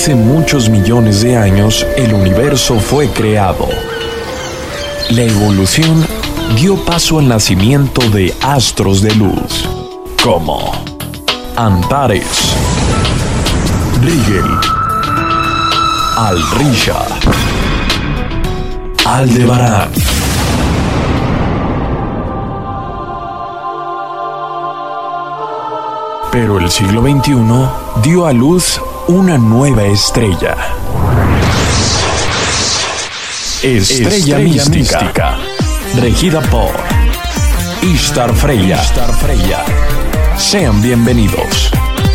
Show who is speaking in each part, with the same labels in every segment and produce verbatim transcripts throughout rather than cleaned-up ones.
Speaker 1: Hace muchos millones de años, el universo fue creado. La evolución dio paso al nacimiento de astros de luz, como Antares, Rigel, Alrisha, Aldebarán. Pero el siglo veintiuno dio a luz una nueva estrella. Estrella, estrella mística, mística, regida por Ishtar Freya. Ishtar Freya. Sean bienvenidos.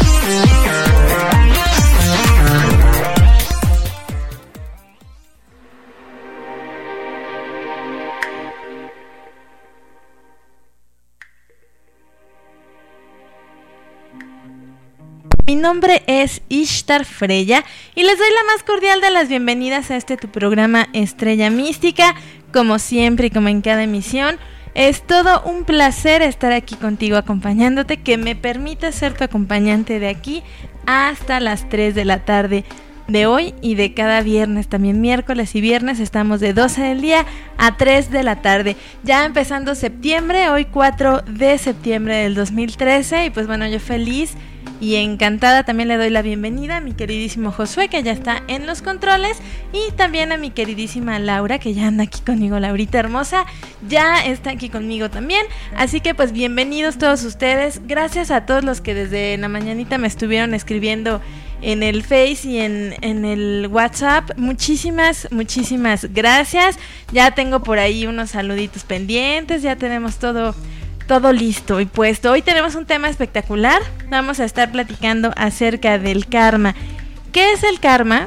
Speaker 2: Mi nombre es Ishtar Freya y les doy la más cordial de las bienvenidas a este tu programa Estrella Mística. Como siempre y como en cada emisión, es todo un placer estar aquí contigo acompañándote, que me permita ser tu acompañante de aquí hasta las tres de la tarde de hoy y de cada viernes, también miércoles y viernes estamos de doce del día a tres de la tarde, ya empezando septiembre, hoy cuatro de septiembre del dos mil trece, y pues bueno, yo feliz y encantada también le doy la bienvenida a mi queridísimo Josué, que ya está en los controles, y también a mi queridísima Laura, que ya anda aquí conmigo. Laurita hermosa ya está aquí conmigo también, así que pues bienvenidos todos ustedes. Gracias a todos los que desde la mañanita me estuvieron escribiendo en el Face y en, en el WhatsApp. Muchísimas, muchísimas gracias. Ya tengo por ahí unos saluditos pendientes, ya tenemos todo Todo listo y puesto. Hoy tenemos un tema espectacular. Vamos a estar platicando acerca del karma. ¿Qué es el karma?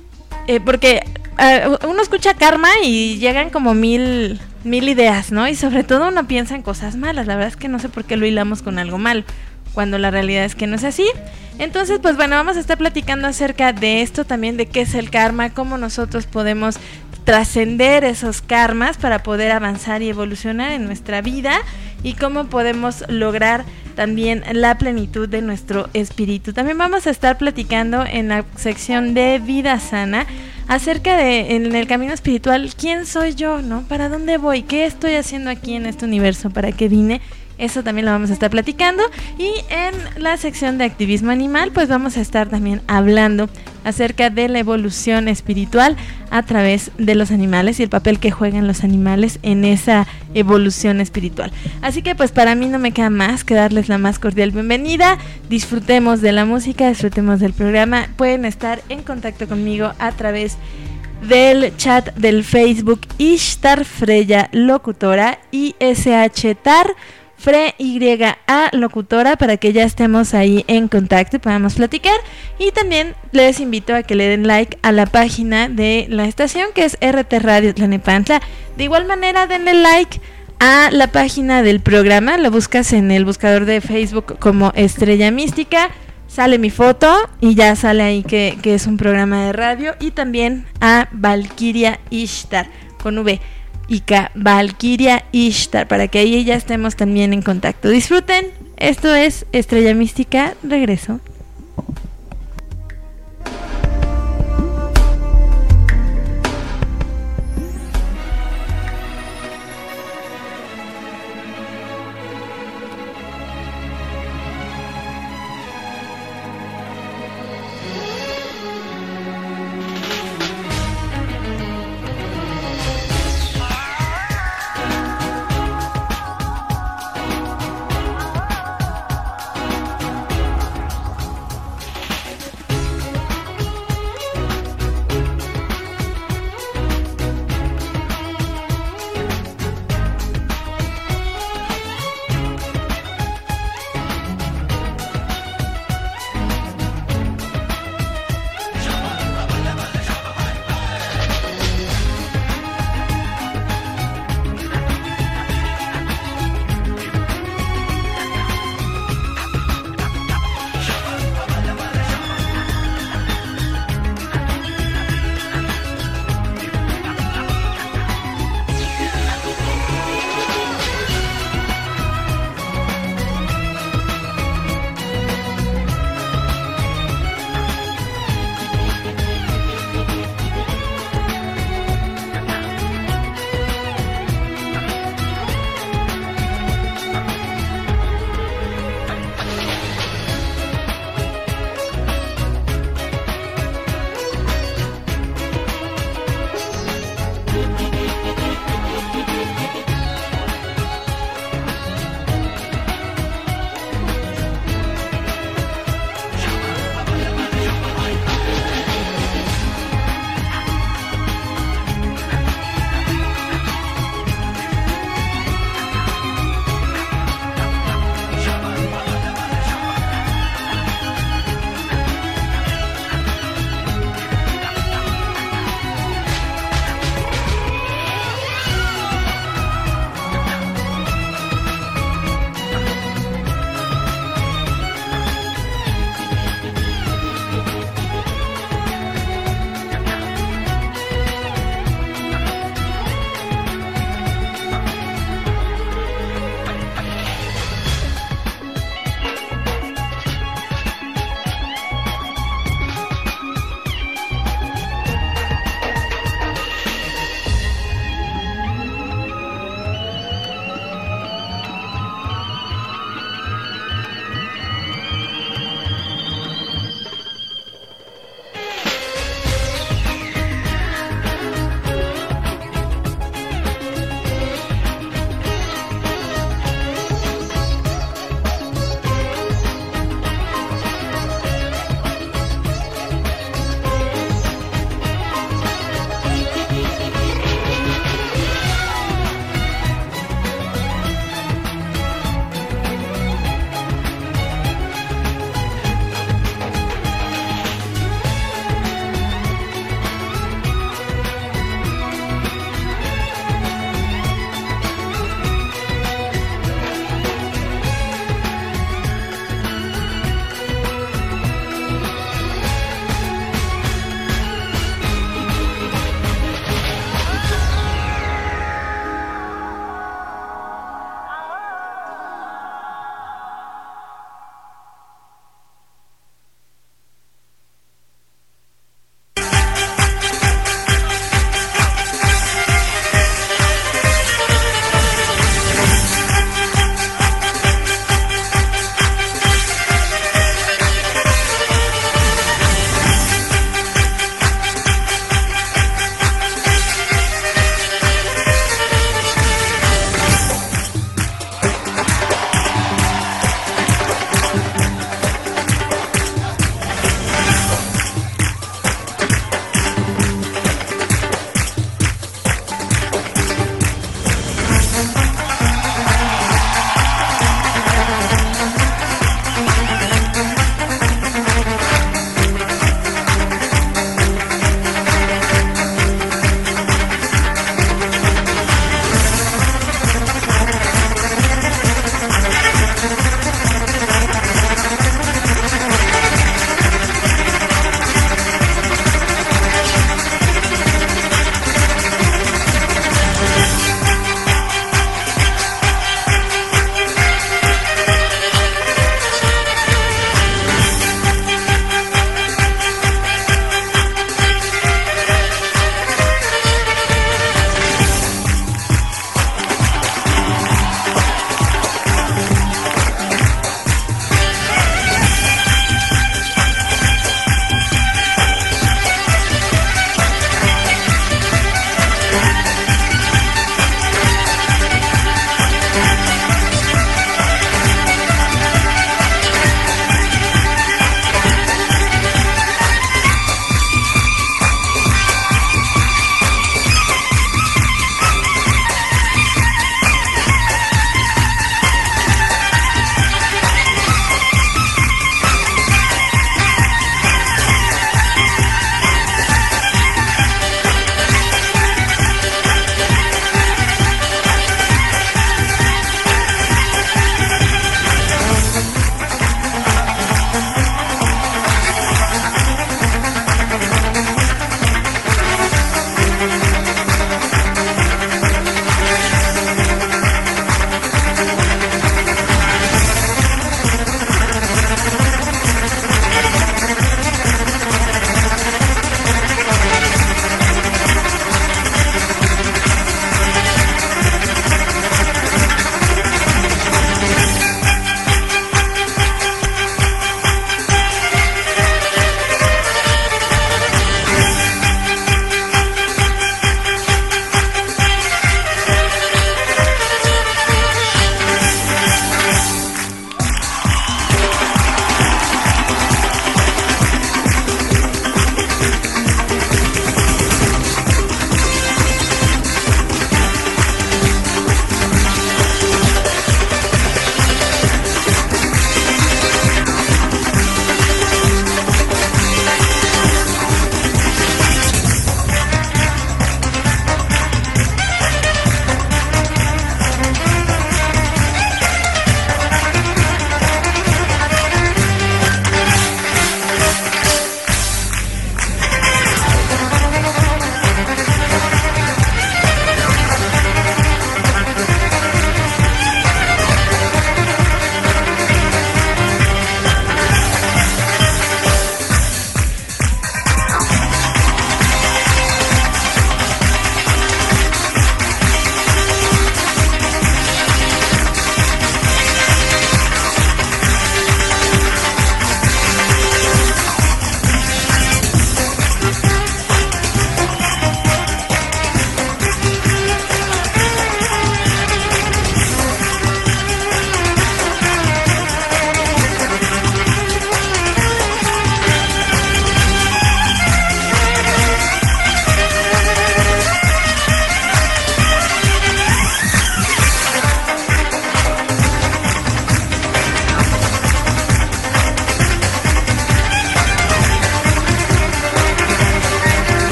Speaker 2: Eh, porque uh, uno escucha karma y llegan como mil, mil ideas, ¿no? Y sobre todo uno piensa en cosas malas. La verdad es que no sé por qué lo hilamos con algo malo, cuando la realidad es que no es así. Entonces, pues bueno, vamos a estar platicando acerca de esto también, de qué es el karma, cómo nosotros podemos trascender esos karmas para poder avanzar y evolucionar en nuestra vida, y cómo podemos lograr también la plenitud de nuestro espíritu. También vamos a estar platicando en la sección de Vida Sana acerca de, en el camino espiritual, quién soy yo, ¿no? ¿Para dónde voy? ¿Qué estoy haciendo aquí en este universo? ¿Para qué vine? Eso también lo vamos a estar platicando. Y en la sección de activismo animal, pues vamos a estar también hablando acerca de la evolución espiritual a través de los animales y el papel que juegan los animales en esa evolución espiritual. Así que pues para mí no me queda más que darles la más cordial bienvenida. Disfrutemos de la música, disfrutemos del programa. Pueden estar en contacto conmigo a través del chat del Facebook Ishtar Freya Locutora, I S H T A R Fre Y A Locutora, para que ya estemos ahí en contacto y podamos platicar. Y también les invito a que le den like a la página de la estación, que es R T Radio Tlalnepantla. De igual manera, denle like a la página del programa. Lo buscas en el buscador de Facebook como Estrella Mística, sale mi foto y ya sale ahí que, que es un programa de radio. Y también a Valkyria Ishtar con V, Ika Valkyria Ishtar, para que ahí ya estemos también en contacto. Disfruten, esto es Estrella Mística, regreso.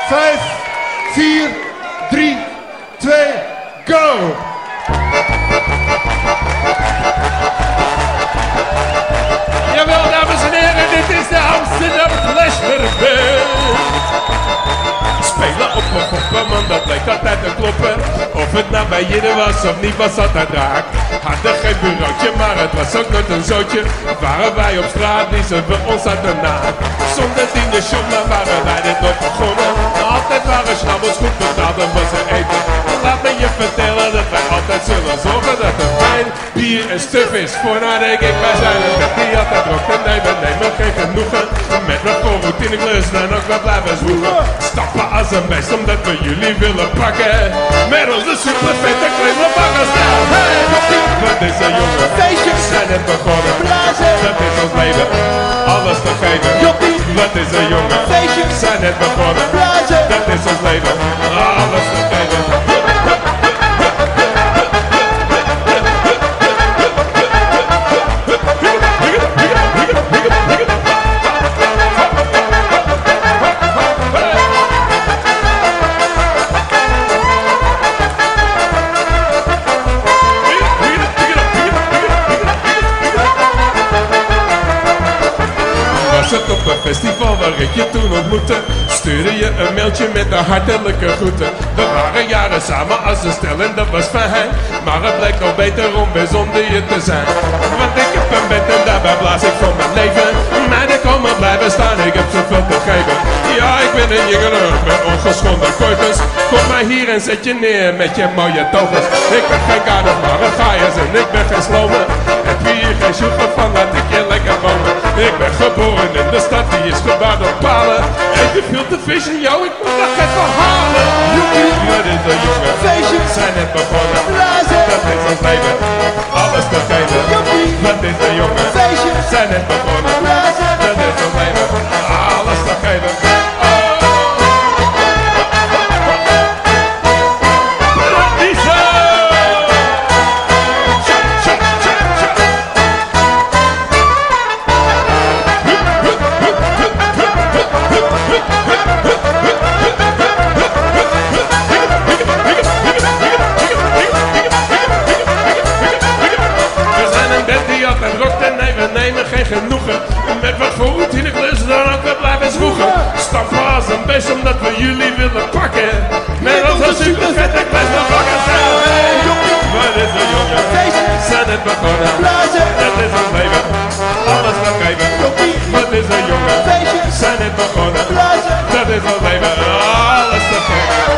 Speaker 3: vijf, vier, drie, twee, go! Jawel, dames en heren, dit is de Amsterdam Flashverband. Spelen op mijn poppen, man, dat blijkt altijd te kloppen. Of het nou bij Jidden was of niet, was altijd raak. Hadden geen bureautje, maar het was ook nooit een zootje. Waren wij op straat, liezen we ons uit de naak. Zonder tiende shop, maar waren wij dit nog begonnen. Altijd waren schnabbels goed betaald en was er eten. Laat me je vertellen dat wij altijd zullen zorgen dat er wijn, bier en stuf is. Voorna denk ik, wij zijn een wet die altijd rokt en nee, we nemen geen genoegen. Met mijn routine klus en ook wel blijven zwoegen. Stappen als een beest omdat we jullie willen pakken. Met onze super vette kleine bakkersstijl. Hey, wat is er jongen? Feestjes zijn net begonnen. Blazen, dat is ons leven. Alles te geven. Joppie, wat is er jongen? Feestjes zijn net begonnen. Blazen, dat is ons leven. Alles te geven. Op een festival waar ik je toen ontmoette, stuurde je een mailtje met een hartelijke groeten. We waren jaren samen als een stel en dat was fijn, maar het bleek nog beter om weer zonder je te zijn. Want ik heb een bed en daarbij blaas ik voor mijn leven. Meiden komen blijven staan, ik heb zoveel te geven. Ja, ik ben een jongen met ongeschonden kortens. Kom maar hier en zet je neer met je mooie togens. Ik ben geen kader, maar een gaaiers en ik ben geen slomen. Heb je hier geen sjoegen van, laat ik je lekker wonen. Ik ben geboren in de stad, die is gebouwd op palen. Eet je veel te vis en jou, ik moet nog even halen. Joepie, wat is er jongen? Feestjes zijn net begonnen. Blazen, dat is ons leven. Alles te geven. Joepie, wat is er jongen? Feestjes zijn net begonnen. Blazen, dat is ons leven. Alles te geven. Genoegen. Met wat voor routine klussen dan ook weer blijven zwoegen. Stampen als een beest omdat we jullie willen pakken. Met onze super vette kleine bakken zijn. Hey, wat is er jongen? Feestjes zijn net begonnen. Blazen, dat is ons leven. Alles te geven. Wat is er jongen? Feestjes zijn net begonnen. Blazen, dat is ons leven. Alles te geven.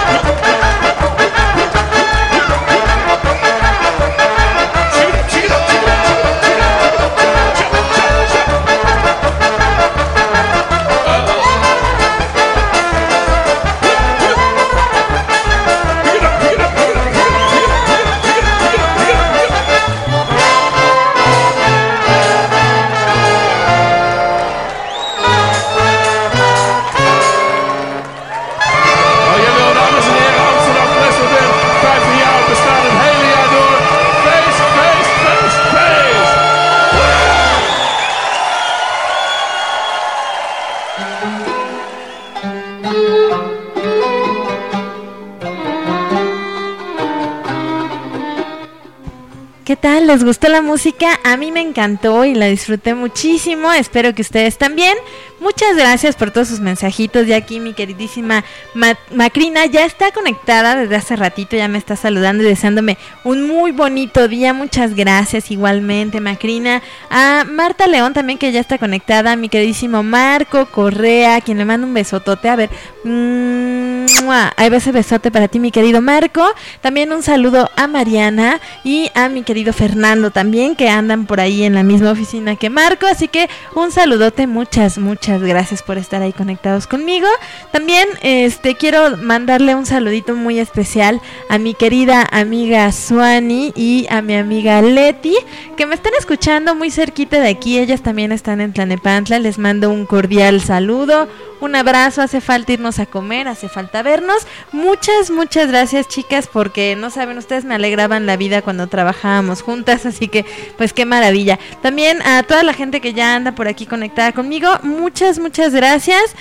Speaker 2: ¿Qué tal? ¿Les gustó la música? A mí me encantó y la disfruté muchísimo. Espero que ustedes también. Muchas gracias por todos sus mensajitos. Ya aquí mi queridísima Ma- Macrina ya está conectada desde hace ratito. Ya me está saludando y deseándome un muy bonito día. Muchas gracias igualmente, Macrina. A Marta León también, que ya está conectada. A mi queridísimo Marco Correa, quien le manda un besotote. A ver, mmm, ahí va ese besote para ti, mi querido Marco. También un saludo a Mariana y a mi querido Fernando también, que andan por ahí en la misma oficina que Marco. Así que un saludote, muchas, muchas gracias por estar ahí conectados conmigo. También este quiero mandarle un saludito muy especial a mi querida amiga Suani y a mi amiga Leti, que me están escuchando muy cerquita de aquí. Ellas también están en Tlalnepantla. Les mando un cordial saludo, un abrazo. Hace falta irnos a comer, hace falta vernos. Muchas, muchas gracias, chicas, porque no saben, ustedes me alegraban la vida cuando trabajábamos juntas, así que pues qué maravilla. También a toda la gente que ya anda por aquí conectada conmigo, muchas, muchas gracias.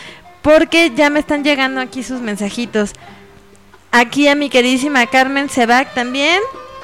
Speaker 2: porque ya me están llegando aquí sus mensajitos. Aquí a mi queridísima Carmen Sebac también,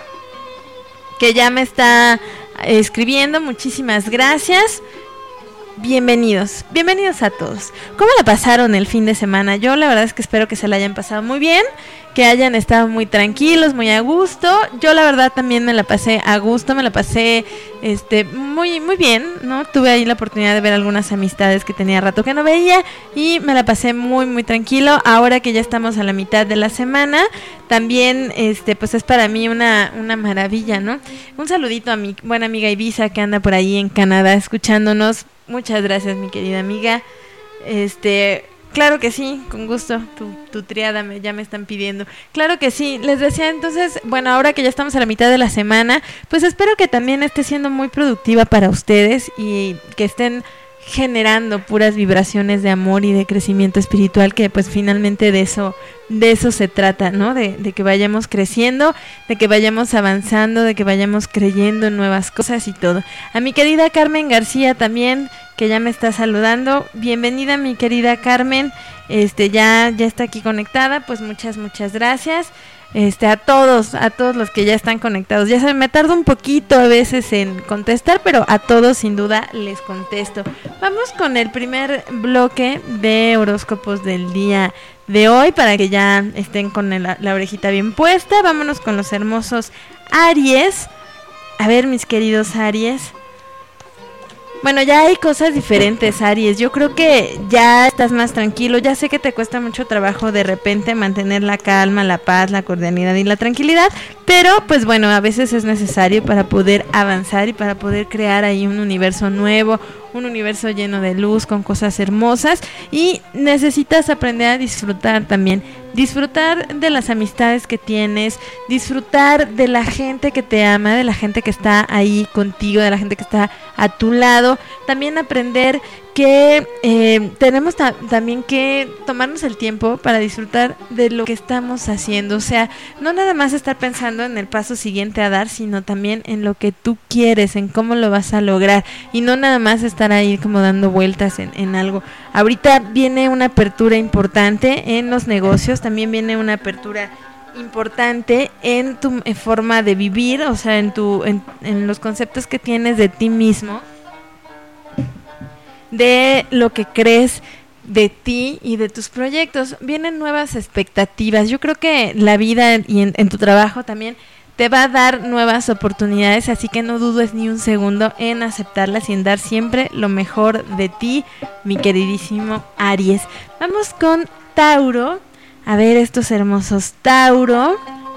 Speaker 2: que ya me está escribiendo. Muchísimas gracias. Bienvenidos, bienvenidos a todos. ¿Cómo la pasaron el fin de semana? Yo la verdad es que espero que se la hayan pasado muy bien, que hayan estado muy tranquilos, muy a gusto. Yo la verdad también me la pasé a gusto, me la pasé este muy muy bien, ¿no? Tuve ahí la oportunidad de ver algunas amistades que tenía rato que no veía y me la pasé muy muy tranquilo. Ahora que ya estamos a la mitad de la semana, también este pues es para mí una una maravilla, ¿no? Un saludito a mi buena amiga Ibiza, que anda por ahí en Canadá escuchándonos. Muchas gracias, mi querida amiga. Este, claro que sí, con gusto. Tu, tu triada me, ya me están pidiendo. Claro que sí, les decía entonces, bueno, ahora que ya estamos a la mitad de la semana, pues espero que también esté siendo muy productiva para ustedes y que estén generando puras vibraciones de amor y de crecimiento espiritual, que pues finalmente de eso de eso se trata, ¿no? De, de que vayamos creciendo, de que vayamos avanzando, de que vayamos creyendo en nuevas cosas y todo. A mi querida Carmen García también, que ya me está saludando. Bienvenida, mi querida Carmen. Este ya ya está aquí conectada, pues muchas muchas gracias. Este, a todos, a todos los que ya están conectados. Ya saben, me tardo un poquito a veces en contestar, pero a todos sin duda les contesto. Vamos con el primer bloque de horóscopos del día de hoy, para que ya estén con el, la orejita bien puesta. Vámonos con los hermosos Aries. A ver, mis queridos Aries. Bueno, ya hay cosas diferentes, Aries. Yo creo que ya estás más tranquilo. Ya sé que te cuesta mucho trabajo de repente mantener la calma, la paz, la cordialidad y la tranquilidad, pero pues bueno, a veces es necesario para poder avanzar y para poder crear ahí un universo nuevo, un universo lleno de luz, con cosas hermosas, y necesitas aprender a disfrutar también. Disfrutar de las amistades que tienes, disfrutar de la gente que te ama, de la gente que está ahí contigo, de la gente que está a tu lado. También aprender que eh, tenemos ta- también que tomarnos el tiempo para disfrutar de lo que estamos haciendo. O sea, no nada más estar pensando en el paso siguiente a dar, sino también en lo que tú quieres, en cómo lo vas a lograr, y no nada más estar ahí como dando vueltas en, en algo. Ahorita viene una apertura importante en los negocios, también viene una apertura importante en tu en forma de vivir, o sea, en tu en, en los conceptos que tienes de ti mismo, de lo que crees de ti y de tus proyectos. Vienen nuevas expectativas. Yo creo que la vida y en, en tu trabajo también te va a dar nuevas oportunidades, así que no dudes ni un segundo en aceptarlas y en dar siempre lo mejor de ti, mi queridísimo Aries. Vamos con Tauro. A ver, estos hermosos Tauro.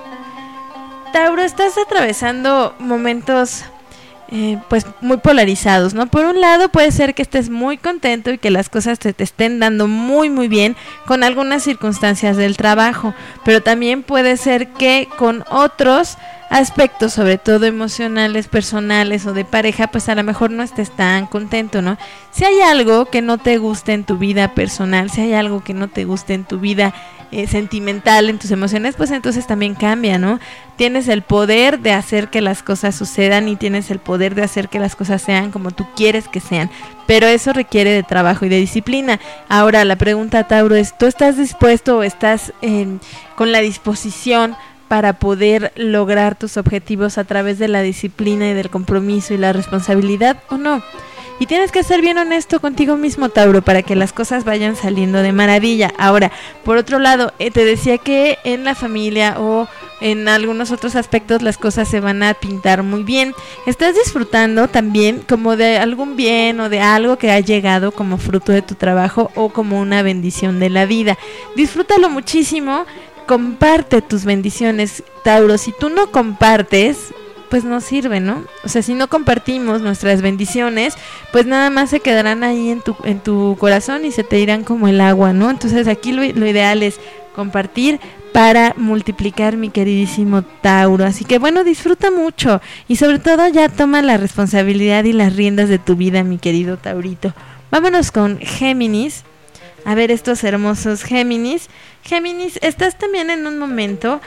Speaker 2: Tauro, estás atravesando momentos Eh, pues muy polarizados, ¿no? Por un lado puede ser que estés muy contento y que las cosas te, te estén dando muy muy bien con algunas circunstancias del trabajo, pero también puede ser que con otros aspectos, sobre todo emocionales, personales o de pareja, pues a lo mejor no estés tan contento, ¿no? Si hay algo que no te guste en tu vida personal, si hay algo que no te guste en tu vida eh, sentimental, en tus emociones, pues entonces también cambia, ¿no? Tienes el poder de hacer que las cosas sucedan y tienes el poder de hacer que las cosas sean como tú quieres que sean, pero eso requiere de trabajo y de disciplina. Ahora la pregunta, Tauro, es: ¿tú estás dispuesto o estás eh, con la disposición para poder lograr tus objetivos a través de la disciplina y del compromiso y la responsabilidad, o no? Y tienes que ser bien honesto contigo mismo, Tauro, para que las cosas vayan saliendo de maravilla. Ahora, por otro lado, eh, te decía que en la familia o en algunos otros aspectos las cosas se van a pintar muy bien. Estás disfrutando también como de algún bien o de algo que ha llegado como fruto de tu trabajo o como una bendición de la vida. Disfrútalo muchísimo. Comparte tus bendiciones, Tauro. Si tú no compartes, pues no sirve, ¿no? O sea, si no compartimos nuestras bendiciones, pues nada más se quedarán ahí en tu en tu corazón y se te irán como el agua, ¿no? Entonces aquí lo, lo ideal es compartir para multiplicar, mi queridísimo Tauro. Así que bueno, disfruta mucho y sobre todo ya toma la responsabilidad y las riendas de tu vida, mi querido Taurito. Vámonos con Géminis. A ver, estos hermosos Géminis. Géminis, estás también en un momento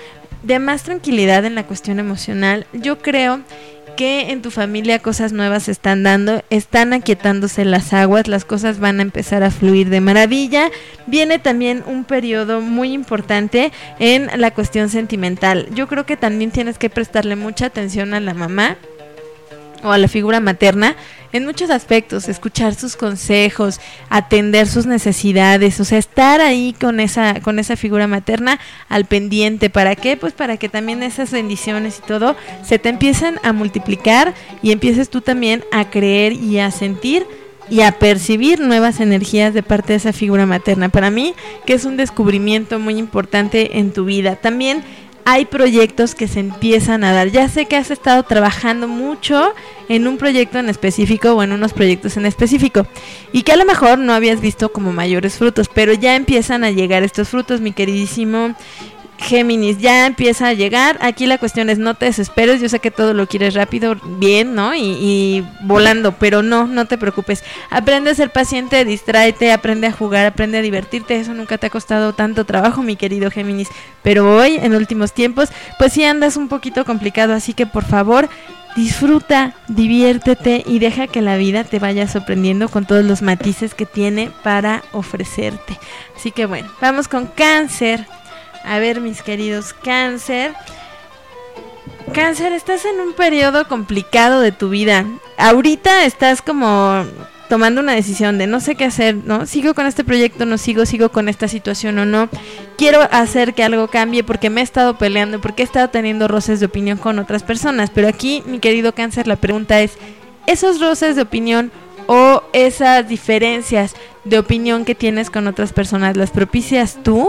Speaker 2: de más tranquilidad en la cuestión emocional. Yo creo que en tu familia cosas nuevas se están dando, están aquietándose las aguas, las cosas van a empezar a fluir de maravilla. Viene también un periodo muy importante en la cuestión sentimental. Yo creo que también tienes que prestarle mucha atención a la mamá o a la figura materna en muchos aspectos, escuchar sus consejos, atender sus necesidades, o sea, estar ahí con esa con esa figura materna al pendiente. ¿Para qué? Pues para que también esas bendiciones y todo se te empiecen a multiplicar y empieces tú también a creer y a sentir y a percibir nuevas energías de parte de esa figura materna. Para mí, que es un descubrimiento muy importante en tu vida. También hay proyectos que se empiezan a dar. Ya sé que has estado trabajando mucho en un proyecto en específico o en unos proyectos en específico y que a lo mejor no habías visto como mayores frutos, pero ya empiezan a llegar estos frutos, mi queridísimo Géminis, ya empieza a llegar. Aquí la cuestión es no te desesperes, yo sé que todo lo quieres rápido, bien, ¿no? Y, y volando, pero no, no te preocupes. Aprende a ser paciente, distráete, aprende a jugar, aprende a divertirte. Eso nunca te ha costado tanto trabajo, mi querido Géminis. Pero hoy, en últimos tiempos, pues sí andas un poquito complicado, así que por favor, disfruta, diviértete y deja que la vida te vaya sorprendiendo con todos los matices que tiene para ofrecerte. Así que bueno, vamos con Cáncer. A ver, mis queridos Cáncer. Cáncer, estás en un periodo complicado de tu vida. Ahorita estás como tomando una decisión de no sé qué hacer, ¿no? ¿Sigo con este proyecto? ¿No sigo? ¿Sigo con esta situación o no? Quiero hacer que algo cambie porque me he estado peleando, porque he estado teniendo roces de opinión con otras personas. Pero aquí, mi querido Cáncer, la pregunta es, ¿esos roces de opinión o esas diferencias de opinión que tienes con otras personas, las propicias tú?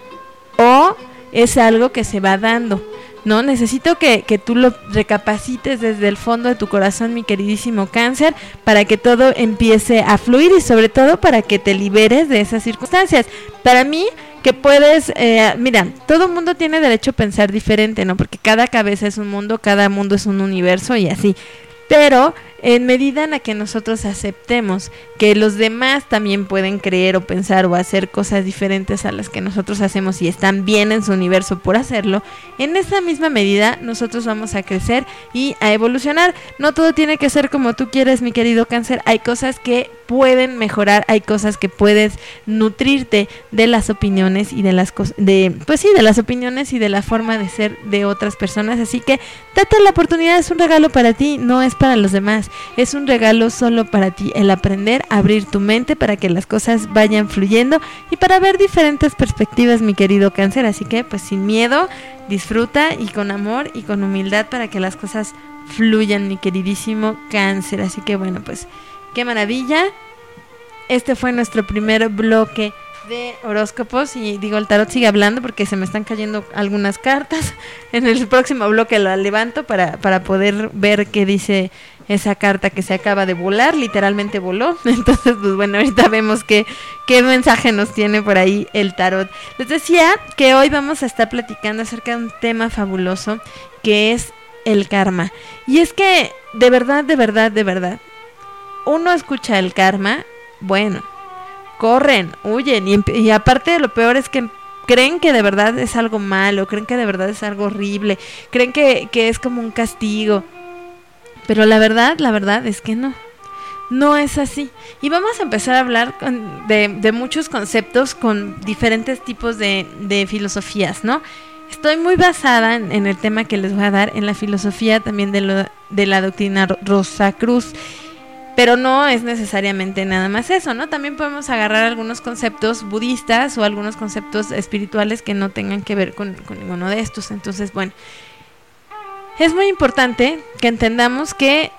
Speaker 2: ¿O es algo que se va dando? No, necesito que, que tú lo recapacites desde el fondo de tu corazón, mi queridísimo Cáncer, para que todo empiece a fluir y sobre todo para que te liberes de esas circunstancias. Para mí, que puedes, eh, mira, todo mundo tiene derecho a pensar diferente, ¿no? Porque cada cabeza es un mundo, cada mundo es un universo y así. Pero en medida en la que nosotros aceptemos que los demás también pueden creer o pensar o hacer cosas diferentes a las que nosotros hacemos y están bien en su universo por hacerlo, en esa misma medida nosotros vamos a crecer y a evolucionar. No todo tiene que ser como tú quieres, mi querido Cáncer. Hay cosas que pueden mejorar, hay cosas que puedes nutrirte de las opiniones y de las cosas, de, pues sí, de las opiniones y de la forma de ser de otras personas. Así que date la oportunidad, es un regalo para ti, no es para los demás. Es un regalo solo para ti, el aprender a abrir tu mente para que las cosas vayan fluyendo y para ver diferentes perspectivas, mi querido Cáncer. Así que pues sin miedo, disfruta y con amor y con humildad para que las cosas fluyan, mi queridísimo Cáncer. Así que bueno, pues qué maravilla. Este fue nuestro primer bloque de horóscopos y digo, el tarot sigue hablando porque se me están cayendo algunas cartas. En el próximo bloque la levanto para, para poder ver qué dice esa carta que se acaba de volar, literalmente voló. Entonces pues bueno, ahorita vemos qué, qué mensaje nos tiene por ahí el tarot. Les decía que hoy vamos a estar platicando acerca de un tema fabuloso que es el karma. Y es que de verdad, de verdad, de verdad, uno escucha el karma, bueno, corren, huyen y, y aparte lo peor es que creen que de verdad es algo malo, creen que de verdad es algo horrible, creen que, que es como un castigo, pero la verdad, la verdad es que no, no es así. Y vamos a empezar a hablar con, de, de muchos conceptos con diferentes tipos de, de filosofías, ¿no? Estoy muy basada en, en el tema que les voy a dar, en la filosofía también de, lo, de la doctrina Rosacruz. Pero no es necesariamente nada más eso, ¿no? También podemos agarrar algunos conceptos budistas o algunos conceptos espirituales que no tengan que ver con, con ninguno de estos. Entonces, bueno, es muy importante que entendamos que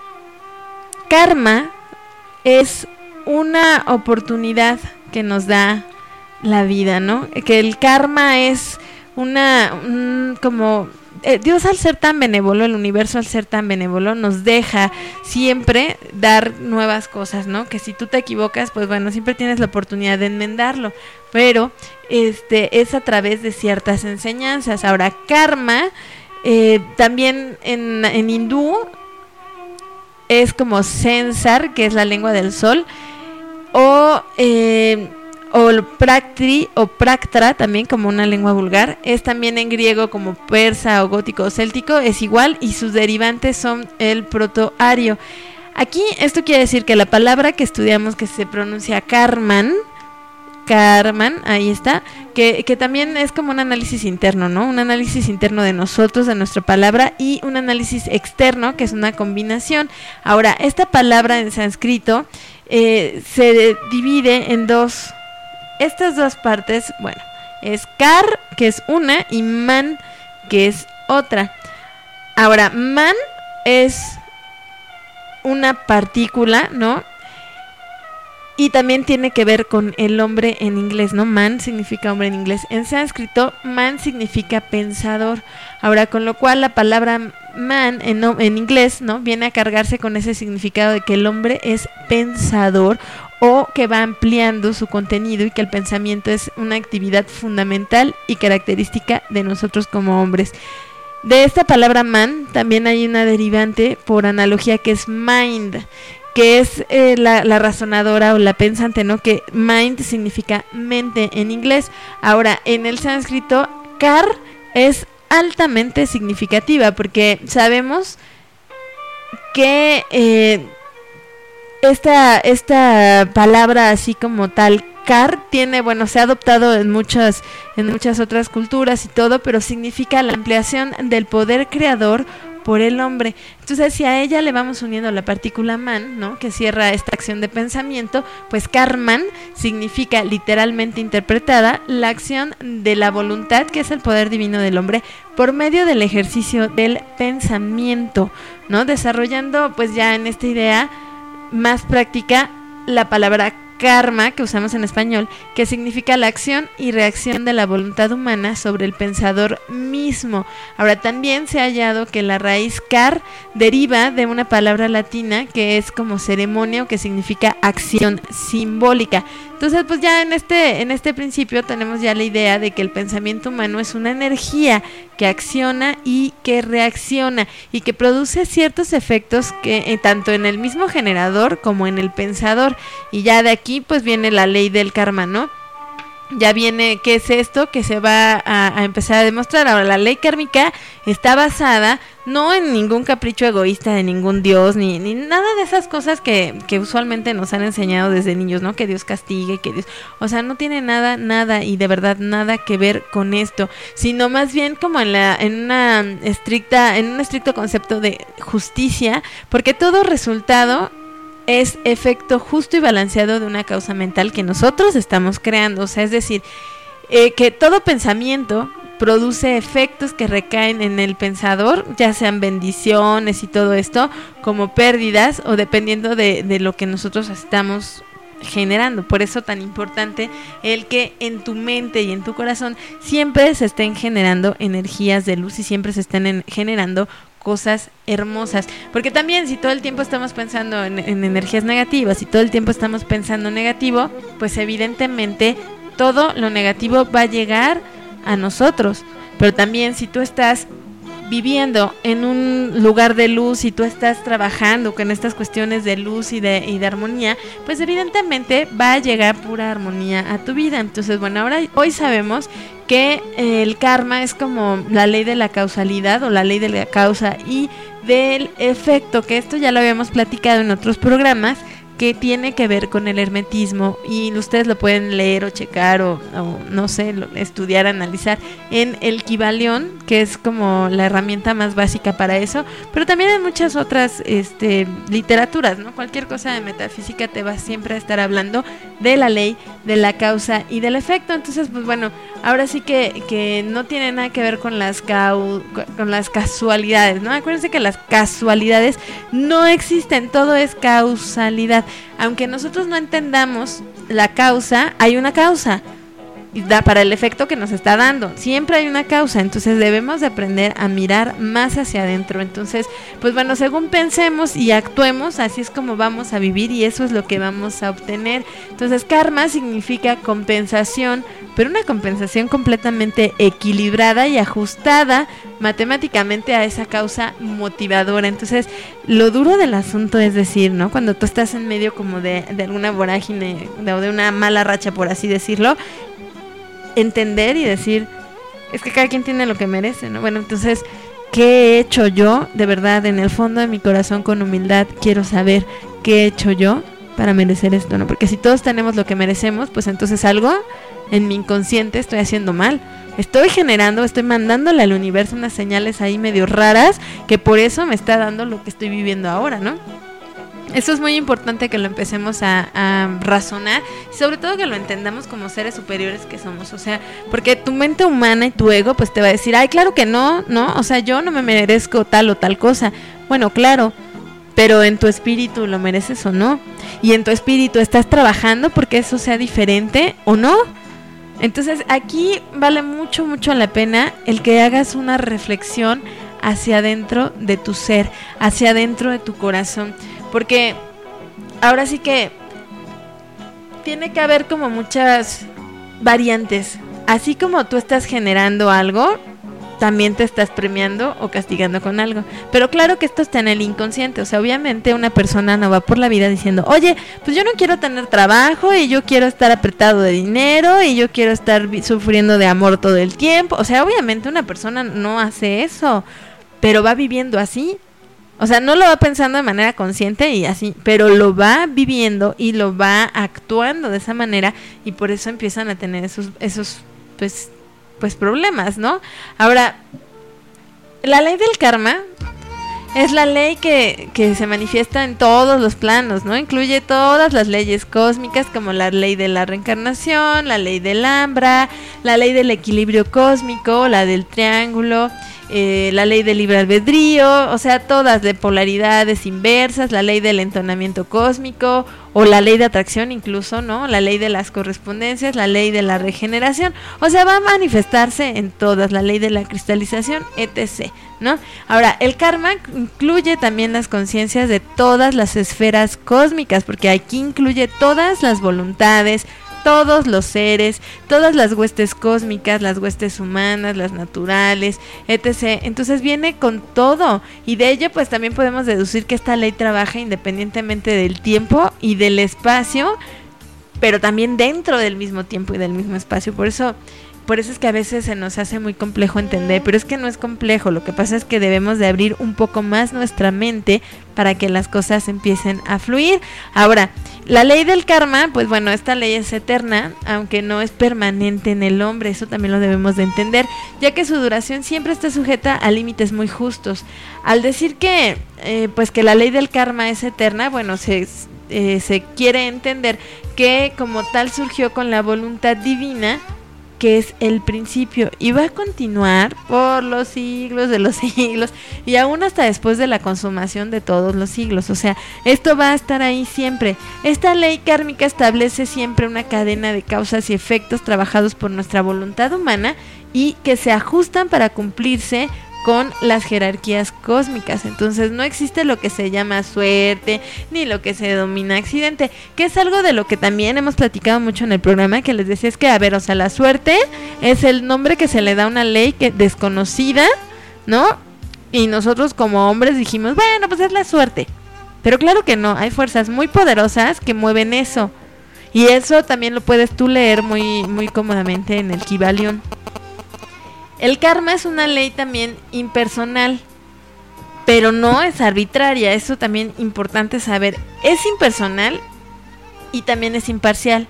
Speaker 2: karma es una oportunidad que nos da la vida, ¿no? Que el karma es una, un, como... Eh, Dios, al ser tan benévolo, el universo al ser tan benévolo, nos deja siempre dar nuevas cosas, ¿no? Que si tú te equivocas, pues bueno, siempre tienes la oportunidad de enmendarlo, pero este es a través de ciertas enseñanzas. Ahora, karma, eh, también en, en hindú es como Sensar, que es la lengua del sol, o... Eh, o praktri o praktra, también como una lengua vulgar, es también en griego como persa o gótico o céltico, es igual, y sus derivantes son el proto-ario. Aquí esto quiere decir que la palabra que estudiamos, que se pronuncia karman, Karman, ahí está, que, que también es como un análisis interno, ¿no? Un análisis interno de nosotros, de nuestra palabra, y un análisis externo, que es una combinación. Ahora, esta palabra en sánscrito eh, se divide en dos, estas dos partes, bueno, es kar, que es una, y man, que es otra. Ahora, man es una partícula, ¿no? Y también tiene que ver con el hombre en inglés, ¿no? Man significa hombre en inglés. En sánscrito, man significa pensador. Ahora, con lo cual la palabra man en, en inglés, ¿no? Viene a cargarse con ese significado de que el hombre es pensador, o que va ampliando su contenido, y que el pensamiento es una actividad fundamental y característica de nosotros como hombres. De esta palabra man también hay una derivante por analogía, que es mind, que es eh, la, la razonadora o la pensante, ¿no? Que mind significa mente en inglés. Ahora, en el sánscrito, kar es altamente significativa, porque sabemos que eh, esta, esta palabra así como tal, kar, tiene, bueno, se ha adoptado en muchas, en muchas otras culturas y todo, pero significa la ampliación del poder creador por el hombre. Entonces, si a ella le vamos uniendo la partícula man, ¿no? Que cierra esta acción de pensamiento, pues karman significa, literalmente interpretada, la acción de la voluntad, que es el poder divino del hombre, por medio del ejercicio del pensamiento, ¿no? Desarrollando, pues ya en esta idea más práctica, la palabra karma, que usamos en español, que significa la acción y reacción de la voluntad humana sobre el pensador mismo. Ahora, también se ha hallado que la raíz kar deriva de una palabra latina que es como ceremonia, o que significa acción simbólica. Entonces, pues ya en este, en este principio tenemos ya la idea de que el pensamiento humano es una energía que acciona y que reacciona, y que produce ciertos efectos que eh, tanto en el mismo generador como en el pensador. Y ya de aquí pues viene la ley del karma, ¿no? Ya viene qué es esto que se va a, a empezar a demostrar. Ahora, la ley kármica está basada no en ningún capricho egoísta de ningún dios, ni, ni nada de esas cosas que, que usualmente nos han enseñado desde niños, ¿no? Que Dios castigue, que Dios... O sea, no tiene nada, nada y de verdad nada que ver con esto, sino más bien como en la en una estricta, en un estricto concepto de justicia, porque todo resultado es efecto justo y balanceado de una causa mental que nosotros estamos creando. O sea, es decir, eh, que todo pensamiento produce efectos que recaen en el pensador, ya sean bendiciones y todo esto, como pérdidas, o dependiendo de, de lo que nosotros estamos generando. Por eso tan importante el que en tu mente y en tu corazón siempre se estén generando energías de luz, y siempre se estén en, generando cosas hermosas, porque también si todo el tiempo estamos pensando en, en energías negativas, y todo el tiempo estamos pensando negativo, pues evidentemente todo lo negativo va a llegar a nosotros. Pero también si tú estás viviendo en un lugar de luz, y tú estás trabajando con estas cuestiones de luz y de, y de armonía, pues evidentemente va a llegar pura armonía a tu vida. Entonces, bueno, ahora hoy sabemos que eh, el karma es como la ley de la causalidad, o la ley de la causa y del efecto, que esto ya lo habíamos platicado en otros programas, que tiene que ver con el hermetismo, y ustedes lo pueden leer o checar o, o no sé, lo, estudiar, analizar en el Kybalión, que es como la herramienta más básica para eso, pero también en muchas otras este, literaturas, ¿no? Cualquier cosa de metafísica te va siempre a estar hablando de la ley, de la causa y del efecto. Entonces, pues bueno, ahora sí que, que no tiene nada que ver con las, cau, con las casualidades, ¿no? Acuérdense que las casualidades no existen, todo es causalidad. Aunque nosotros no entendamos la causa, hay una causa. y da para el efecto que nos está dando. Siempre hay una causa, entonces debemos de aprender a mirar más hacia adentro. Entonces, pues bueno, según pensemos y actuemos, así es como vamos a vivir y eso es lo que vamos a obtener. Entonces, karma significa compensación, pero una compensación completamente equilibrada y ajustada matemáticamente a esa causa motivadora. Entonces, lo duro del asunto es decir, ¿no? Cuando tú estás en medio como de, de alguna vorágine o de, de una mala racha, por así decirlo, entender y decir, es que cada quien tiene lo que merece, ¿no? Bueno, entonces, ¿qué he hecho yo? De verdad, en el fondo de mi corazón, con humildad, quiero saber qué he hecho yo para merecer esto, ¿no? Porque si todos tenemos lo que merecemos, pues entonces algo en mi inconsciente estoy haciendo mal. Estoy generando, estoy mandándole al universo unas señales ahí medio raras que por eso me está dando lo que estoy viviendo ahora, ¿no? Eso es muy importante que lo empecemos a, a razonar y sobre todo que lo entendamos como seres superiores que somos, o sea, porque tu mente humana y tu ego pues te va a decir, ay, claro que no, ¿no? O sea, yo no me merezco tal o tal cosa. Bueno, claro, pero en tu espíritu lo mereces o no. Y en tu espíritu estás trabajando porque eso sea diferente o no. Entonces aquí vale mucho, mucho la pena el que hagas una reflexión hacia adentro de tu ser, hacia adentro de tu corazón. Porque ahora sí que tiene que haber como muchas variantes. Así como tú estás generando algo, también te estás premiando o castigando con algo. Pero claro que esto está en el inconsciente. O sea, obviamente una persona no va por la vida diciendo, oye, pues yo no quiero tener trabajo y yo quiero estar apretado de dinero y yo quiero estar vi- sufriendo de amor todo el tiempo. O sea, obviamente una persona no hace eso, pero va viviendo así. O sea, no lo va pensando de manera consciente y así, pero lo va viviendo y lo va actuando de esa manera y por eso empiezan a tener esos, esos pues, pues problemas, ¿no? Ahora, la ley del karma es la ley que, que se manifiesta en todos los planos, ¿no? Incluye todas las leyes cósmicas como la ley de la reencarnación, la ley del Ambra, la ley del equilibrio cósmico, la del triángulo, eh, la ley del libre albedrío, o sea, todas de polaridades inversas, la ley del entonamiento cósmico o la ley de atracción incluso, ¿no? La ley de las correspondencias, la ley de la regeneración, o sea, va a manifestarse en todas, la ley de la cristalización, etcétera, ¿no? Ahora, el karma incluye también las conciencias de todas las esferas cósmicas, porque aquí incluye todas las voluntades, todos los seres, todas las huestes cósmicas, las huestes humanas, las naturales, etcétera. Entonces viene con todo y de ello pues también podemos deducir que esta ley trabaja independientemente del tiempo y del espacio, pero también dentro del mismo tiempo y del mismo espacio. Por eso Por eso es que a veces se nos hace muy complejo entender, pero es que no es complejo, lo que pasa es que debemos de abrir un poco más nuestra mente para que las cosas empiecen a fluir. Ahora, la ley del karma, pues bueno, esta ley es eterna, aunque no es permanente en el hombre, eso también lo debemos de entender, ya que su duración siempre está sujeta a límites muy justos. Al decir que, eh, pues que la ley del karma es eterna, bueno, se, eh, se quiere entender que como tal surgió con la voluntad divina, que es el principio y va a continuar por los siglos de los siglos y aún hasta después de la consumación de todos los siglos. O sea, esto va a estar ahí siempre. Esta ley kármica establece siempre una cadena de causas y efectos trabajados por nuestra voluntad humana y que se ajustan para cumplirse con las jerarquías cósmicas. Entonces no existe lo que se llama suerte ni lo que se denomina accidente, que es algo de lo que también hemos platicado mucho en el programa, que les decía es que, a ver, o sea, la suerte es el nombre que se le da a una ley que desconocida, ¿no? Y nosotros como hombres dijimos, bueno, pues es la suerte, pero claro que no, hay fuerzas muy poderosas que mueven eso, y eso también lo puedes tú leer muy, muy cómodamente en el Kybalión. El karma es una ley también impersonal, pero no es arbitraria, eso también es importante saber. Es impersonal y también es imparcial.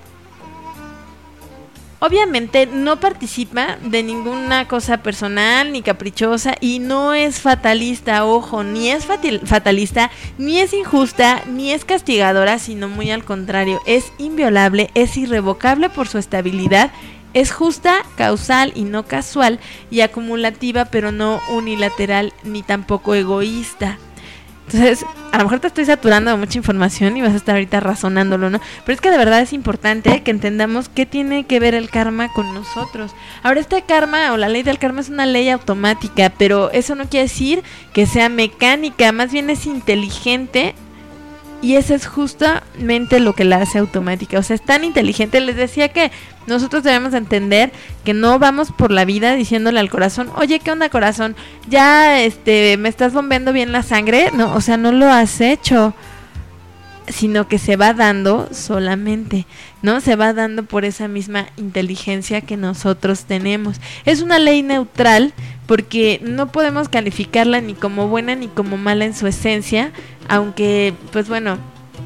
Speaker 2: Obviamente no participa de ninguna cosa personal ni caprichosa y no es fatalista, ojo, ni es fatalista, ni es injusta, ni es castigadora, sino muy al contrario, es inviolable, es irrevocable por su estabilidad. Es justa, causal y no casual, y acumulativa, pero no unilateral ni tampoco egoísta. Entonces, a lo mejor te estoy saturando de mucha información y vas a estar ahorita razonándolo, ¿no? Pero es que de verdad es importante que entendamos qué tiene que ver el karma con nosotros. Ahora, este karma o la ley del karma es una ley automática, pero eso no quiere decir que sea mecánica, más bien es inteligente. Y eso es justamente lo que la hace automática. O sea, es tan inteligente. Les decía que nosotros debemos entender que no vamos por la vida diciéndole al corazón, oye, ¿qué onda, corazón? Ya este, me estás bombeando bien la sangre. No, o sea, no lo has hecho, sino que se va dando solamente, ¿no? Se va dando por esa misma inteligencia que nosotros tenemos. Es una ley neutral porque no podemos calificarla ni como buena ni como mala en su esencia, aunque, pues bueno,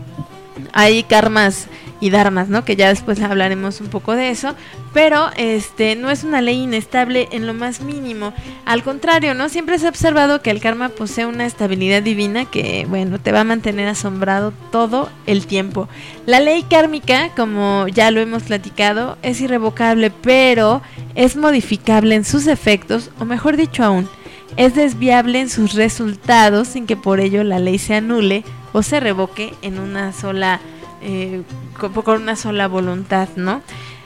Speaker 2: hay karmas y dharmas, ¿no? Que ya después hablaremos un poco de eso, pero este no es una ley inestable en lo más mínimo. Al contrario, ¿no? Siempre se ha observado que el karma posee una estabilidad divina que, bueno, te va a mantener asombrado todo el tiempo. La ley kármica, como ya lo hemos platicado, es irrevocable, pero es modificable en sus efectos, o mejor dicho aún, es desviable en sus resultados sin que por ello la ley se anule o se revoque en una sola Eh, con, con una sola voluntad, ¿no?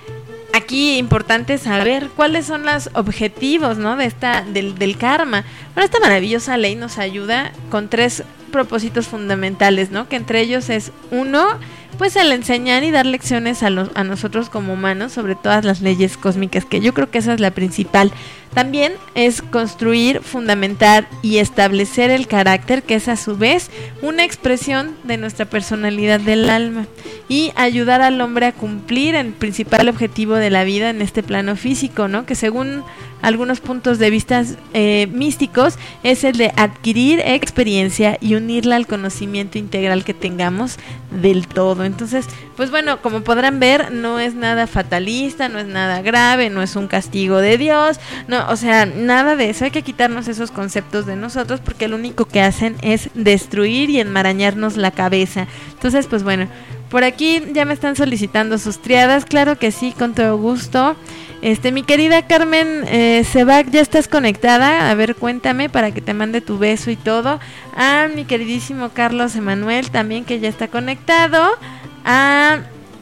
Speaker 2: Aquí importante saber cuáles son los objetivos, ¿no? De esta del, del karma. Bueno, esta maravillosa ley nos ayuda con tres propósitos fundamentales, ¿no? Que entre ellos es uno, pues el enseñar y dar lecciones a, los, a nosotros como humanos sobre todas las leyes cósmicas, que yo creo que esa es la principal. También es construir, fundamentar y establecer el carácter, que es a su vez una expresión de nuestra personalidad del alma, y ayudar al hombre a cumplir el principal objetivo de la vida en este plano físico, ¿no? Que según algunos puntos de vista eh, místicos es el de adquirir experiencia y unirla al conocimiento integral que tengamos del todo. Entonces, pues bueno, como podrán ver, no es nada fatalista, no es nada grave, no es un castigo de Dios, no, o sea, nada de eso. Hay que quitarnos esos conceptos de nosotros porque lo único que hacen es destruir y enmarañarnos la cabeza. Entonces, pues bueno, por aquí ya me están solicitando sus triadas, claro que sí, con todo gusto. Este, mi querida Carmen eh, Sebac, ¿ya estás conectada? A ver, cuéntame para que te mande tu beso y todo. A mi queridísimo Carlos Emanuel también, que ya está conectado. A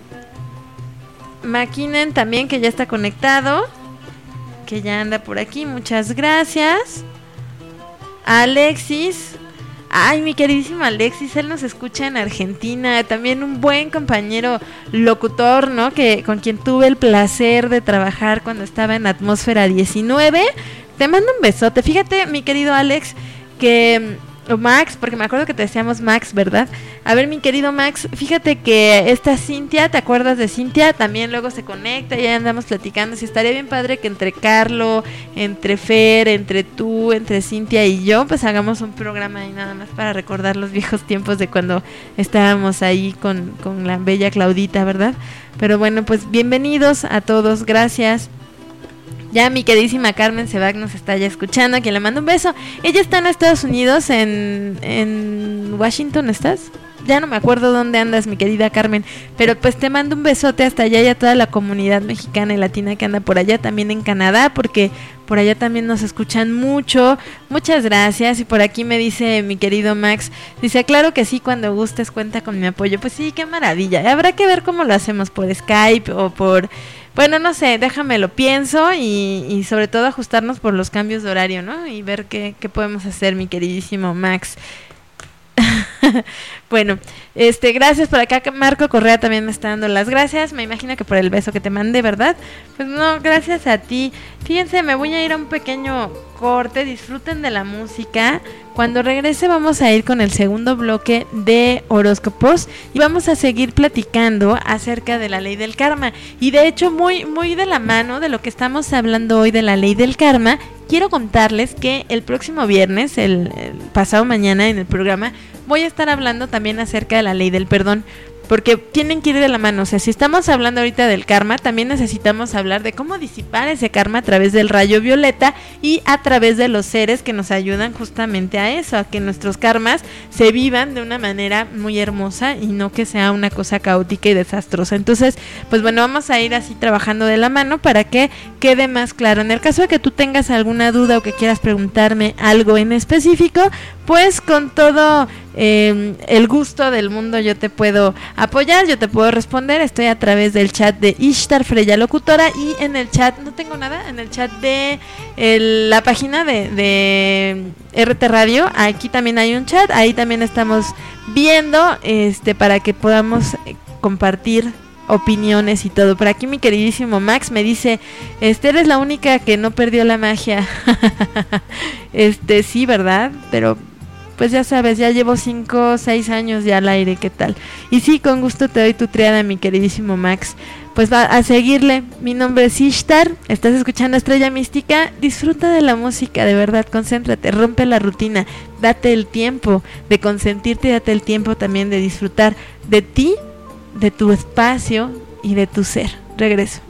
Speaker 2: Makinen también, que ya está conectado, que ya anda por aquí, muchas gracias. A Alexis, ay, mi queridísimo Alexis, él nos escucha en Argentina, también un buen compañero locutor, ¿no? Que con quien tuve el placer de trabajar cuando estaba en Atmósfera diecinueve. Te mando un besote. Fíjate, mi querido Alex, que o Max, porque me acuerdo que te decíamos Max, ¿verdad? A ver, mi querido Max, fíjate que esta Cintia, ¿te acuerdas de Cintia? También luego se conecta y ya andamos platicando. Si estaría bien padre que entre Carlo, entre Fer, entre tú, entre Cintia y yo, pues hagamos un programa ahí nada más para recordar los viejos tiempos de cuando estábamos ahí con, con la bella Claudita, ¿verdad? Pero bueno, pues bienvenidos a todos, gracias. Ya mi queridísima Carmen Sebac nos está ya escuchando, a quien le mando un beso. Ella está en Estados Unidos, en, en Washington, ¿estás? Ya no me acuerdo dónde andas, mi querida Carmen, pero pues te mando un besote hasta allá y a toda la comunidad mexicana y latina que anda por allá, también en Canadá, porque por allá también nos escuchan mucho. Muchas gracias. Y por aquí me dice mi querido Max, dice, claro que sí, cuando gustes cuenta con mi apoyo. Pues sí, qué maravilla. Habrá que ver cómo lo hacemos, por Skype o por... Bueno, no sé, déjame lo pienso y, y sobre todo ajustarnos por los cambios de horario, ¿no? Y ver qué, qué podemos hacer, mi queridísimo Max. Bueno, este, gracias por acá. Marco Correa también me está dando las gracias. Me imagino que por el beso que te mandé, ¿verdad? Pues no, gracias a ti. Fíjense, me voy a ir a un pequeño corte. Disfruten de la música. Cuando regrese vamos a ir con el segundo bloque de horóscopos y vamos a seguir platicando acerca de la ley del karma. Y de hecho, muy, muy de la mano de lo que estamos hablando hoy de la ley del karma, quiero contarles que el próximo viernes, el, el pasado mañana en el programa, voy a estar hablando también acerca de la ley del perdón. porque tienen que ir de la mano. O sea, si estamos hablando ahorita del karma, también necesitamos hablar de cómo disipar ese karma a través del rayo violeta y a través de los seres que nos ayudan justamente a eso, a que nuestros karmas se vivan de una manera muy hermosa y no que sea una cosa caótica y desastrosa. Entonces, pues bueno, vamos a ir así trabajando de la mano para que quede más claro. En el caso de que tú tengas alguna duda o que quieras preguntarme algo en específico, pues con todo eh, el gusto del mundo yo te puedo apoyar, yo te puedo responder. Estoy a través del chat de Ishtar Freya Locutora y en el chat, no tengo nada, en el chat de el, la página de, de R T Radio, aquí también hay un chat, ahí también estamos viendo este para que podamos eh, compartir opiniones y todo. Por aquí mi queridísimo Max me dice, este, eres la única que no perdió la magia. Este, sí, ¿verdad? Pero pues ya sabes, ya llevo cinco o seis años ya al aire, ¿qué tal? Y sí, con gusto te doy tu triada, mi queridísimo Max. Pues va a seguirle. Mi nombre es Ishtar, estás escuchando Estrella Mística. Disfruta de la música, de verdad, concéntrate, rompe la rutina, date el tiempo de consentirte y date el tiempo también de disfrutar de ti, de tu espacio y de tu ser. Regreso.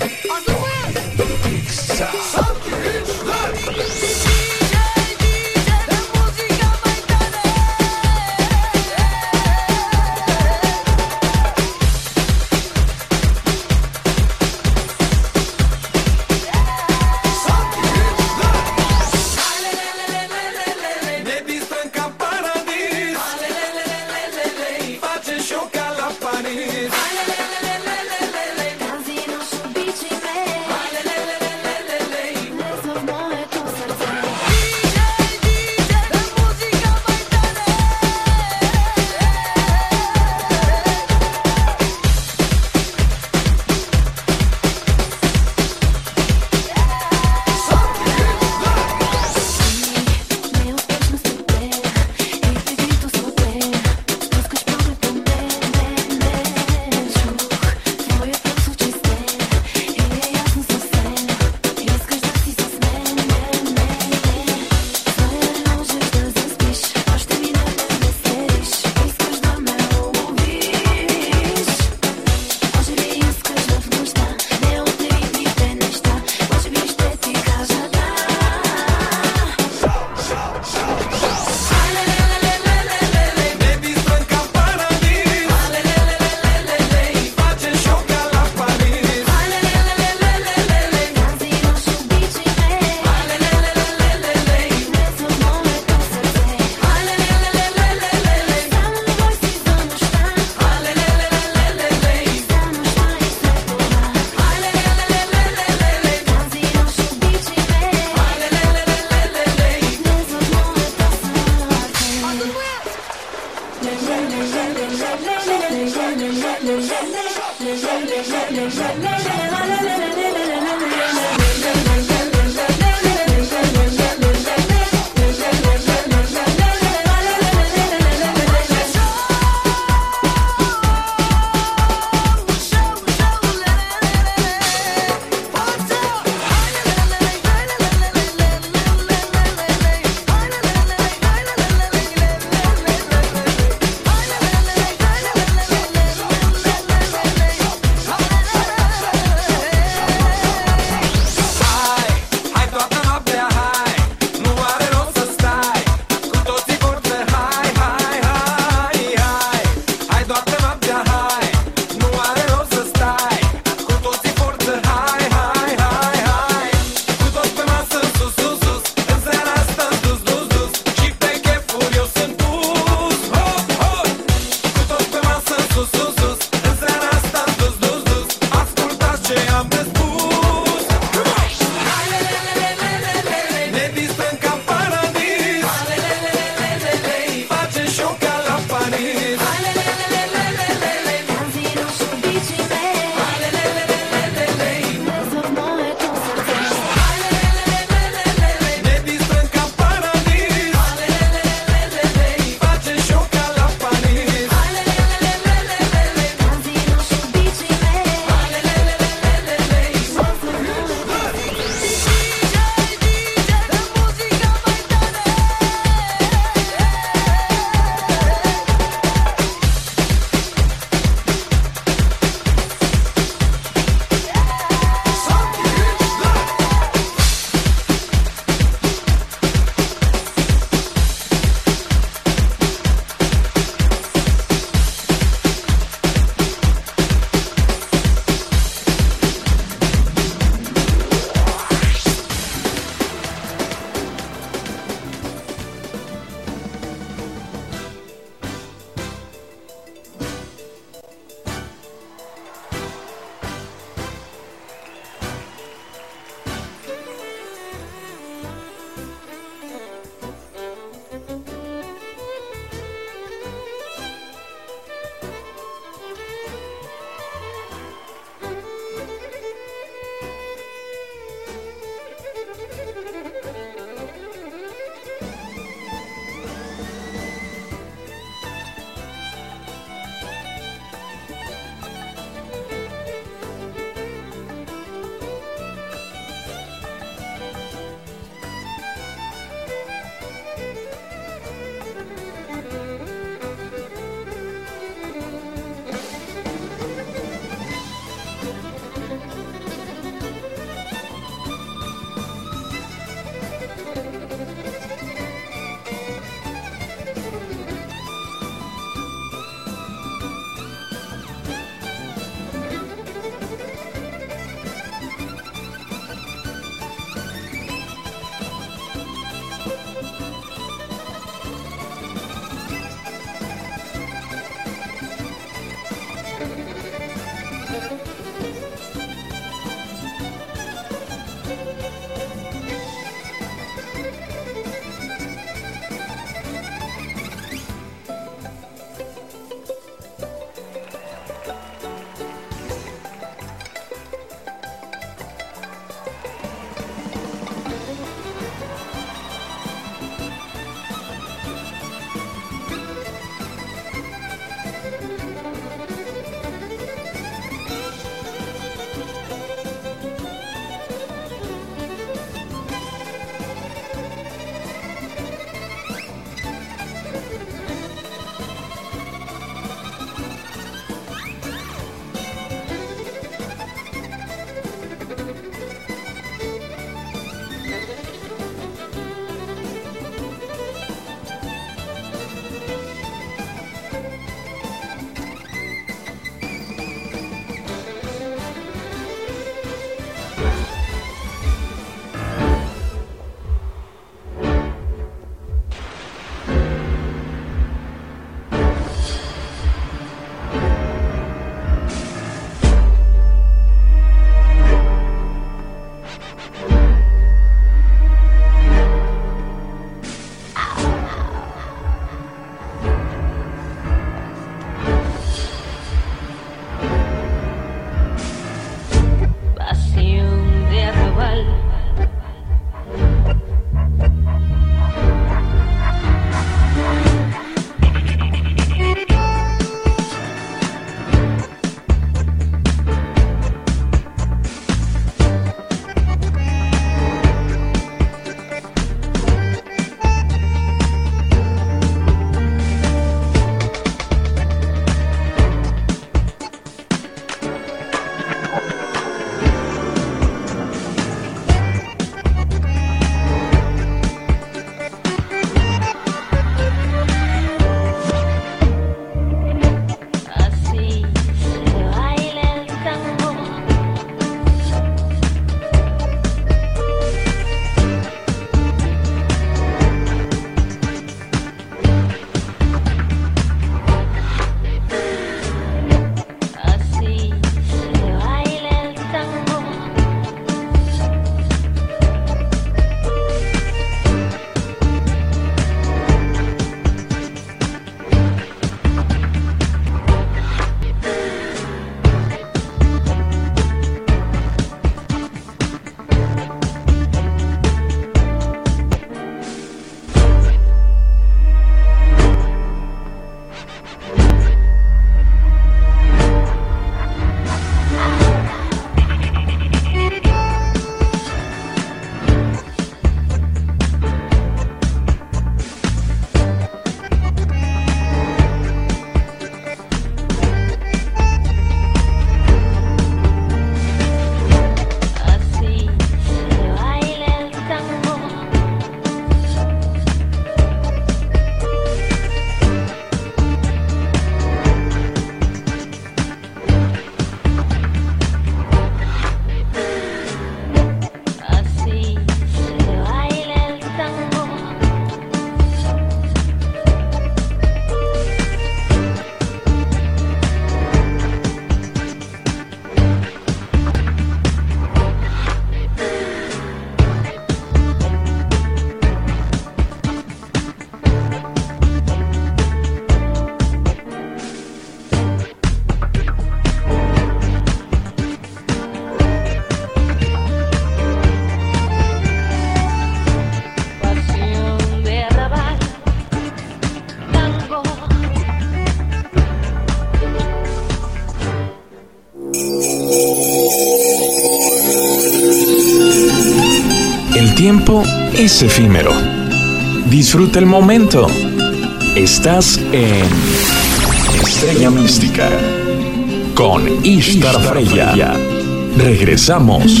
Speaker 1: tiempo es efímero. Disfruta el momento. Estás en Estrella Mística con Ishtar Freya. Regresamos.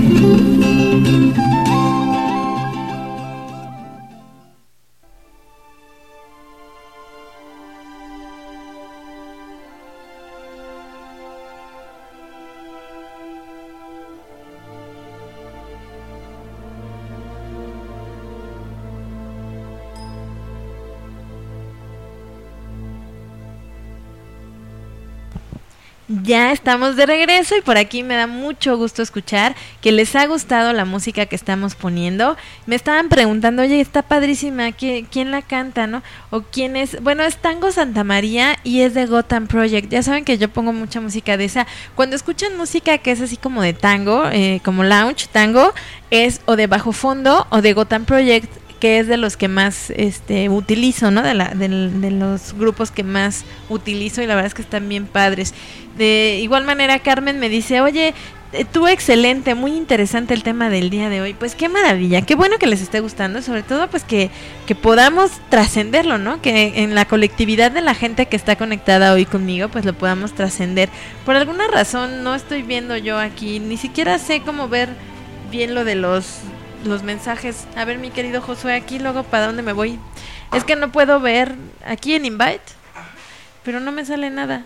Speaker 2: Ya estamos de regreso y por aquí me da mucho gusto escuchar que les ha gustado la música que estamos poniendo. Me estaban preguntando, oye, está padrísima, ¿quién, quién la canta, no? O quién es, bueno, es Tango Santa María y es de Gotham Project. Ya saben que yo pongo mucha música de esa. Cuando escuchan música que es así como de tango, eh, como lounge, tango, es o de bajo fondo o de Gotham Project, que es de los que más este utilizo, ¿no? De, la, de, de los grupos que más utilizo y la verdad es que están bien padres. De igual manera, Carmen me dice, oye, tú excelente, muy interesante el tema del día de hoy. Pues qué maravilla, qué bueno que les esté gustando, sobre todo pues que, que podamos trascenderlo, ¿no? Que en la colectividad de la gente que está conectada hoy conmigo, pues lo podamos trascender. Por alguna razón no estoy viendo yo aquí, ni siquiera sé cómo ver bien lo de los... los mensajes. A ver, mi querido Josué, aquí luego para dónde me voy. Es que no puedo ver aquí en Invite, pero no me sale nada.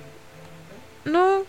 Speaker 2: No.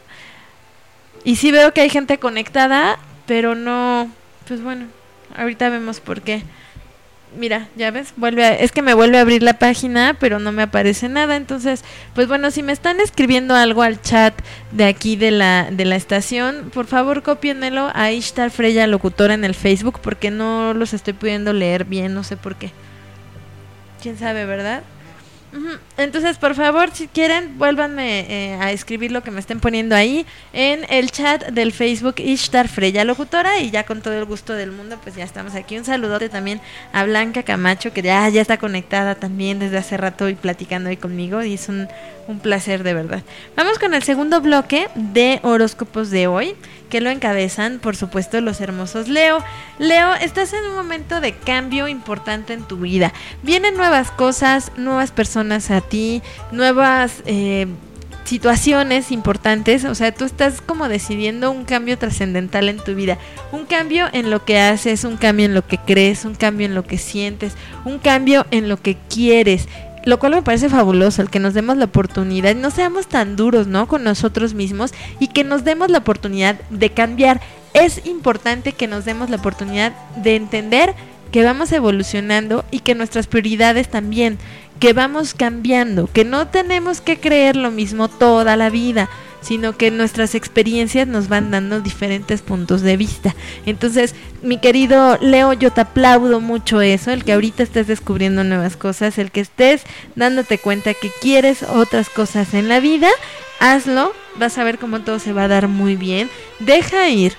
Speaker 2: Y sí veo que hay gente conectada, pero no. Pues bueno, ahorita vemos por qué. Mira, ya ves, vuelve a, es que me vuelve a abrir la página, pero no me aparece nada. Entonces, pues bueno, si me están escribiendo algo al chat de aquí de la de la estación, por favor cópienmelo a Ishtar Freya Locutora en el Facebook, porque no los estoy pudiendo leer bien, no sé por qué. ¿Quién sabe, verdad? Uh-huh. Entonces, por favor, si quieren, vuélvanme eh, a escribir lo que me estén poniendo ahí en el chat del Facebook Ishtar Freya Locutora, y ya con todo el gusto del mundo, pues ya estamos aquí. Un saludote también a Blanca Camacho, que ya, ya está conectada también desde hace rato y platicando hoy conmigo, y es un, un placer de verdad. Vamos con el segundo bloque de horóscopos de hoy, que lo encabezan, por supuesto, los hermosos Leo. Leo, estás en un momento de cambio importante en tu vida. Vienen nuevas cosas, nuevas personas a ti, nuevas eh, situaciones importantes. O sea, tú estás como decidiendo un cambio trascendental en tu vida. Un cambio en lo que haces, un cambio en lo que crees, un cambio en lo que sientes, un cambio en lo que quieres. Lo cual me parece fabuloso, el que nos demos la oportunidad, no seamos tan duros, ¿no?, con nosotros mismos, y que nos demos la oportunidad de cambiar. Es importante que nos demos la oportunidad de entender que vamos evolucionando y que nuestras prioridades también, que vamos cambiando, que no tenemos que creer lo mismo toda la vida, sino que nuestras experiencias nos van dando diferentes puntos de vista. Entonces, mi querido Leo, yo te aplaudo mucho eso, el que ahorita estés descubriendo nuevas cosas, el que estés dándote cuenta que quieres otras cosas en la vida. Hazlo, vas a ver cómo todo se va a dar muy bien. Deja ir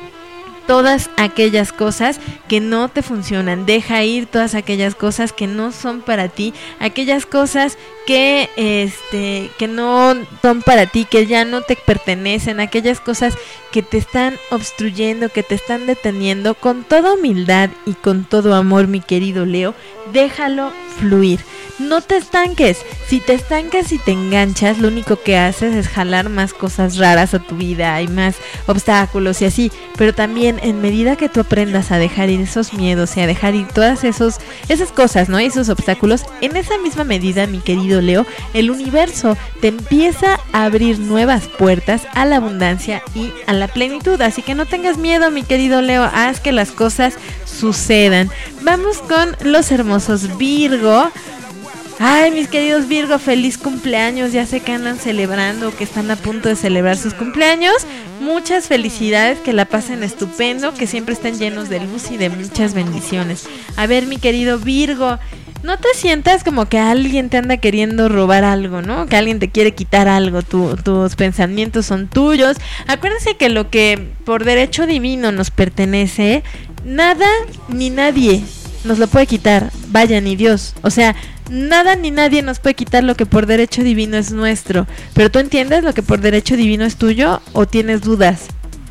Speaker 2: todas aquellas cosas que no te funcionan, deja ir todas aquellas cosas que no son para ti, aquellas cosas que este que no son para ti, que ya no te pertenecen, aquellas cosas que te están obstruyendo, que te están deteniendo. Con toda humildad y con todo amor, mi querido Leo, déjalo fluir. No te estanques. Si te estancas y te enganchas, lo único que haces es jalar más cosas raras a tu vida, hay más obstáculos y así. Pero también, en medida que tú aprendas a dejar ir esos miedos y a dejar ir todas esos, esas cosas, ¿no?, esos obstáculos, en esa misma medida, mi querido Leo, el universo te empieza a abrir nuevas puertas a la abundancia y a la plenitud. Así que no tengas miedo, mi querido Leo, haz que las cosas sucedan. Vamos con los hermosos Virgo. Ay, mis queridos Virgo, feliz cumpleaños. Ya sé que andan celebrando, que están a punto de celebrar sus cumpleaños. Muchas felicidades, que la pasen estupendo, que siempre estén llenos de luz y de muchas bendiciones. A ver, mi querido Virgo, no te sientas como que alguien te anda queriendo robar algo, ¿no? Que alguien te quiere quitar algo. Tu, tus pensamientos son tuyos. Acuérdense que lo que por derecho divino nos pertenece, nada ni nadie nos lo puede quitar. Vaya, ni Dios. O sea, nada ni nadie nos puede quitar lo que por derecho divino es nuestro. Pero ¿tú entiendes lo que por derecho divino es tuyo o tienes dudas?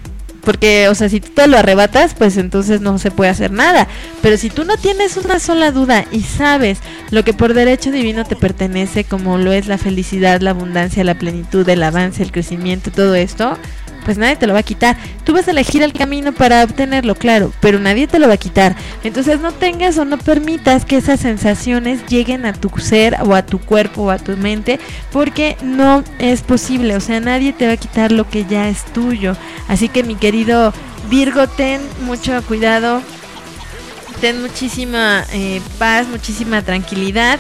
Speaker 2: porque, o sea, si tú te lo arrebatas, pues entonces no se puede hacer nada. Pero si tú no tienes una sola duda y sabes lo que por derecho divino te pertenece, como lo es la felicidad, la abundancia, la plenitud, el avance, el crecimiento, todo esto, pues nadie te lo va a quitar. Tú vas a elegir el camino para obtenerlo, claro, pero nadie te lo va a quitar. Entonces no tengas o no permitas que esas sensaciones lleguen a tu ser o a tu cuerpo o a tu mente, porque no es posible. O sea, nadie te va a quitar lo que ya es tuyo. Así que, mi querido Virgo, ten mucho cuidado, ten muchísima eh, paz, muchísima tranquilidad.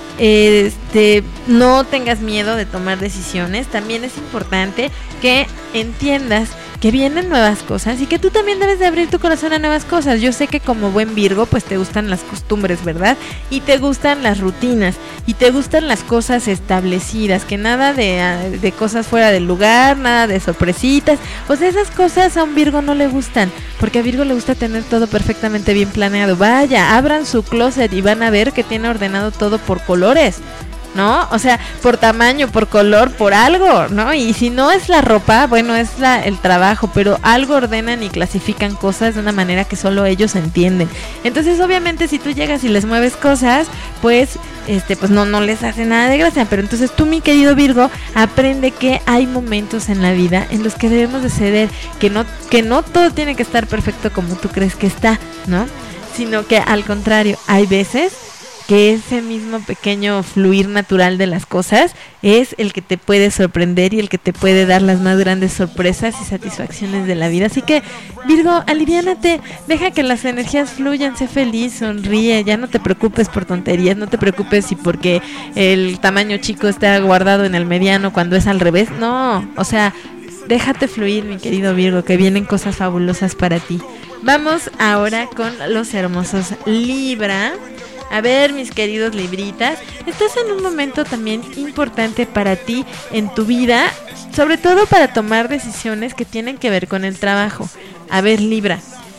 Speaker 2: Este, no tengas miedo de tomar decisiones. También es importante que entiendas que vienen nuevas cosas y que tú también debes de abrir tu corazón a nuevas cosas. Yo sé que como buen Virgo, pues te gustan las costumbres, ¿verdad? Y te gustan las rutinas y te gustan las cosas establecidas, que nada de, de cosas fuera del lugar, nada de sorpresitas. O sea, esas cosas a un Virgo no le gustan, porque a Virgo le gusta tener todo perfectamente bien planeado. Vaya, abran su closet y van a ver que tiene ordenado todo por colores, ¿no? O sea, por tamaño, por color, por algo, ¿no? Y si no es la ropa, bueno, es la, el trabajo, pero algo ordenan y clasifican cosas de una manera que solo ellos entienden. Entonces, obviamente, si tú llegas y les mueves cosas, pues, este, pues no, no les hace nada de gracia. Pero entonces tú, mi querido Virgo, aprende que hay momentos en la vida en los que debemos de ceder, que no, que no todo tiene que estar perfecto como tú crees que está, ¿no? Sino que al contrario, hay veces que ese mismo pequeño fluir natural de las cosas es el que te puede sorprender y el que te puede dar las más grandes sorpresas y satisfacciones de la vida. Así que, Virgo, aliviánate, deja que las energías fluyan, sé feliz, sonríe, ya no te preocupes por tonterías, no te preocupes si porque el tamaño chico está guardado en el mediano cuando es al revés. No, o sea, déjate fluir, mi querido Virgo, que vienen cosas fabulosas para ti. Vamos ahora con los hermosos Libra. A ver, mis queridos Libritas, estás en un momento también importante para ti en tu vida, sobre todo para tomar decisiones que tienen que ver con el trabajo. A ver, Libra,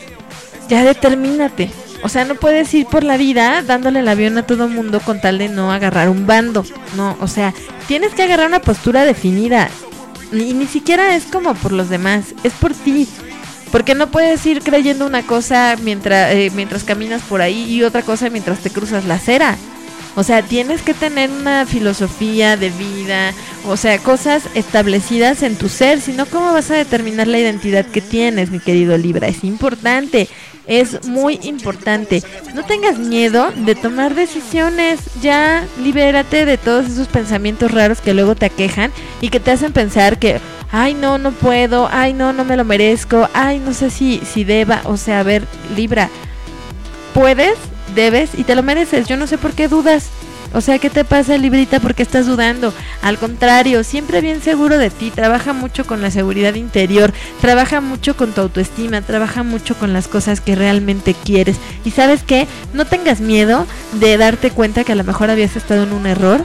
Speaker 2: ya determínate. O sea, no puedes ir por la vida dándole el avión a todo mundo con tal de no agarrar un bando. No, o sea, tienes que agarrar una postura definida. Y ni siquiera es como por los demás, es por ti. Porque no puedes ir creyendo una cosa mientras eh, mientras caminas por ahí y otra cosa mientras te cruzas la acera. O sea, tienes que tener una filosofía de vida, o sea, cosas establecidas en tu ser. Si no, ¿cómo vas a determinar la identidad que tienes, mi querido Libra? Es importante, es muy importante. No tengas miedo de tomar decisiones. Ya libérate de todos esos pensamientos raros que luego te aquejan y que te hacen pensar que ay, no, no puedo, ay, no, no me lo merezco, ay, no sé si, si deba. O sea, a ver, Libra, puedes, debes y te lo mereces. Yo no sé por qué dudas. O sea, ¿qué te pasa, Librita? ¿Por qué estás dudando? Al contrario, siempre bien seguro de ti. Trabaja mucho con la seguridad interior, trabaja mucho con tu autoestima, trabaja mucho con las cosas que realmente quieres. Y ¿sabes qué? No tengas miedo de darte cuenta que a lo mejor habías estado en un error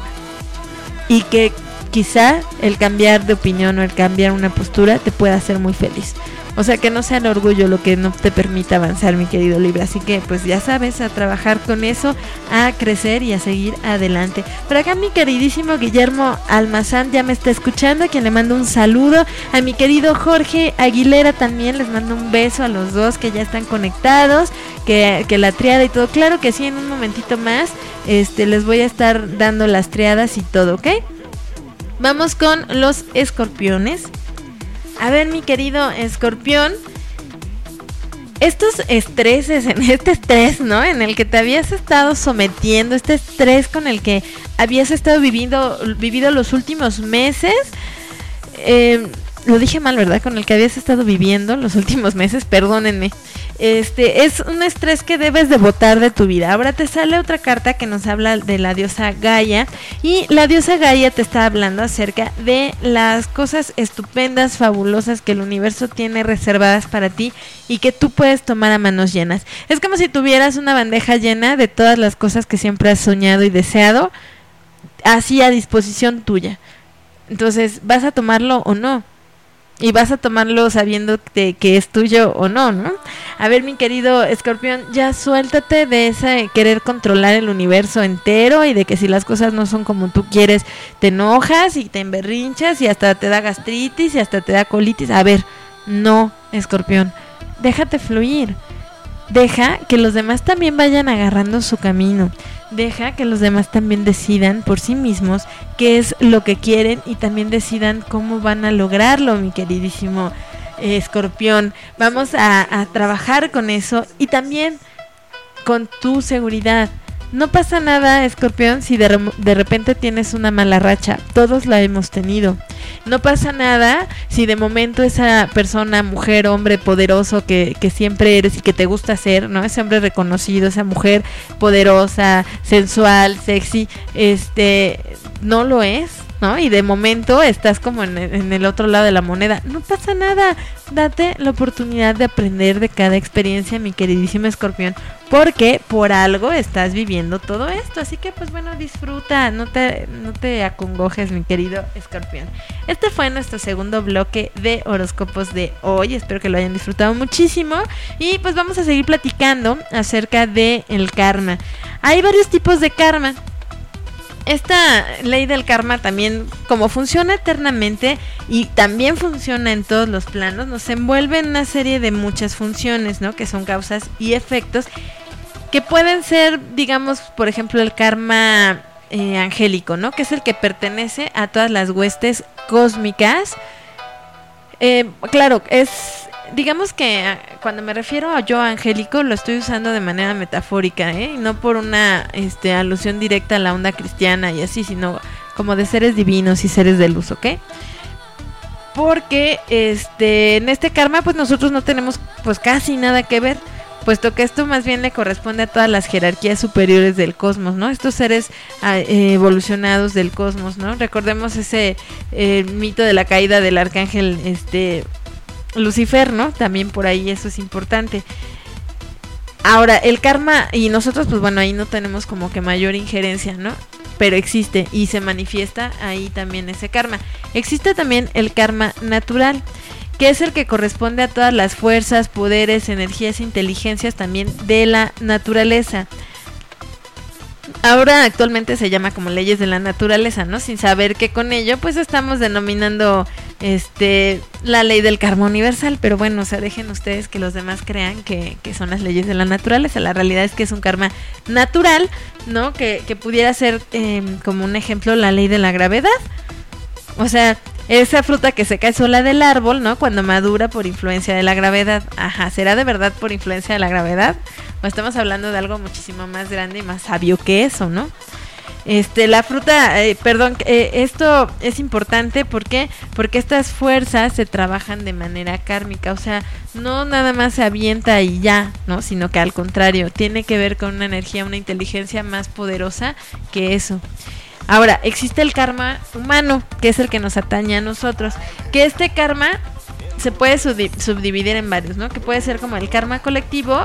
Speaker 2: y que quizá el cambiar de opinión o el cambiar una postura te pueda hacer muy feliz. O sea, que no sea el orgullo lo que no te permita avanzar, mi querido Libra. Así que, pues ya sabes, a trabajar con eso, a crecer y a seguir adelante. Por acá mi queridísimo Guillermo Almazán ya me está escuchando, a quien le mando un saludo. A mi querido Jorge Aguilera también les mando un beso a los dos que ya están conectados, que, que la triada y todo. Claro que sí, en un momentito más este les voy a estar dando las triadas y todo, ¿ok? Vamos con los escorpiones. A ver, mi querido escorpión, estos estreses, en este estrés, ¿no? En el que te habías estado sometiendo, este estrés con el que habías estado viviendo, vivido los últimos meses, eh, lo dije mal, ¿verdad? Con el que habías estado viviendo los últimos meses, perdónenme. Este es un estrés que debes de botar de tu vida. Ahora te sale otra carta que nos habla de la diosa Gaia, y la diosa Gaia te está hablando acerca de las cosas estupendas, fabulosas que el universo tiene reservadas para ti y que tú puedes tomar a manos llenas. Es como si tuvieras una bandeja llena de todas las cosas que siempre has soñado y deseado, así a disposición tuya. Entonces, ¿vas a tomarlo o no? Y vas a tomarlo sabiendo que, que es tuyo o no, ¿no? A ver, mi querido escorpión, ya suéltate de ese querer controlar el universo entero y de que si las cosas no son como tú quieres, te enojas y te emberrinchas y hasta te da gastritis y hasta te da colitis. A ver, No, Escorpión, déjate fluir. Deja que los demás también vayan agarrando su camino. Deja que los demás también decidan por sí mismos qué es lo que quieren y también decidan cómo van a lograrlo, mi queridísimo eh, Escorpión. Vamos a, a trabajar con eso y también con tu seguridad. No pasa nada, Escorpión, si de, re- de repente tienes una mala racha. Todos la hemos tenido. No pasa nada si de momento esa persona, mujer, hombre poderoso que, que siempre eres y que te gusta ser, ¿no? Ese hombre reconocido, esa mujer poderosa, sensual, sexy, este, no lo es, ¿no? Y de momento estás como en, en el otro lado de la moneda. No pasa nada. Date la oportunidad de aprender de cada experiencia, mi queridísimo Escorpión, porque por algo estás viviendo todo esto. Así que pues bueno, disfruta, no te, no te acongojes, mi querido Escorpión. Este fue nuestro segundo bloque de horóscopos de hoy. Espero que lo hayan disfrutado muchísimo. Y pues vamos a seguir platicando acerca de el karma. Hay varios tipos de karma. Esta ley del karma también, como funciona eternamente y también funciona en todos los planos, nos envuelve en una serie de muchas funciones, ¿no? Que son causas y efectos, que pueden ser, digamos, por ejemplo, el karma eh, angélico, ¿no? Que es el que pertenece a todas las huestes cósmicas. Eh, claro, es... Digamos que cuando me refiero a yo angélico lo estoy usando de manera metafórica, ¿eh? Y no por una este, alusión directa a la onda cristiana y así, sino como de seres divinos y seres de luz, ¿ok? Porque este, en este karma pues nosotros no tenemos pues casi nada que ver, puesto que esto más bien le corresponde a todas las jerarquías superiores del cosmos, ¿no? Estos seres eh, evolucionados del cosmos, ¿no? Recordemos ese eh, mito de la caída del arcángel este Lucifer, ¿no? También por ahí eso es importante. Ahora, el karma, y nosotros pues bueno, ahí no tenemos como que mayor injerencia, ¿no? Pero existe y se manifiesta ahí también ese karma. Existe también el karma natural, que es el que corresponde a todas las fuerzas, poderes, energías, inteligencias también de la naturaleza. Ahora actualmente se llama como leyes de la naturaleza, ¿no? Sin saber que con ello pues estamos denominando este la ley del karma universal, pero bueno, o sea, dejen ustedes que los demás crean que, que son las leyes de la naturaleza. La realidad es que es un karma natural, ¿no? Que, que pudiera ser eh, como un ejemplo la ley de la gravedad. O sea, esa fruta que se cae sola del árbol, ¿no? Cuando madura por influencia de la gravedad. Ajá, ¿será de verdad por influencia de la gravedad? O estamos hablando de algo muchísimo más grande y más sabio que eso, ¿no? Este, la fruta, eh, perdón, eh, esto es importante, ¿por qué? Porque estas fuerzas se trabajan de manera kármica, o sea, no nada más se avienta y ya, ¿no? Sino que al contrario, tiene que ver con una energía, una inteligencia más poderosa que eso. Ahora, existe el karma humano, que es el que nos atañe a nosotros, que este karma se puede subdividir en varios, ¿no? Que puede ser como el karma colectivo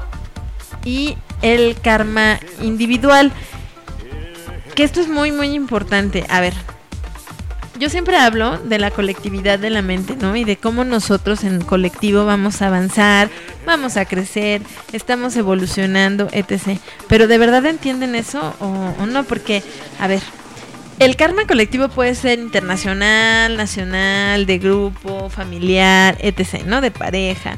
Speaker 2: y el karma individual. Que esto es muy muy importante. A ver, yo siempre hablo de la colectividad de la mente, ¿no? Y de cómo nosotros en colectivo vamos a avanzar, vamos a crecer, estamos evolucionando, etcétera. Pero ¿de verdad entienden eso o, o no? Porque, a ver, el karma colectivo puede ser internacional, nacional, de grupo, familiar, etcétera, ¿no? De pareja.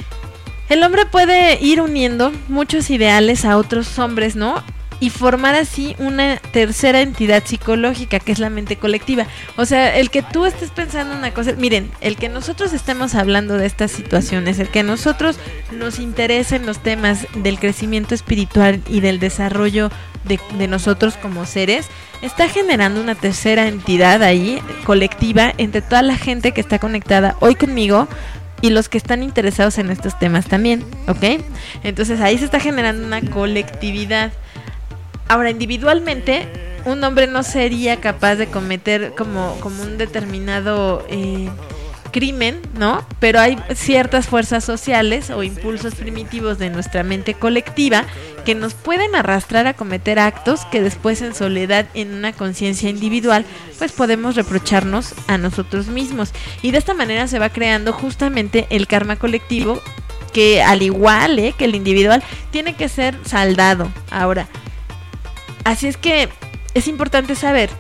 Speaker 2: El hombre puede ir uniendo muchos ideales a otros hombres, ¿no? Y formar así una tercera entidad psicológica, que es la mente colectiva. O sea, el que tú estés pensando una cosa, miren, el que nosotros estemos hablando de estas situaciones, el que nosotros nos interesen los temas del crecimiento espiritual y del desarrollo de, de nosotros como seres, está generando una tercera entidad ahí, colectiva, entre toda la gente que está conectada hoy conmigo y los que están interesados en estos temas también, ¿ok? Entonces ahí se está generando una colectividad. Ahora, individualmente, un hombre no sería capaz de cometer como, como un determinado eh, crimen, ¿no? Pero hay ciertas fuerzas sociales o impulsos primitivos de nuestra mente colectiva que nos pueden arrastrar a cometer actos que después en soledad, en una conciencia individual, pues podemos reprocharnos a nosotros mismos. Y de esta manera se va creando justamente el karma colectivo, que al igual eh, que el individual, tiene que ser saldado. Ahora, así es que es importante saber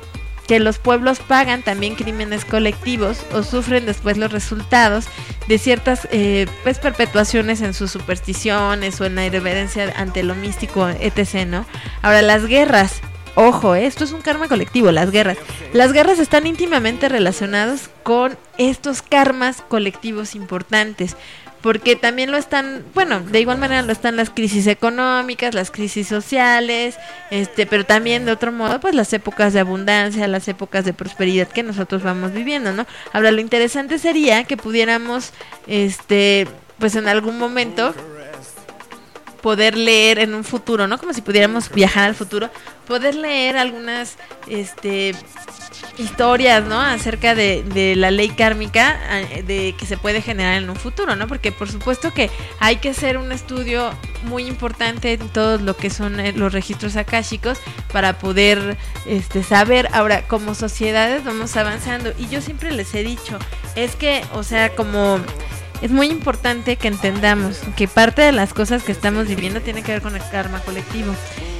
Speaker 2: que los pueblos pagan también crímenes colectivos o sufren después los resultados de ciertas eh, pues perpetuaciones en sus supersticiones o en la irreverencia ante lo místico, etcétera, ¿no? Ahora, las guerras, ojo, ¿eh? Esto es un karma colectivo, las guerras. Las guerras están íntimamente relacionadas con estos karmas colectivos importantes, porque también lo están, bueno, de igual manera lo están las crisis económicas, las crisis sociales, este, pero también de otro modo, pues las épocas de abundancia, las épocas de prosperidad que nosotros vamos viviendo, ¿no? Ahora, lo interesante sería que pudiéramos, este, pues en algún momento poder leer en un futuro, ¿no? Como si pudiéramos viajar al futuro, poder leer algunas, este, historias, ¿no? Acerca de, de la ley kármica de que se puede generar en un futuro, ¿no? Porque por supuesto que hay que hacer un estudio muy importante en todo lo que son los registros akáshicos para poder este saber. Ahora, como sociedades vamos avanzando y yo siempre les he dicho, es que, o sea, como es muy importante que entendamos que parte de las cosas que estamos viviendo tiene que ver con el karma colectivo.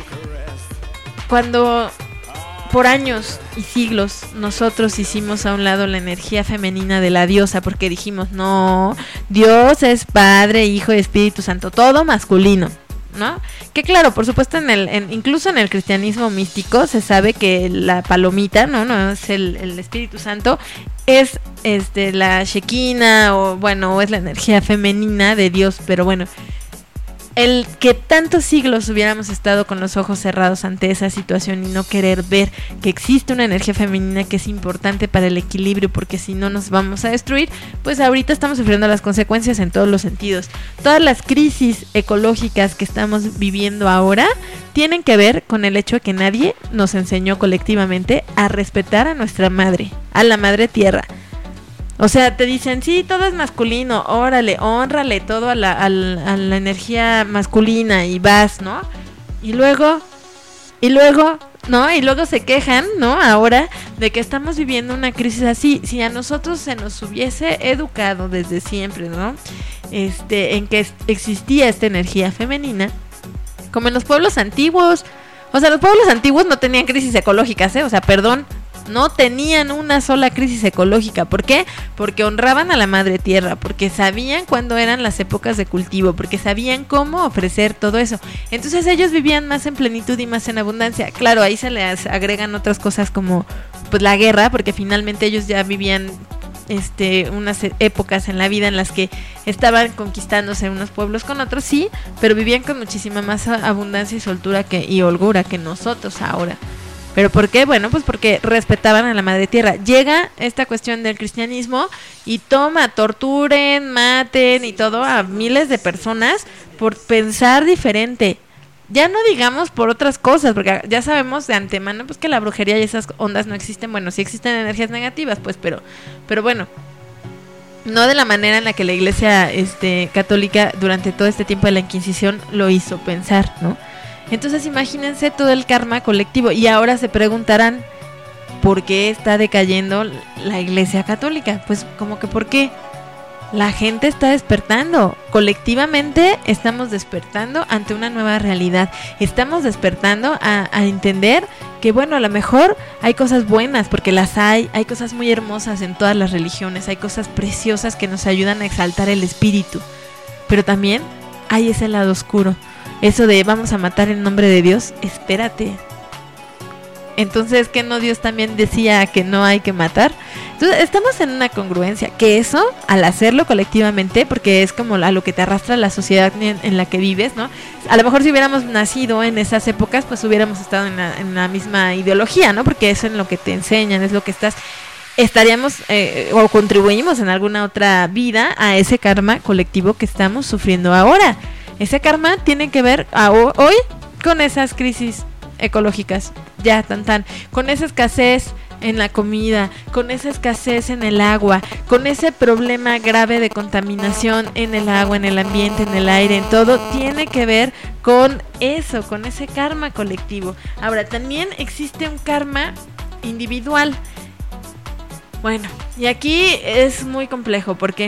Speaker 2: Cuando por años y siglos nosotros hicimos a un lado la energía femenina de la diosa porque dijimos, no, Dios es Padre, Hijo y Espíritu Santo, todo masculino, ¿no? Que claro, por supuesto, en el, en, incluso en el cristianismo místico se sabe que la palomita, no, no es el, el Espíritu Santo, es este la Shekinah o bueno, o es la energía femenina de Dios, pero bueno, el que tantos siglos hubiéramos estado con los ojos cerrados ante esa situación y no querer ver que existe una energía femenina que es importante para el equilibrio, porque si no nos vamos a destruir, pues ahorita estamos sufriendo las consecuencias en todos los sentidos. Todas las crisis ecológicas que estamos viviendo ahora tienen que ver con el hecho de que nadie nos enseñó colectivamente a respetar a nuestra madre, a la madre tierra. O sea, te dicen, sí, todo es masculino, órale, hónrale todo a la, a la, a la energía masculina y vas, ¿no? Y luego, y luego, ¿no? Y luego se quejan, ¿no? Ahora de que estamos viviendo una crisis así. Si a nosotros se nos hubiese educado desde siempre, ¿no? Este, en que existía esta energía femenina, como en los pueblos antiguos. O sea, los pueblos antiguos no tenían crisis ecológicas, ¿eh? O sea, perdón, no tenían una sola crisis ecológica. ¿Por qué? Porque honraban a la madre tierra, porque sabían cuándo eran las épocas de cultivo, porque sabían cómo ofrecer todo eso. Entonces ellos vivían más en plenitud y más en abundancia. Claro, ahí se les agregan otras cosas como pues la guerra, porque finalmente ellos ya vivían este unas épocas en la vida en las que estaban conquistándose unos pueblos con otros, sí, pero vivían con muchísima más abundancia y soltura que, y holgura que nosotros ahora. ¿Pero por qué? Bueno, pues porque respetaban a la madre tierra. Llega esta cuestión del cristianismo y toma, torturen, maten y todo a miles de personas por pensar diferente. Ya no digamos por otras cosas, porque ya sabemos de antemano pues que la brujería y esas ondas no existen. Bueno, sí existen energías negativas, pues, pero, pero bueno, no de la manera en la que la Iglesia este, católica durante todo este tiempo de la Inquisición lo hizo pensar, ¿no? Entonces imagínense todo el karma colectivo y ahora se preguntarán ¿por qué está decayendo la Iglesia católica? Pues como que ¿por qué? La gente está despertando, colectivamente estamos despertando ante una nueva realidad, estamos despertando a, a entender que bueno, a lo mejor hay cosas buenas, porque las hay, hay cosas muy hermosas en todas las religiones, hay cosas preciosas que nos ayudan a exaltar el espíritu, pero también hay ese lado oscuro. Eso de vamos a matar en nombre de Dios, espérate. Entonces, ¿qué no Dios también decía que no hay que matar? Entonces, estamos en una congruencia, que eso, al hacerlo colectivamente, porque es como a lo que te arrastra la sociedad en, en la que vives, ¿no? A lo mejor si hubiéramos nacido en esas épocas, pues hubiéramos estado en la, en la misma ideología, ¿no? Porque eso es lo que te enseñan, es lo que estás... estaríamos eh, o contribuimos en alguna otra vida a ese karma colectivo que estamos sufriendo ahora. Ese karma tiene que ver a hoy con esas crisis ecológicas, ya tan tan, con esa escasez en la comida, con esa escasez en el agua, con ese problema grave de contaminación en el agua, en el ambiente, en el aire, en todo, tiene que ver con eso, con ese karma colectivo. Ahora, también existe un karma individual. Bueno, y aquí es muy complejo porque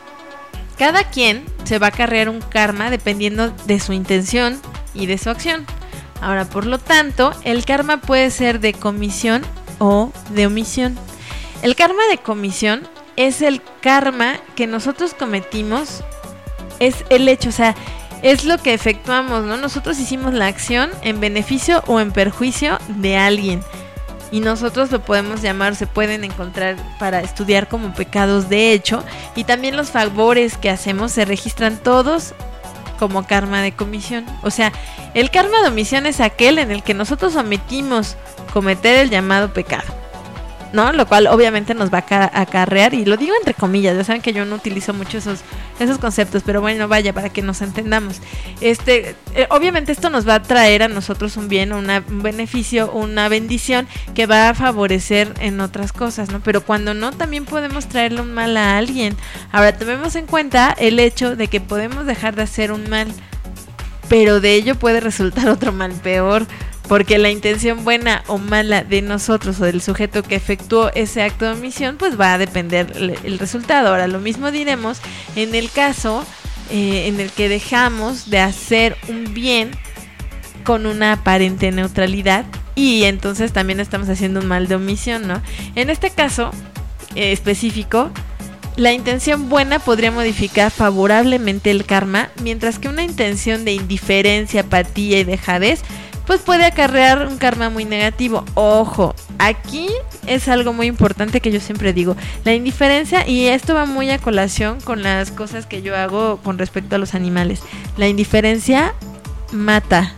Speaker 2: cada quien se va a acarrear un karma dependiendo de su intención y de su acción. Ahora, por lo tanto, el karma puede ser de comisión o de omisión. El karma de comisión es el karma que nosotros cometimos, es el hecho, o sea, es lo que efectuamos, ¿no? Nosotros hicimos la acción en beneficio o en perjuicio de alguien. Y nosotros lo podemos llamar, se pueden encontrar para estudiar como pecados de hecho. Y también los favores que hacemos se registran todos como karma de comisión. O sea, el karma de omisión es aquel en el que nosotros omitimos cometer el llamado pecado, ¿no? Lo cual obviamente nos va a acarrear, y lo digo entre comillas, ya saben que yo no utilizo mucho esos, esos conceptos, pero bueno, vaya, para que nos entendamos. Este, eh, obviamente esto nos va a traer a nosotros un bien, una, un beneficio, una bendición que va a favorecer en otras cosas, ¿no? Pero cuando no, también podemos traerle un mal a alguien. Ahora, tomemos en cuenta el hecho de que podemos dejar de hacer un mal, pero de ello puede resultar otro mal peor. Porque la intención buena o mala de nosotros o del sujeto que efectuó ese acto de omisión, pues va a depender el, el resultado. Ahora, lo mismo diremos en el caso eh, en el que dejamos de hacer un bien con una aparente neutralidad, y entonces también estamos haciendo un mal de omisión, ¿no? En este caso eh, específico, la intención buena podría modificar favorablemente el karma, mientras que una intención de indiferencia, apatía y dejadez pues puede acarrear un karma muy negativo. Ojo, aquí es algo muy importante que yo siempre digo, la indiferencia, y esto va muy a colación con las cosas que yo hago con respecto a los animales. La indiferencia mata.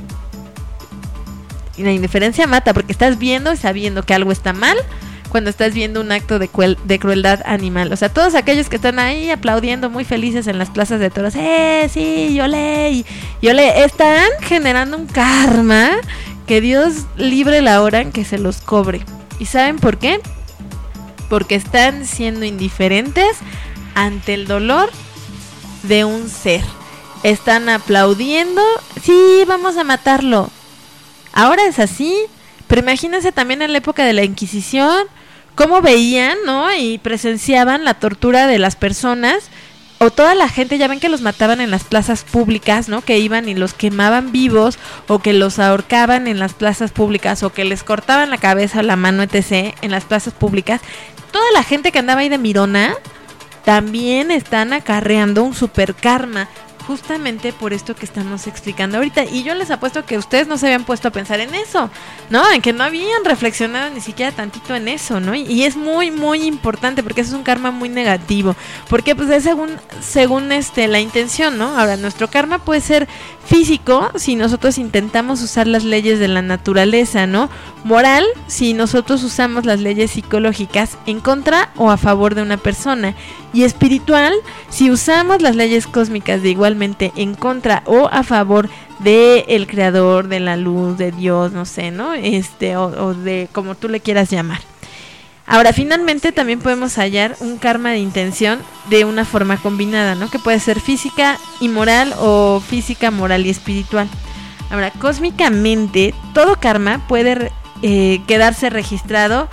Speaker 2: Y la indiferencia mata porque estás viendo y sabiendo que algo está mal cuando estás viendo un acto de, cruel, de crueldad animal. O sea, todos aquellos que están ahí aplaudiendo muy felices en las plazas de toros, ¡eh, sí, yo le, yo le! Están generando un karma que Dios libre la hora en que se los cobre. ¿Y saben por qué? Porque están siendo indiferentes ante el dolor de un ser. Están aplaudiendo, sí, vamos a matarlo. Ahora es así, pero imagínense también en la época de la Inquisición, cómo veían, ¿no? Y presenciaban la tortura de las personas, o toda la gente, ya ven que los mataban en las plazas públicas, ¿no? Que iban y los quemaban vivos, o que los ahorcaban en las plazas públicas, o que les cortaban la cabeza, la mano, etcétera en las plazas públicas. Toda la gente que andaba ahí de mirona también están acarreando un super karma, justamente por esto que estamos explicando ahorita. Y yo les apuesto que ustedes no se habían puesto a pensar en eso, ¿no? En que no habían reflexionado ni siquiera tantito en eso, ¿no? Y, y es muy, muy importante, porque eso es un karma muy negativo, porque pues es según, según este, la intención, ¿no? Ahora, nuestro karma puede ser físico si nosotros intentamos usar las leyes de la naturaleza, ¿no? Moral, si nosotros usamos las leyes psicológicas en contra o a favor de una persona. Y espiritual, si usamos las leyes cósmicas de igualmente en contra o a favor de el creador, de la luz, de Dios, no sé, ¿no? Este, o, o de como tú le quieras llamar. Ahora, finalmente también podemos hallar un karma de intención de una forma combinada, ¿no? Que puede ser física y moral, o física, moral y espiritual. Ahora, cósmicamente, todo karma puede eh, quedarse registrado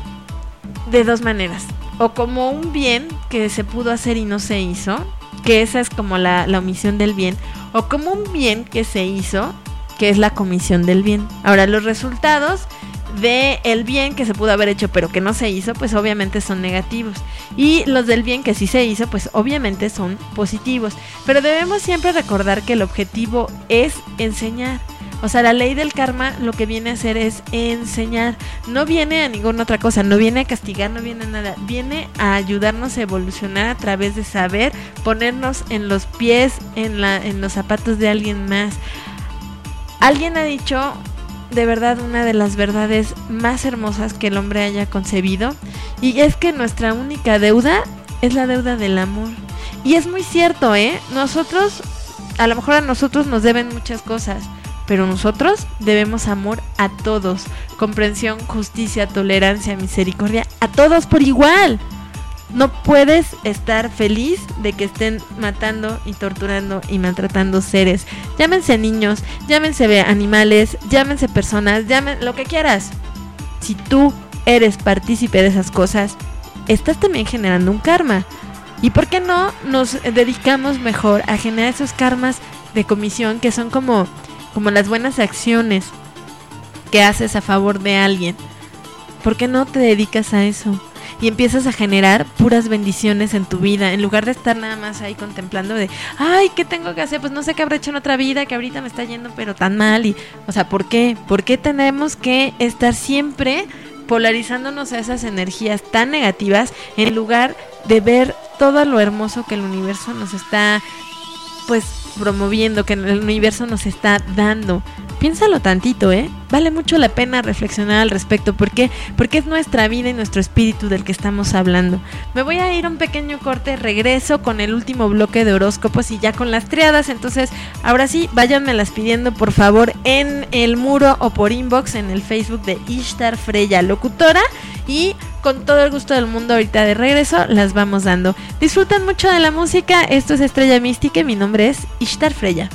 Speaker 2: de dos maneras. O como un bien que se pudo hacer y no se hizo, que esa es como la, la omisión del bien. O como un bien que se hizo, que es la comisión del bien. Ahora, los resultados de el bien que se pudo haber hecho pero que no se hizo, pues obviamente son negativos, y los del bien que sí se hizo, pues obviamente son positivos. Pero debemos siempre recordar que el objetivo es enseñar. O sea, la ley del karma lo que viene a hacer es enseñar, no viene a ninguna otra cosa, no viene a castigar, no viene a nada, viene a ayudarnos a evolucionar a través de saber ponernos en los pies, en, la, en los zapatos de alguien más. Alguien ha dicho, de verdad, una de las verdades más hermosas que el hombre haya concebido, y es que nuestra única deuda es la deuda del amor. Y es muy cierto, ¿eh? Nosotros, a lo mejor a nosotros nos deben muchas cosas, pero nosotros debemos amor a todos, comprensión, justicia, tolerancia, misericordia, a todos por igual. No puedes estar feliz de que estén matando y torturando y maltratando seres. Llámense niños, llámense animales, llámense personas, llamen lo que quieras. Si tú eres partícipe de esas cosas, estás también generando un karma. ¿Y por qué no nos dedicamos mejor a generar esos karmas de comisión, que son como, como las buenas acciones que haces a favor de alguien? ¿por qué no te dedicas a eso? Y empiezas a generar puras bendiciones en tu vida, en lugar de estar nada más ahí contemplando de, ay, ¿qué tengo que hacer? Pues no sé qué habré hecho en otra vida, que ahorita me está yendo pero tan mal. Y, o sea, ¿por qué? ¿Por qué tenemos que estar siempre polarizándonos a esas energías tan negativas en lugar de ver todo lo hermoso que el universo nos está, pues, promoviendo, que el universo nos está dando? Piénsalo tantito, ¿eh? Vale mucho la pena reflexionar al respecto. ¿Por qué? Porque es nuestra vida y nuestro espíritu del que estamos hablando. Me voy a ir a un pequeño corte, regreso con el último bloque de horóscopos y ya con las triadas. Entonces, ahora sí, váyanmelas pidiendo por favor en el muro o por inbox en el Facebook de Ishtar Freya Locutora. Y con todo el gusto del mundo, ahorita de regreso las vamos dando. Disfrutan mucho de la música. Esto es Estrella Mística y mi nombre es Ishtar Freya.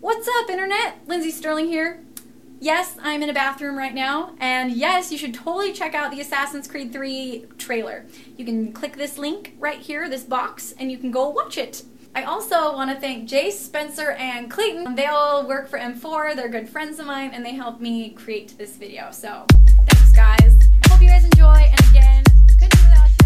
Speaker 4: What's up, Internet? Lindsay Sterling here. Yes, I'm in a bathroom right now, and yes, you should totally check out the Assassin's Creed three trailer. You can click this link right here, this box, and you can go watch it. I also want to thank Jace, Spencer, and Clayton. They all work for M four, they're good friends of mine, and they helped me create this video. So, thanks guys. Hope you guys enjoy, and again, couldn't do without you.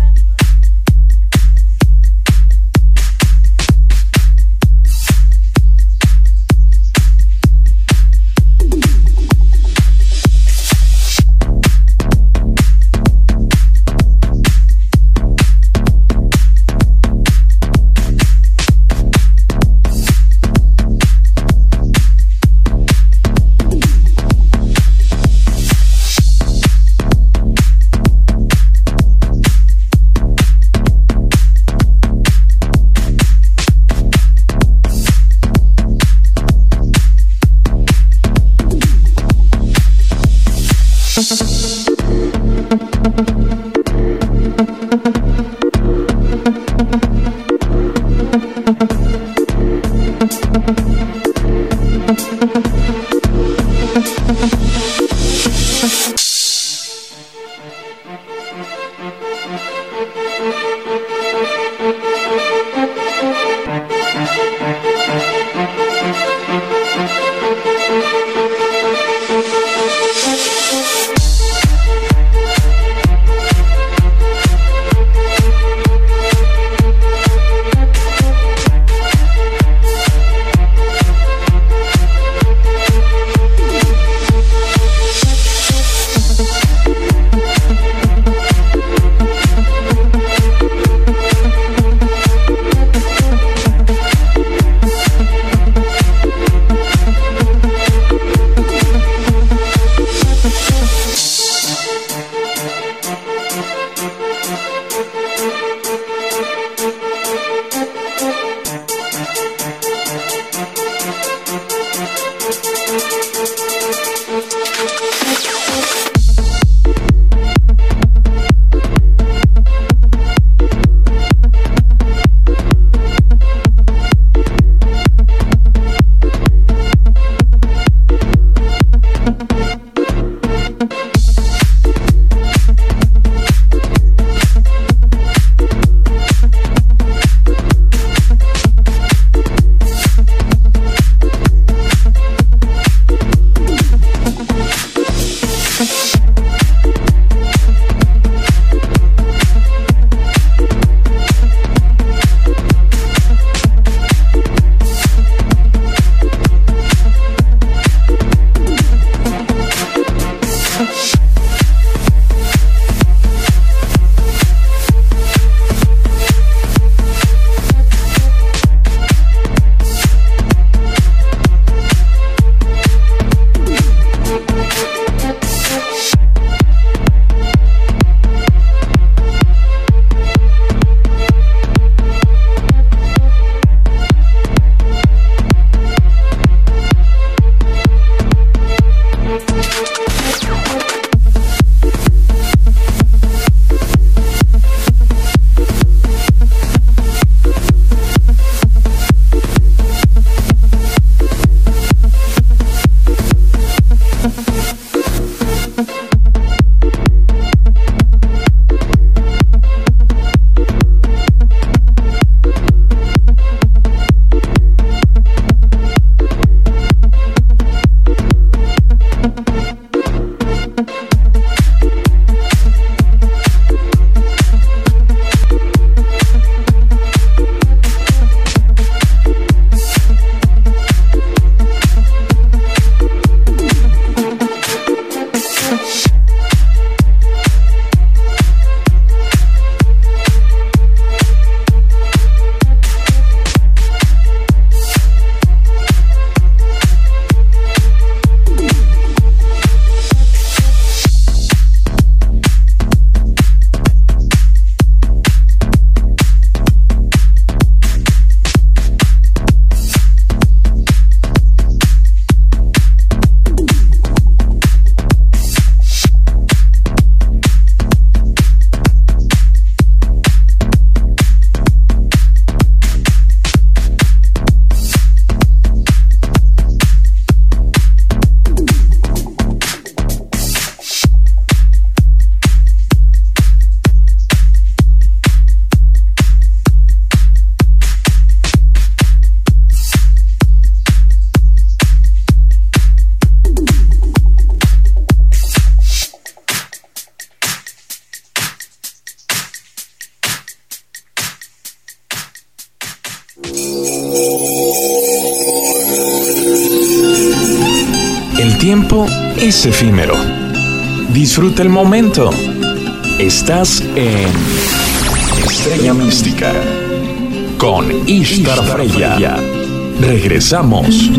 Speaker 1: El tiempo es efímero. Disfruta el momento. Estás en Estrella Mística con Ishtar Freya. Regresamos.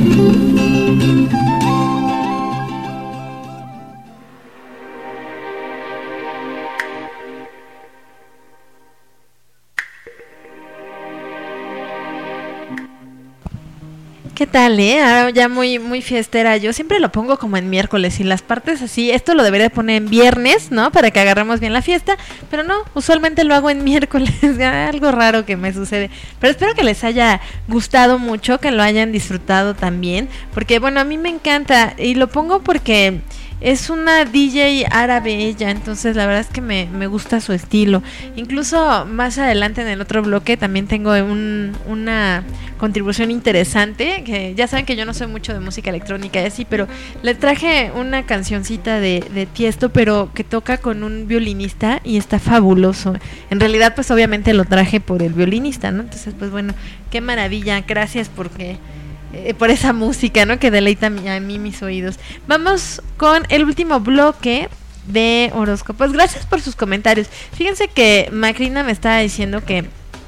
Speaker 2: ¿Qué tal, eh? Ahora ya muy, muy fiestera. Yo siempre lo pongo como en miércoles y las partes así, esto lo debería poner en viernes, ¿no? Para que agarremos bien la fiesta, pero no, usualmente lo hago en miércoles, algo raro que me sucede. Pero espero que les haya gustado mucho, que lo hayan disfrutado también, porque bueno, a mí me encanta y lo pongo porque es una D J árabe ella, entonces la verdad es que me, me gusta su estilo. Incluso más adelante en el otro bloque también tengo un, una contribución interesante, que ya saben que yo no soy mucho de música electrónica y así, pero le traje una cancioncita de, de Tiesto, pero que toca con un violinista y está fabuloso. En realidad pues obviamente lo traje por el violinista, ¿no? Entonces pues bueno, qué maravilla, gracias porque... Eh, por esa música, ¿no? Que deleita a mí, a mí mis oídos. Vamos con el último bloque de horóscopos. Gracias por sus comentarios. Fíjense que Macrina me estaba diciendo que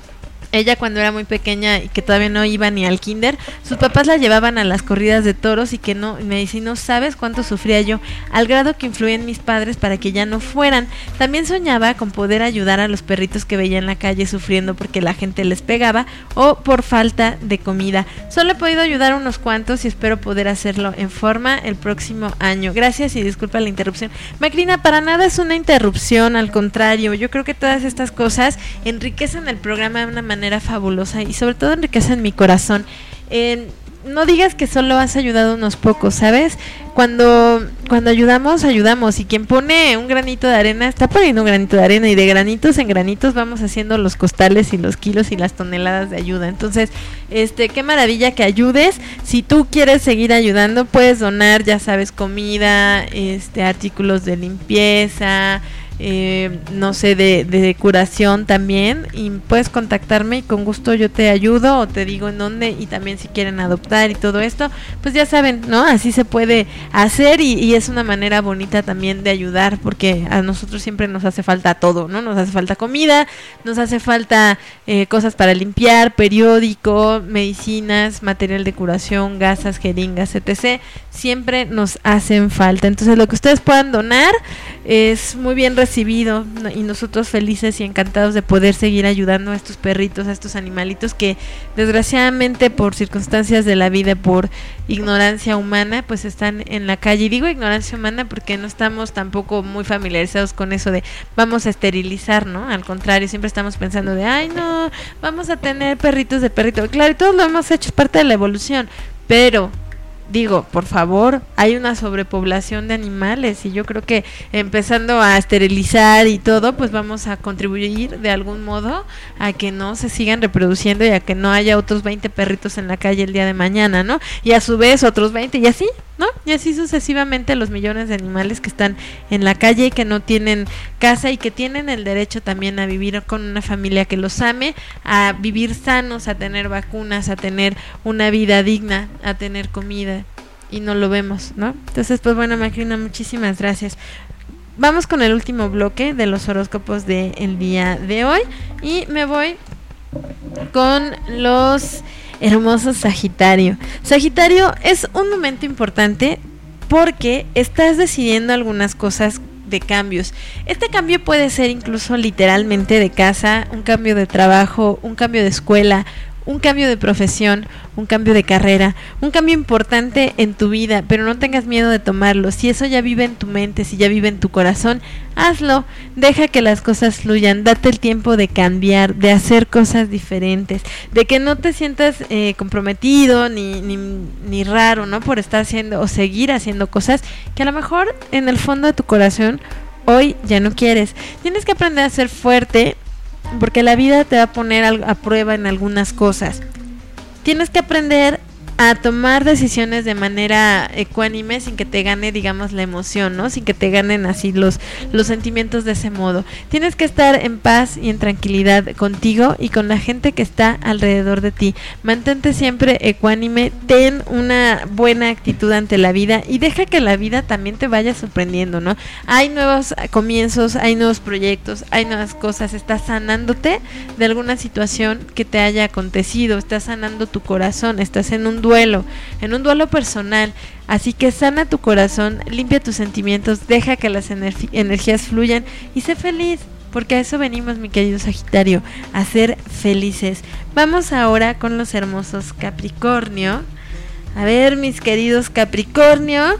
Speaker 2: ella cuando era muy pequeña y que todavía no iba ni al kinder, sus papás la llevaban a las corridas de toros y que no, me dice, no sabes cuánto sufría yo, al grado que influían mis padres para que ya no fueran. También soñaba con poder ayudar a los perritos que veía en la calle sufriendo porque la gente les pegaba o por falta de comida. Solo he podido ayudar a unos cuantos y espero poder hacerlo en forma el próximo año. Gracias y disculpa la interrupción. Macrina, para nada es una interrupción, al contrario, yo creo que todas estas cosas enriquecen el programa de una manera fabulosa y sobre todo enriquecen mi corazón. Eh, no digas que solo has ayudado a unos pocos, ¿sabes? Cuando, cuando ayudamos, ayudamos y quien pone un granito de arena está poniendo un granito de arena y de granitos en granitos vamos haciendo los costales y los kilos y las toneladas de ayuda. Entonces, este, qué maravilla que ayudes. Si tú quieres seguir ayudando, puedes donar, ya sabes, comida, este, artículos de limpieza, Eh, no sé, de, de curación también, y puedes contactarme y con gusto yo te ayudo o te digo en dónde, y también si quieren adoptar y todo esto, pues ya saben, ¿no? Así se puede hacer y, y es una manera bonita también de ayudar, porque a nosotros siempre nos hace falta todo, ¿no? Nos hace falta comida, nos hace falta eh, cosas para limpiar, periódico, medicinas, material de curación, gasas, jeringas, etcétera. Siempre nos hacen falta. Entonces lo que ustedes puedan donar es muy bien recibido y nosotros felices y encantados de poder seguir ayudando a estos perritos, a estos animalitos que desgraciadamente por circunstancias de la vida, por ignorancia humana, pues están en la calle. Y digo ignorancia humana porque no estamos tampoco muy familiarizados con eso de vamos a esterilizar, ¿no? Al contrario, siempre estamos pensando de ay no, vamos a tener perritos de perrito. Claro, y todos lo hemos hecho, es parte de la evolución, pero digo, por favor, hay una sobrepoblación de animales y yo creo que empezando a esterilizar y todo, pues vamos a contribuir de algún modo a que no se sigan reproduciendo y a que no haya otros veinte perritos en la calle el día de mañana, ¿no? Y a su vez otros veinte y así, ¿no? Y así sucesivamente los millones de animales que están en la calle y que no tienen casa y que tienen el derecho también a vivir con una familia que los ame, a vivir sanos, a tener vacunas, a tener una vida digna, a tener comida. Y no lo vemos, ¿no? Entonces, pues bueno, Macrina, muchísimas gracias. Vamos con el último bloque de los horóscopos del día de hoy y me voy con los hermosos Sagitario. Sagitario es un momento importante porque estás decidiendo algunas cosas de cambios. Este cambio puede ser incluso literalmente de casa, un cambio de trabajo, un cambio de escuela, un cambio de profesión, un cambio de carrera, un cambio importante en tu vida, pero no tengas miedo de tomarlo. Si eso ya vive en tu mente, si ya vive en tu corazón, hazlo, deja que las cosas fluyan, date el tiempo de cambiar, de hacer cosas diferentes, de que no te sientas eh, comprometido ni, ni, ni raro, ¿no? Por estar haciendo o seguir haciendo cosas que a lo mejor en el fondo de tu corazón hoy ya no quieres. Tienes que aprender a ser fuerte, porque la vida te va a poner a prueba en algunas cosas. Tienes que aprender a tomar decisiones de manera ecuánime sin que te gane, digamos, la emoción, ¿no? Sin que te ganen así los, los sentimientos de ese modo. Tienes que estar en paz y en tranquilidad contigo y con la gente que está alrededor de ti. Mantente siempre ecuánime, ten una buena actitud ante la vida y deja que la vida también te vaya sorprendiendo, ¿no? Hay nuevos comienzos, hay nuevos proyectos, hay nuevas cosas, estás sanándote de alguna situación que te haya acontecido, estás sanando tu corazón, estás en un duelo, en un duelo personal, así que sana tu corazón, limpia tus sentimientos, deja que las ener- energías fluyan y sé feliz, porque a eso venimos, mi querido Sagitario, a ser felices. Vamos ahora con los hermosos Capricornio. A ver, mis queridos Capricornio,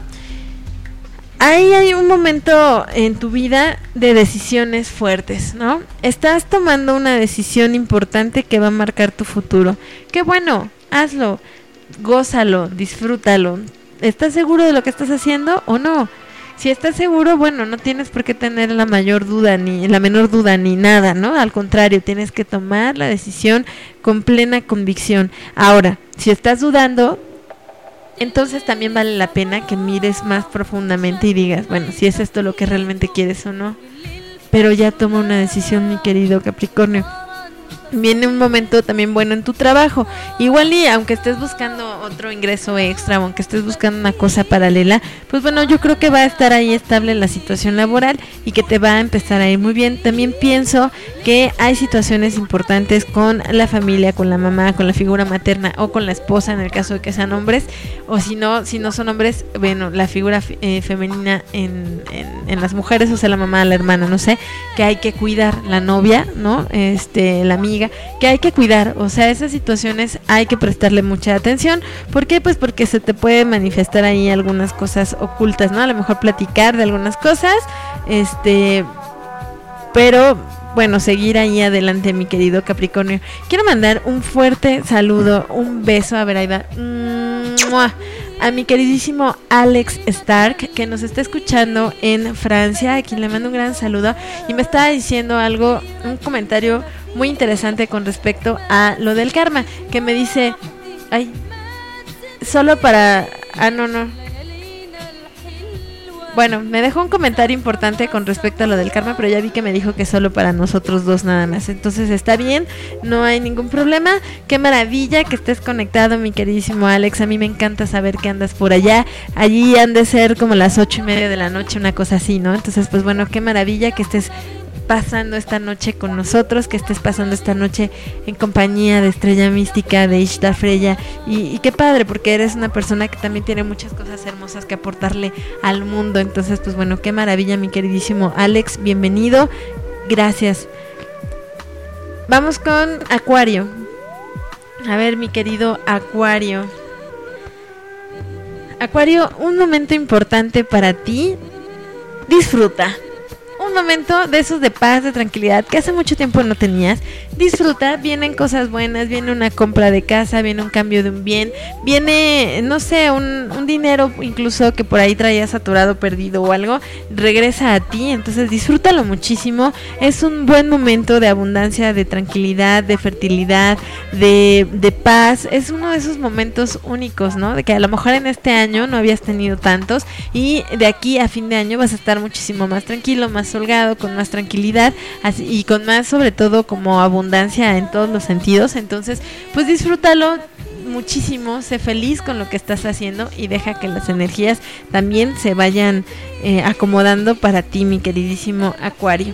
Speaker 2: ahí hay un momento en tu vida de decisiones fuertes, ¿no? Estás tomando una decisión importante que va a marcar tu futuro. Qué bueno, hazlo, gózalo, disfrútalo. ¿Estás seguro de lo que estás haciendo o no? Si estás seguro, bueno, no tienes por qué tener la mayor duda, ni la menor duda, ni nada, ¿no? Al contrario, tienes que tomar la decisión con plena convicción. Ahora, si estás dudando, entonces también vale la pena que mires más profundamente y digas, bueno, si es esto lo que realmente quieres o no. Pero ya toma una decisión, mi querido Capricornio. Viene un momento también bueno en tu trabajo. Igual y aunque estés buscando otro ingreso extra o aunque estés buscando una cosa paralela, pues bueno, yo creo que va a estar ahí estable la situación laboral y que te va a empezar a ir muy bien. También pienso que hay situaciones importantes con la familia, con la mamá, con la figura materna o con la esposa en el caso de que sean hombres, o si no, si no son hombres, bueno, la figura eh, femenina en, en, en las mujeres, o sea, la mamá, la hermana, no sé, que hay que cuidar, la novia, ¿no? Este, la amiga, que hay que cuidar, o sea, esas situaciones hay que prestarle mucha atención. ¿Por qué? Pues porque se te puede manifestar ahí algunas cosas ocultas, ¿no? A lo mejor platicar de algunas cosas, este, pero bueno, seguir ahí adelante, mi querido Capricornio. Quiero mandar un fuerte saludo, un beso, a ver, ahí va, ¡mua!, a mi queridísimo Alex Stark, que nos está escuchando en Francia, a quien le mando un gran saludo, y me estaba diciendo algo, un comentario muy interesante con respecto a lo del karma, que me dice, ay, solo para, ah, no, no, bueno, me dejó un comentario importante con respecto a lo del karma, pero ya vi que me dijo que solo para nosotros dos nada más. Entonces está bien, no hay ningún problema. Qué maravilla que estés conectado, mi queridísimo Alex. A mí me encanta saber que andas por allá. Allí han de ser como las ocho y media de la noche, una cosa así, ¿no? Entonces, pues bueno, qué maravilla que estés pasando esta noche con nosotros, que estés pasando esta noche en compañía de Estrella Mística, de Ishtar Freya, y, y qué padre, porque eres una persona que también tiene muchas cosas hermosas que aportarle al mundo. Entonces, pues bueno, qué maravilla, mi queridísimo Alex, bienvenido, gracias. Vamos con Acuario. A ver, mi querido Acuario. Acuario, un momento importante para ti, disfruta. Un momento de esos de paz, de tranquilidad, que hace mucho tiempo no tenías. Disfruta, vienen cosas buenas, viene una compra de casa, viene un cambio de un bien, viene, no sé, un, un dinero incluso que por ahí traías atorado, perdido o algo, regresa a ti. Entonces disfrútalo muchísimo. Es un buen momento de abundancia, de tranquilidad, de fertilidad, de, de paz. Es uno de esos momentos únicos, ¿no? De que a lo mejor en este año no habías tenido tantos, y de aquí a fin de año vas a estar muchísimo más tranquilo, más holgado, con más tranquilidad, así, y con más, sobre todo, como abundancia en todos los sentidos. Entonces, pues disfrútalo muchísimo, sé feliz con lo que estás haciendo y deja que las energías también se vayan eh, acomodando para ti, mi queridísimo Acuario.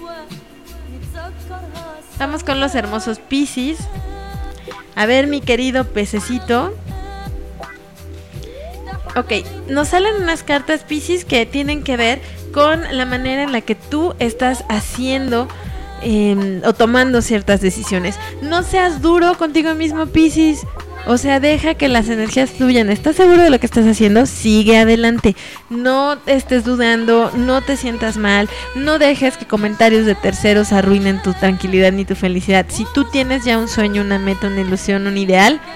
Speaker 2: Vamos con los hermosos Piscis. A ver, mi querido pececito. Ok, nos salen unas cartas, Piscis, que tienen que ver con la manera en la que tú estás haciendo eh, o tomando ciertas decisiones. No seas duro contigo mismo, Piscis. O sea, deja que las energías fluyan. ¿Estás seguro de lo que estás haciendo? Sigue adelante. No estés dudando, no te sientas mal, no dejes que comentarios de terceros arruinen tu tranquilidad ni tu felicidad. Si tú tienes ya un sueño, una meta, una ilusión, un ideal,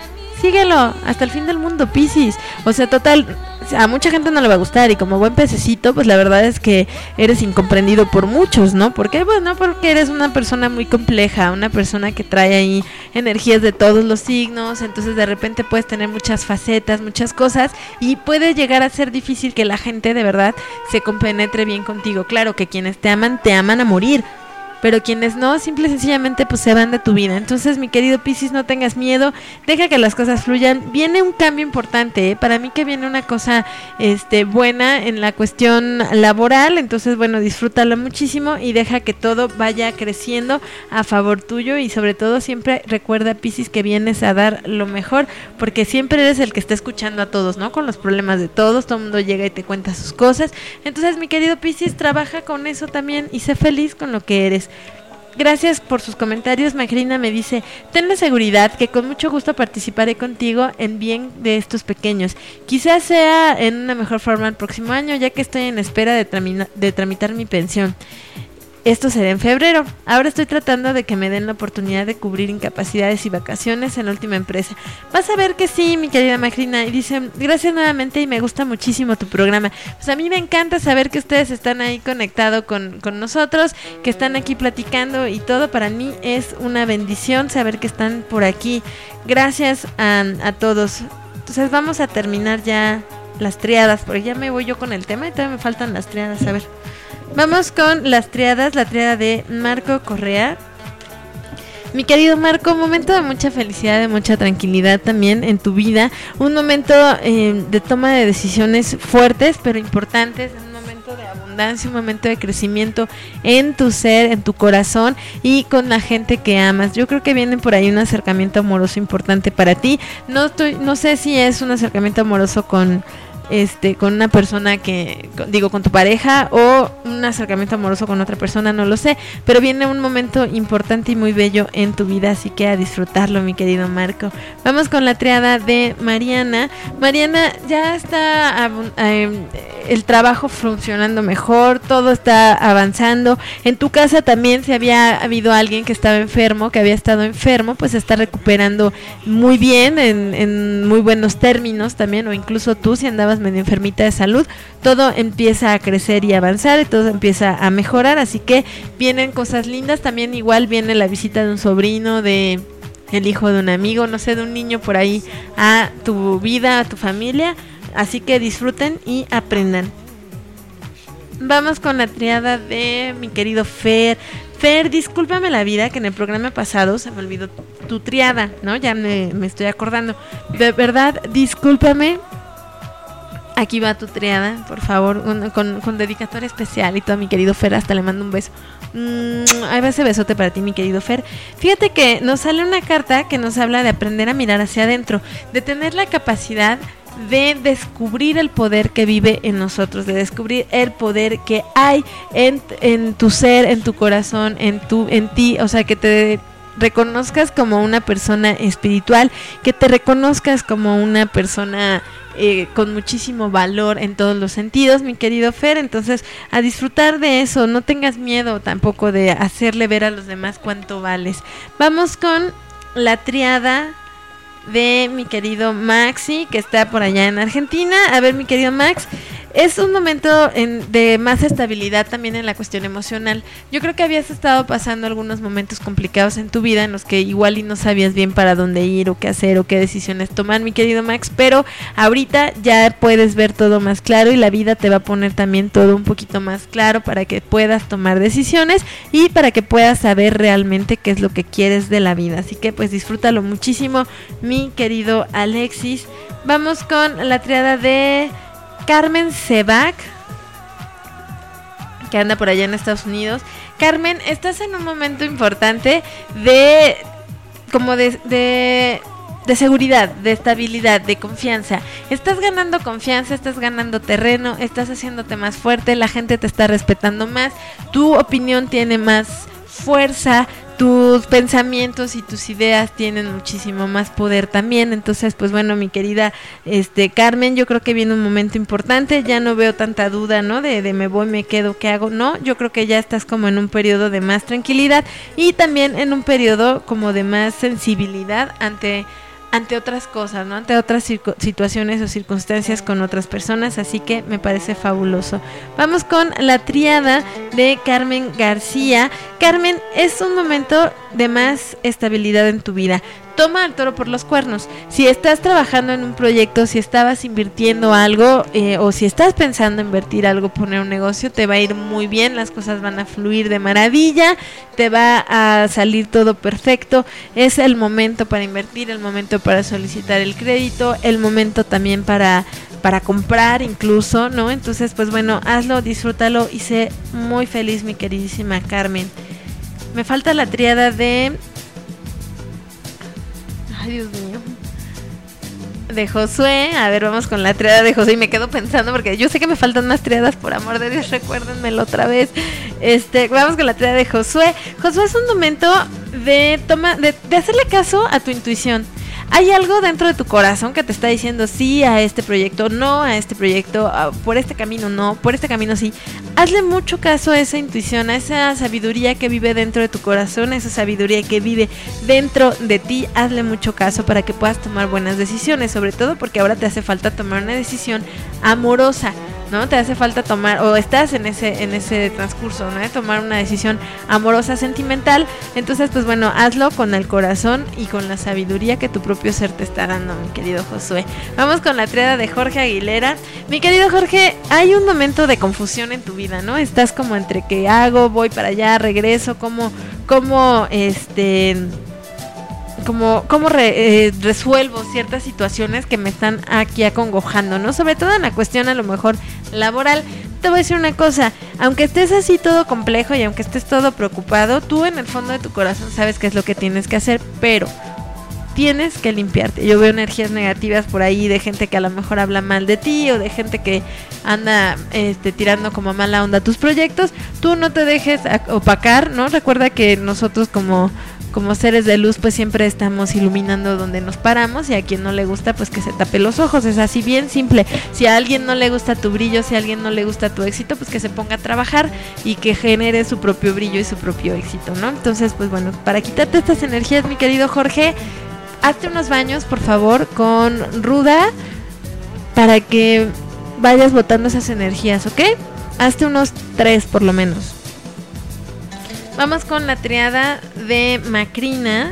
Speaker 2: síguelo hasta el fin del mundo, Piscis. O sea, total, a mucha gente no le va a gustar y como buen pececito, pues la verdad es que eres incomprendido por muchos, ¿no? ¿Por qué? Bueno, porque eres una persona muy compleja, una persona que trae ahí energías de todos los signos, entonces de repente puedes tener muchas facetas, muchas cosas y puede llegar a ser difícil que la gente de verdad se compenetre bien contigo. Claro que quienes te aman, te aman a morir, pero quienes no, simple y sencillamente pues se van de tu vida. Entonces, mi querido Piscis, no tengas miedo, deja que las cosas fluyan. Viene un cambio importante, ¿eh? Para mí que viene una cosa este buena en la cuestión laboral, entonces bueno, disfrútalo muchísimo y deja que todo vaya creciendo a favor tuyo y sobre todo siempre recuerda, Piscis, que vienes a dar lo mejor, porque siempre eres el que está escuchando a todos, ¿no? Con los problemas de todos, todo el mundo llega y te cuenta sus cosas. Entonces, mi querido Piscis, trabaja con eso también y sé feliz con lo que eres. Gracias por sus comentarios. Macrina me dice: ten la seguridad que con mucho gusto participaré contigo en bien de estos pequeños. Quizás sea en una mejor forma el próximo año, ya que estoy en espera de, tramina- de tramitar mi pensión. Esto será en febrero. Ahora estoy tratando de que me den la oportunidad de cubrir incapacidades y vacaciones en la última empresa. Vas a ver que sí, mi querida Macrina. Y dicen, gracias nuevamente y me gusta muchísimo tu programa. Pues a mí me encanta saber que ustedes están ahí conectados con, con nosotros, que están aquí platicando y todo. Para mí es una bendición saber que están por aquí. Gracias a, a todos. Entonces vamos a terminar ya las triadas, porque ya me voy yo con el tema y todavía me faltan las triadas. A ver. Vamos con las triadas, la triada de Marco Correa. Mi querido Marco, un momento de mucha felicidad, de mucha tranquilidad también en tu vida. Un momento eh, de toma de decisiones fuertes, pero importantes. Un momento de abundancia, un momento de crecimiento en tu ser, en tu corazón y con la gente que amas. Yo creo que viene por ahí un acercamiento amoroso importante para ti. No estoy, no sé si es un acercamiento amoroso con... Este, con una persona que, con, digo, con tu pareja o un acercamiento amoroso con otra persona, no lo sé, pero viene un momento importante y muy bello en tu vida, así que a disfrutarlo, mi querido Marco. Vamos con la triada de Mariana. Mariana, ya está eh, el trabajo funcionando mejor, todo está avanzando. En tu casa también, si había habido alguien que estaba enfermo, que había estado enfermo, pues se está recuperando muy bien, en, en muy buenos términos también, o incluso tú si andabas medio enfermita de salud, todo empieza a crecer y avanzar y todo empieza a mejorar, así que vienen cosas lindas. También igual viene la visita de un sobrino, de el hijo de un amigo, no sé, de un niño por ahí a tu vida, a tu familia, así que disfruten y aprendan. Vamos con la triada de mi querido Fer. Fer, discúlpame la vida que en el programa pasado se me olvidó tu triada, ¿no? Ya me, me estoy acordando. De verdad, discúlpame. Aquí va tu triada, por favor, un, con, con dedicatoria especial y todo, mi querido Fer, hasta le mando un beso. Mm, ahí va ese besote para ti, mi querido Fer. Fíjate que nos sale una carta que nos habla de aprender a mirar hacia adentro, de tener la capacidad de descubrir el poder que vive en nosotros, de descubrir el poder que hay en, en tu ser, en tu corazón, en, tu, en ti, o sea, que te reconozcas como una persona espiritual, que te reconozcas como una persona eh, con muchísimo valor en todos los sentidos, mi querido Fer. Entonces, a disfrutar de eso, no tengas miedo tampoco de hacerle ver a los demás cuánto vales. Vamos con la triada de mi querido Maxi, que está por allá en Argentina. A ver, mi querido Max, es un momento en, de más estabilidad también en la cuestión emocional. Yo creo que habías estado pasando algunos momentos complicados en tu vida en los que igual y no sabías bien para dónde ir o qué hacer o qué decisiones tomar, mi querido Max, pero ahorita ya puedes ver todo más claro y la vida te va a poner también todo un poquito más claro para que puedas tomar decisiones y para que puedas saber realmente qué es lo que quieres de la vida. Así que pues disfrútalo muchísimo, mi querido Alexis. Vamos con la triada de Carmen Sebac, que anda por allá en Estados Unidos. Carmen, estás en un momento importante de como de, de, de seguridad, de estabilidad, de confianza. Estás ganando confianza, estás ganando terreno, estás haciéndote más fuerte, la gente te está respetando más, tu opinión tiene más fuerza, tus pensamientos y tus ideas tienen muchísimo más poder también. Entonces, pues bueno, mi querida este Carmen, yo creo que viene un momento importante. Ya no veo tanta duda, ¿no? De, de me voy, me quedo, ¿qué hago? No, yo creo que ya estás como en un periodo de más tranquilidad y también en un periodo como de más sensibilidad ante ante otras cosas, ¿no? Ante otras circu- situaciones o circunstancias con otras personas, así que me parece fabuloso. Vamos con la tríada de Carmen García. Carmen, es un momento de más estabilidad en tu vida. Toma al toro por los cuernos. Si estás trabajando en un proyecto, si estabas invirtiendo algo eh, o si estás pensando invertir algo, poner un negocio, te va a ir muy bien, las cosas van a fluir de maravilla, te va a salir todo perfecto. Es el momento para invertir, el momento para solicitar el crédito, el momento también para, para comprar incluso, ¿no? Entonces, pues bueno, hazlo, disfrútalo y sé muy feliz, mi queridísima Carmen. Me falta la tríada de... Ay, Dios mío. De Josué. A ver, vamos con la triada de Josué. Y me quedo pensando porque yo sé que me faltan más triadas, por amor de Dios, recuérdenmelo otra vez. Este, vamos con la triada de Josué. Josué es un momento de toma, de, de hacerle caso a tu intuición. Hay algo dentro de tu corazón que te está diciendo sí a este proyecto, no a este proyecto, a, por este camino no, por este camino sí. Hazle mucho caso a esa intuición, a esa sabiduría que vive dentro de tu corazón, a esa sabiduría que vive dentro de ti. Hazle mucho caso para que puedas tomar buenas decisiones, sobre todo porque ahora te hace falta tomar una decisión amorosa, ¿no? Te hace falta tomar, o estás en ese en ese transcurso, ¿no? De tomar una decisión amorosa, sentimental. Entonces, pues bueno, hazlo con el corazón y con la sabiduría que tu propio ser te está dando, mi querido Josué. Vamos con la triada de Jorge Aguilera. Mi querido Jorge, hay un momento de confusión en tu vida, ¿no? Estás como entre qué hago, voy para allá, regreso, cómo, cómo, este... como cómo re, eh, resuelvo ciertas situaciones que me están aquí acongojando, ¿no? Sobre todo en la cuestión a lo mejor laboral. Te voy a decir una cosa, aunque estés así todo complejo y aunque estés todo preocupado, tú en el fondo de tu corazón sabes qué es lo que tienes que hacer, pero tienes que limpiarte. Yo veo energías negativas por ahí de gente que a lo mejor habla mal de ti o de gente que anda este, tirando como mala onda a tus proyectos. Tú no te dejes opacar, ¿no? Recuerda que nosotros como como seres de luz pues siempre estamos iluminando donde nos paramos, y a quien no le gusta pues que se tape los ojos. Es así bien simple. Si a alguien no le gusta tu brillo, si a alguien no le gusta tu éxito, pues que se ponga a trabajar y que genere su propio brillo y su propio éxito, ¿no? Entonces pues bueno, para quitarte estas energías, mi querido Jorge, hazte unos baños por favor con ruda para que vayas botando esas energías, ¿ok? Hazte unos tres por lo menos. Vamos con la triada de Macrina.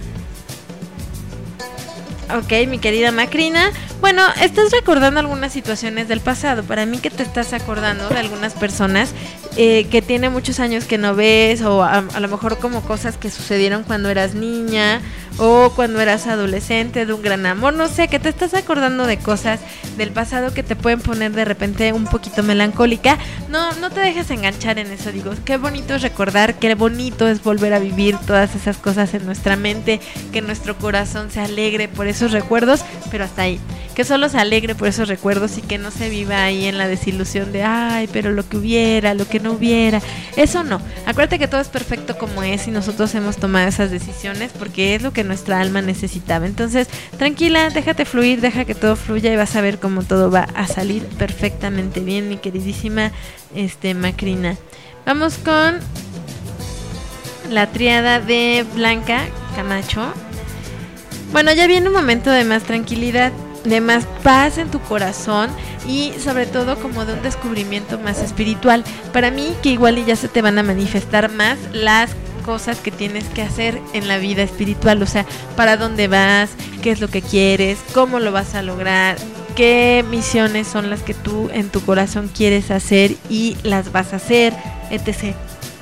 Speaker 2: Ok, mi querida Macrina. Bueno, estás recordando algunas situaciones del pasado. Para mí que te estás acordando de algunas personas eh, que tiene muchos años que no ves, o a, a lo mejor como cosas que sucedieron cuando eras niña o cuando eras adolescente, de un gran amor, no sé, que te estás acordando de cosas del pasado que te pueden poner de repente un poquito melancólica. No, no te dejes enganchar en eso, digo, qué bonito es recordar, qué bonito es volver a vivir todas esas cosas en nuestra mente, que nuestro corazón se alegre por esos recuerdos, pero hasta ahí, que solo se alegre por esos recuerdos y que no se viva ahí en la desilusión de ay, pero lo que hubiera, lo que no hubiera, eso no. Acuérdate que todo es perfecto como es y nosotros hemos tomado esas decisiones porque es lo que nuestra alma necesitaba. Entonces, tranquila, déjate fluir, deja que todo fluya y vas a ver cómo todo va a salir perfectamente bien, mi queridísima este Macrina. Vamos con la triada de Blanca Camacho. Bueno, ya viene un momento de más tranquilidad, de más paz en tu corazón y sobre todo como de un descubrimiento más espiritual. Para mí que igual y ya se te van a manifestar más las cosas que tienes que hacer en la vida espiritual, o sea, para dónde vas, qué es lo que quieres, cómo lo vas a lograr, qué misiones son las que tú en tu corazón quieres hacer y las vas a hacer, etcétera.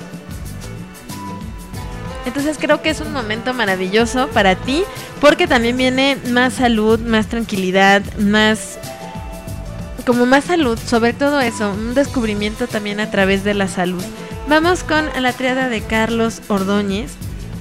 Speaker 2: Entonces creo que es un momento maravilloso para ti porque también viene más salud, más tranquilidad, más como más salud, sobre todo eso, un descubrimiento también a través de la salud. Vamos con la triada de Carlos Ordóñez.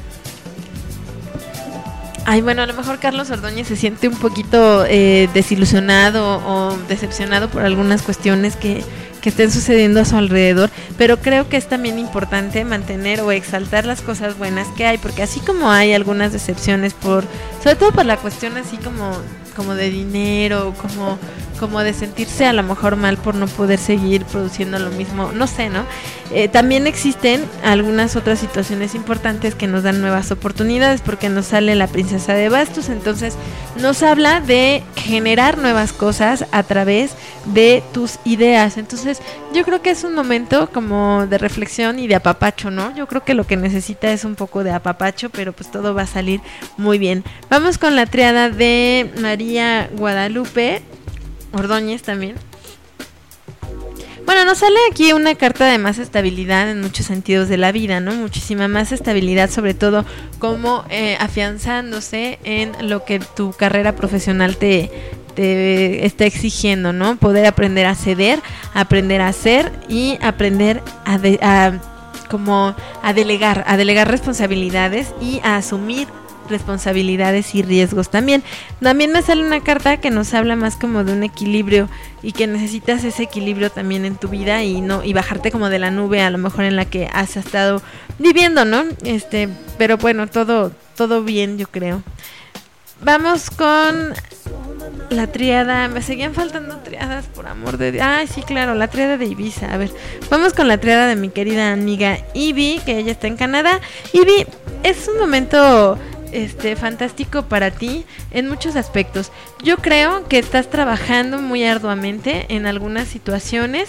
Speaker 2: Ay, bueno, a lo mejor Carlos Ordóñez se siente un poquito eh, desilusionado o decepcionado por algunas cuestiones que, que estén sucediendo a su alrededor, pero creo que es también importante mantener o exaltar las cosas buenas que hay, porque así como hay algunas decepciones por, sobre todo por la cuestión así como, como de dinero, como, como de sentirse a lo mejor mal por no poder seguir produciendo lo mismo, no sé, ¿no? Eh, también existen algunas otras situaciones importantes que nos dan nuevas oportunidades, porque nos sale la princesa de bastos, entonces nos habla de generar nuevas cosas a través de tus ideas. Entonces yo creo que es un momento como de reflexión y de apapacho, ¿no? Yo creo que lo que necesita es un poco de apapacho, pero pues todo va a salir muy bien. Vamos con la triada de María Guadalupe Ordóñez también. Bueno, nos sale aquí una carta de más estabilidad en muchos sentidos de la vida, ¿no? Muchísima más estabilidad, sobre todo como eh, afianzándose en lo que tu carrera profesional te, te está exigiendo, ¿no? Poder aprender a ceder, aprender a hacer y aprender a, de, a como a delegar, a delegar responsabilidades y a asumir responsabilidades y riesgos también. También me sale una carta que nos habla más como de un equilibrio y que necesitas ese equilibrio también en tu vida y no y bajarte como de la nube a lo mejor en la que has estado viviendo, ¿no? Este, pero bueno, todo todo bien, yo creo. Vamos con la triada. Me seguían faltando triadas, por amor de Dios. Ay, sí, claro, la triada de Ibiza. A ver, vamos con la triada de mi querida amiga Ivy, que ella está en Canadá. Ivy, es un momento Este, fantástico para ti en muchos aspectos. Yo creo que estás trabajando muy arduamente en algunas situaciones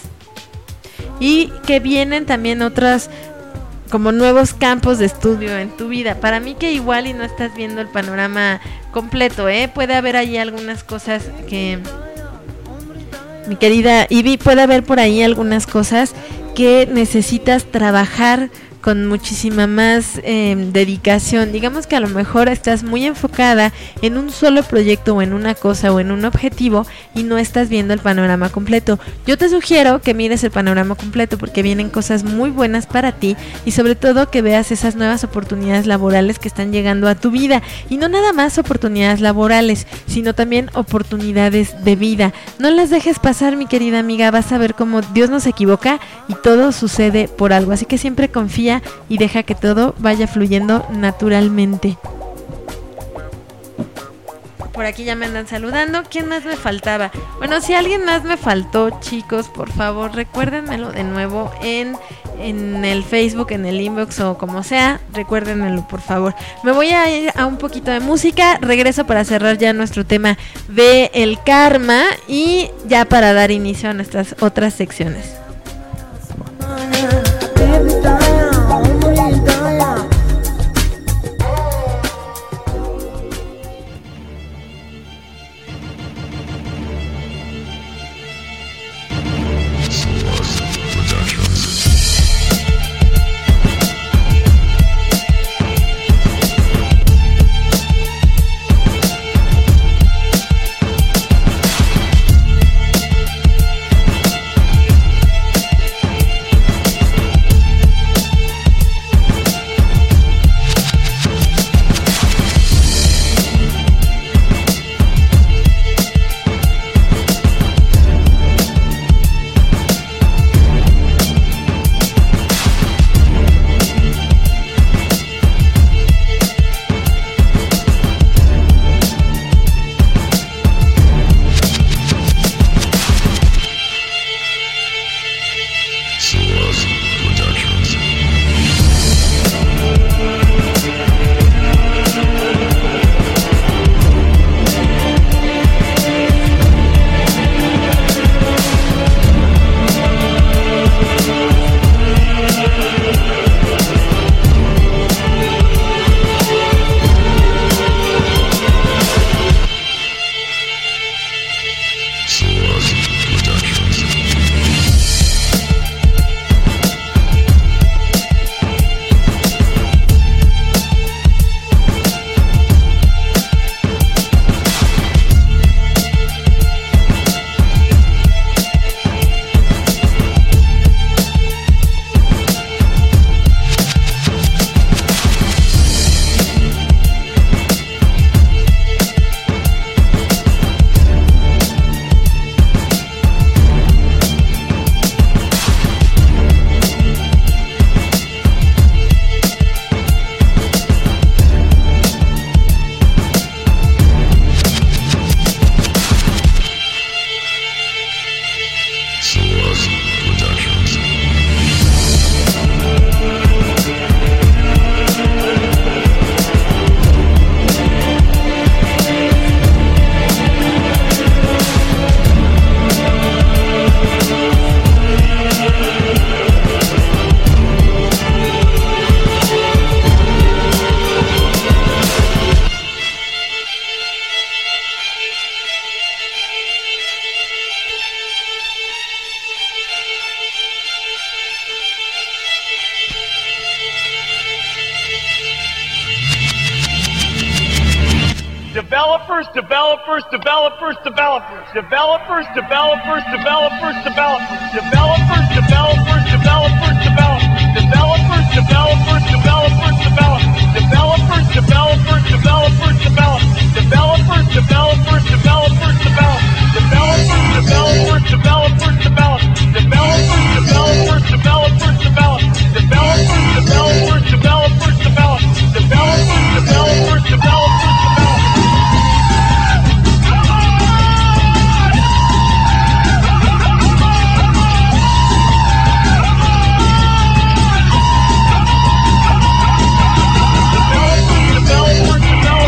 Speaker 2: y que vienen también otras como nuevos campos de estudio en tu vida. Para mí que igual y no estás viendo el panorama completo, ¿eh? Puede haber ahí algunas cosas que, mi querida Ivy, puede haber por ahí algunas cosas que necesitas trabajar con muchísima más eh, dedicación. Digamos que a lo mejor estás muy enfocada en un solo proyecto o en una cosa o en un objetivo y no estás viendo el panorama completo. Yo te sugiero que mires el panorama completo porque vienen cosas muy buenas para ti y sobre todo que veas esas nuevas oportunidades laborales que están llegando a tu vida, y no nada más oportunidades laborales, sino también oportunidades de vida. No las dejes pasar, mi querida amiga. Vas a ver cómo Dios no se equivoca y todo sucede por algo, así que siempre confía y deja que todo vaya fluyendo naturalmente. Por aquí ya me andan saludando. ¿Quién más me faltaba? Bueno, si alguien más me faltó, chicos, por favor, recuérdenmelo de nuevo en, en el Facebook, en el inbox o como sea. Recuérdenmelo, por favor. Me voy a ir a un poquito de música. Regreso para cerrar ya nuestro tema de el karma y ya para dar inicio a nuestras otras secciones.
Speaker 5: Developers, developers, developers, developers. Developers, developers, developers, developers. Developers, developers, developers, developers. Developers, developers, developers, developers. Developers, developers, developers, developers. Developers, developers, developers, developers. Developers, developers, developers, developers. Developers, developers, developers, developers. Developers, developers, developers, developers. Developers, developers, developers, developers. Developers, developers, developers.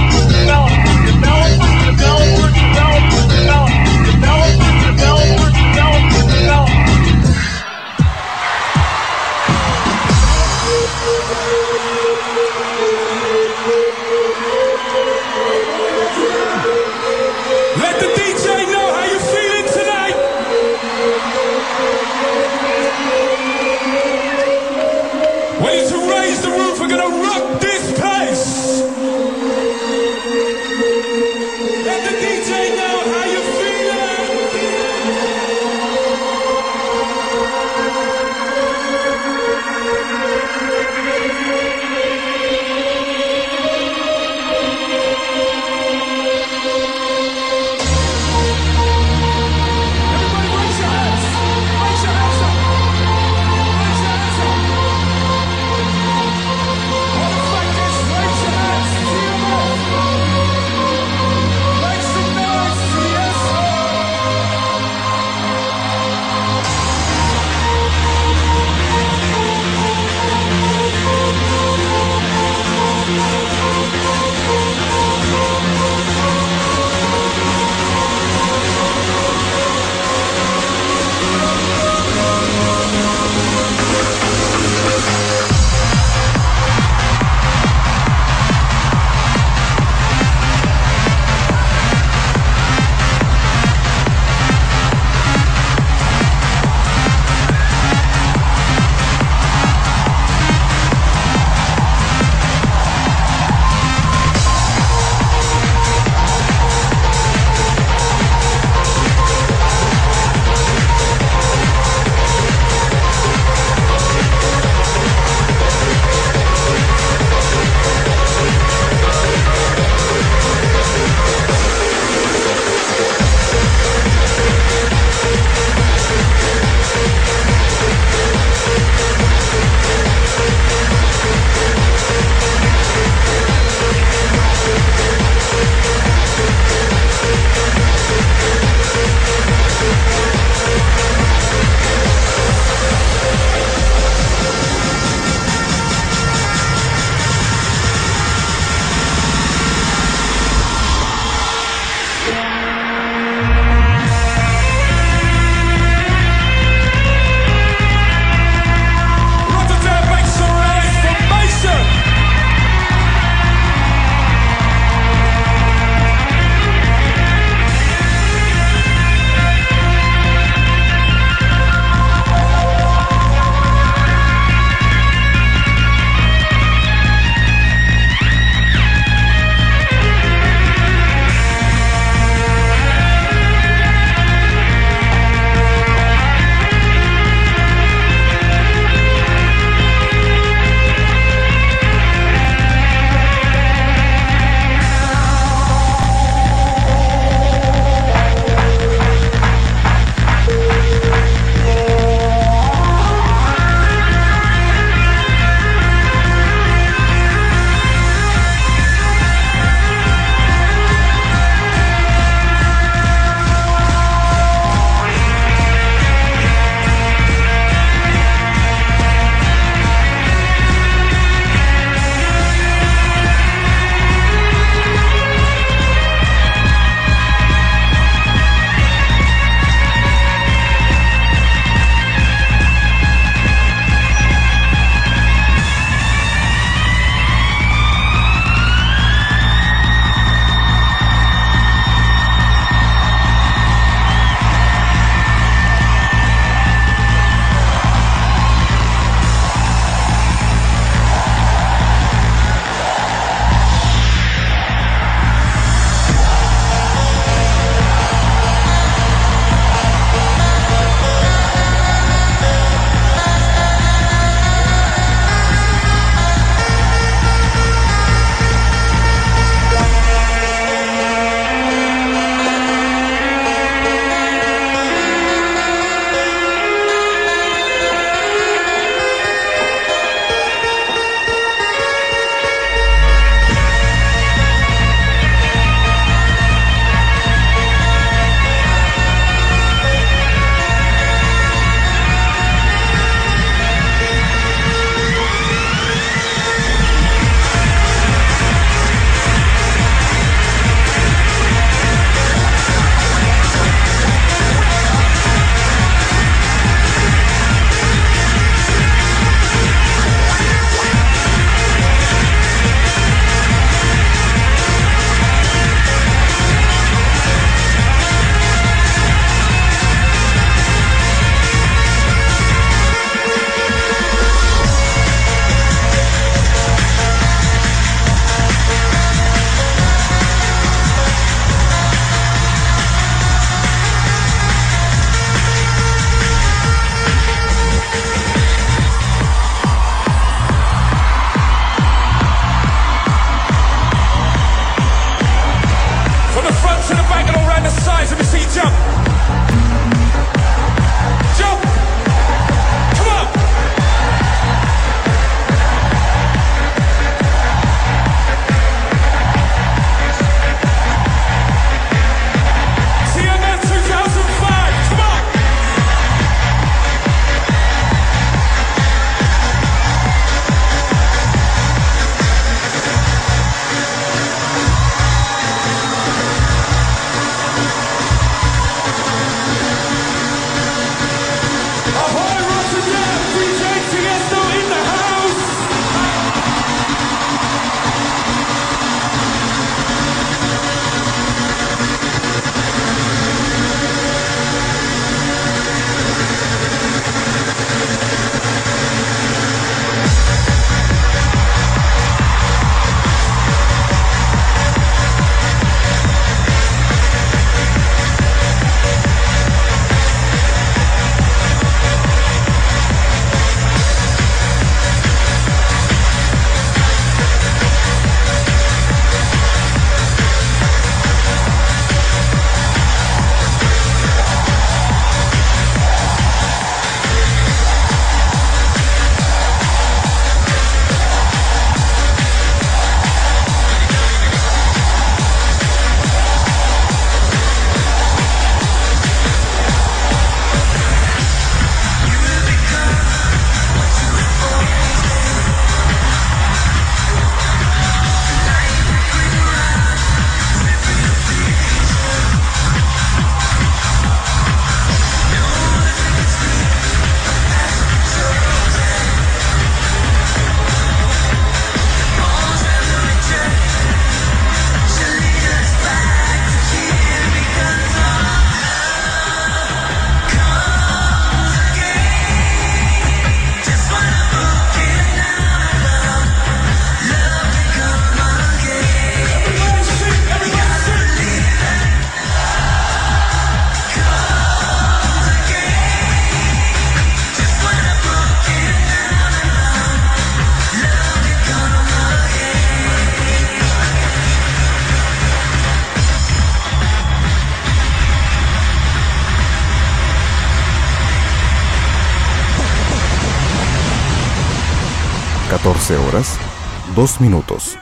Speaker 6: catorce horas, dos minutos.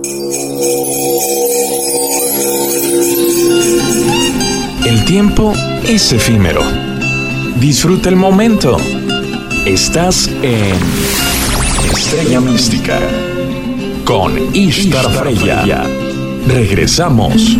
Speaker 1: El tiempo es efímero. Disfruta el momento. Estás en Estrella Mística con Ishtar Freya. Regresamos.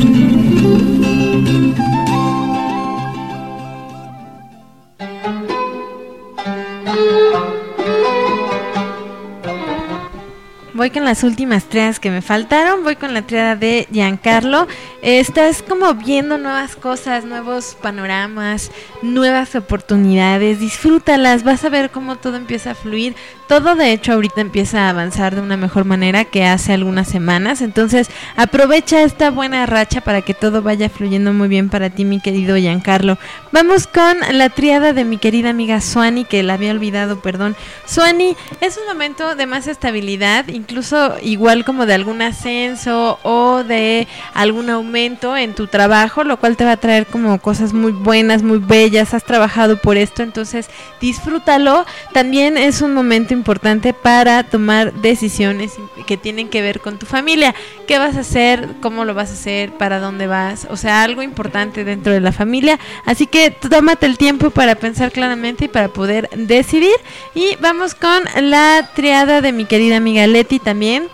Speaker 2: Voy con las últimas triadas que me faltaron. Voy con la triada de Giancarlo. Estás como viendo nuevas cosas, nuevos panoramas, nuevas oportunidades. Disfrútalas, vas a ver cómo todo empieza a fluir. Todo de hecho ahorita empieza a avanzar de una mejor manera que hace algunas semanas. Entonces aprovecha esta buena racha para que todo vaya fluyendo muy bien para ti, mi querido Giancarlo. Vamos con la triada de mi querida amiga Suani, que la había olvidado, perdón. Suani, es un momento de más estabilidad, incluso igual como de algún ascenso o de algún aumento en tu trabajo, lo cual te va a traer como cosas muy buenas, muy bellas. Has trabajado por esto, entonces disfrútalo. También es un momento importante para tomar decisiones que tienen que ver con tu familia. ¿Qué vas a hacer? ¿Cómo lo vas a hacer? ¿Para dónde vas? O sea, algo importante dentro de la familia. Así que tómate el tiempo para pensar claramente y para poder decidir. Y vamos con la triada de mi querida amiga Leti también.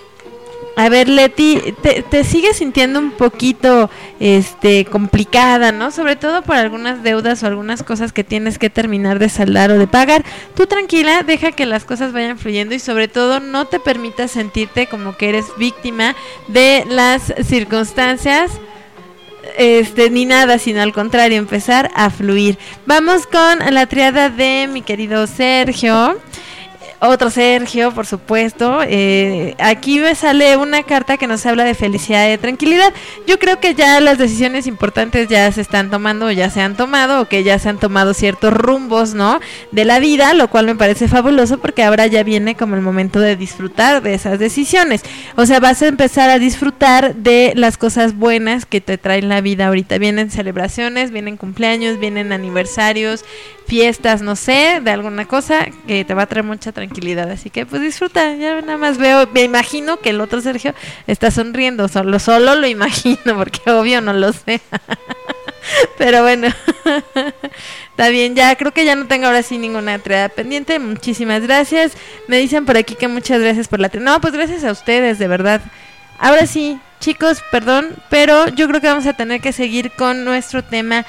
Speaker 2: A ver, Leti, te, te sigues sintiendo un poquito este complicada, ¿no? Sobre todo por algunas deudas o algunas cosas que tienes que terminar de saldar o de pagar. Tú tranquila, deja que las cosas vayan fluyendo y sobre todo no te permitas sentirte como que eres víctima de las circunstancias, este, ni nada, sino al contrario, empezar a fluir. Vamos con la triada de mi querido Sergio. Otro Sergio, por supuesto. Eh, aquí me sale una carta que nos habla de felicidad y de tranquilidad. Yo creo que ya las decisiones importantes ya se están tomando o ya se han tomado, o que ya se han tomado ciertos rumbos, ¿no?, de la vida, lo cual me parece fabuloso porque ahora ya viene como el momento de disfrutar de esas decisiones. O sea, vas a empezar a disfrutar de las cosas buenas que te traen la vida ahorita. Vienen celebraciones, vienen cumpleaños, vienen aniversarios, fiestas, no sé, de alguna cosa que te va a traer mucha tranquilidad, así que pues disfruta. Ya nada más veo, me imagino que el otro Sergio está sonriendo, solo, solo lo imagino, porque obvio no lo sé. Pero bueno, está bien, ya creo que ya no tengo ahora sí ninguna triada pendiente. Muchísimas gracias. Me dicen por aquí que muchas gracias por la triada. No, pues gracias a ustedes, de verdad. Ahora sí, chicos, perdón, pero yo creo que vamos a tener que seguir con nuestro tema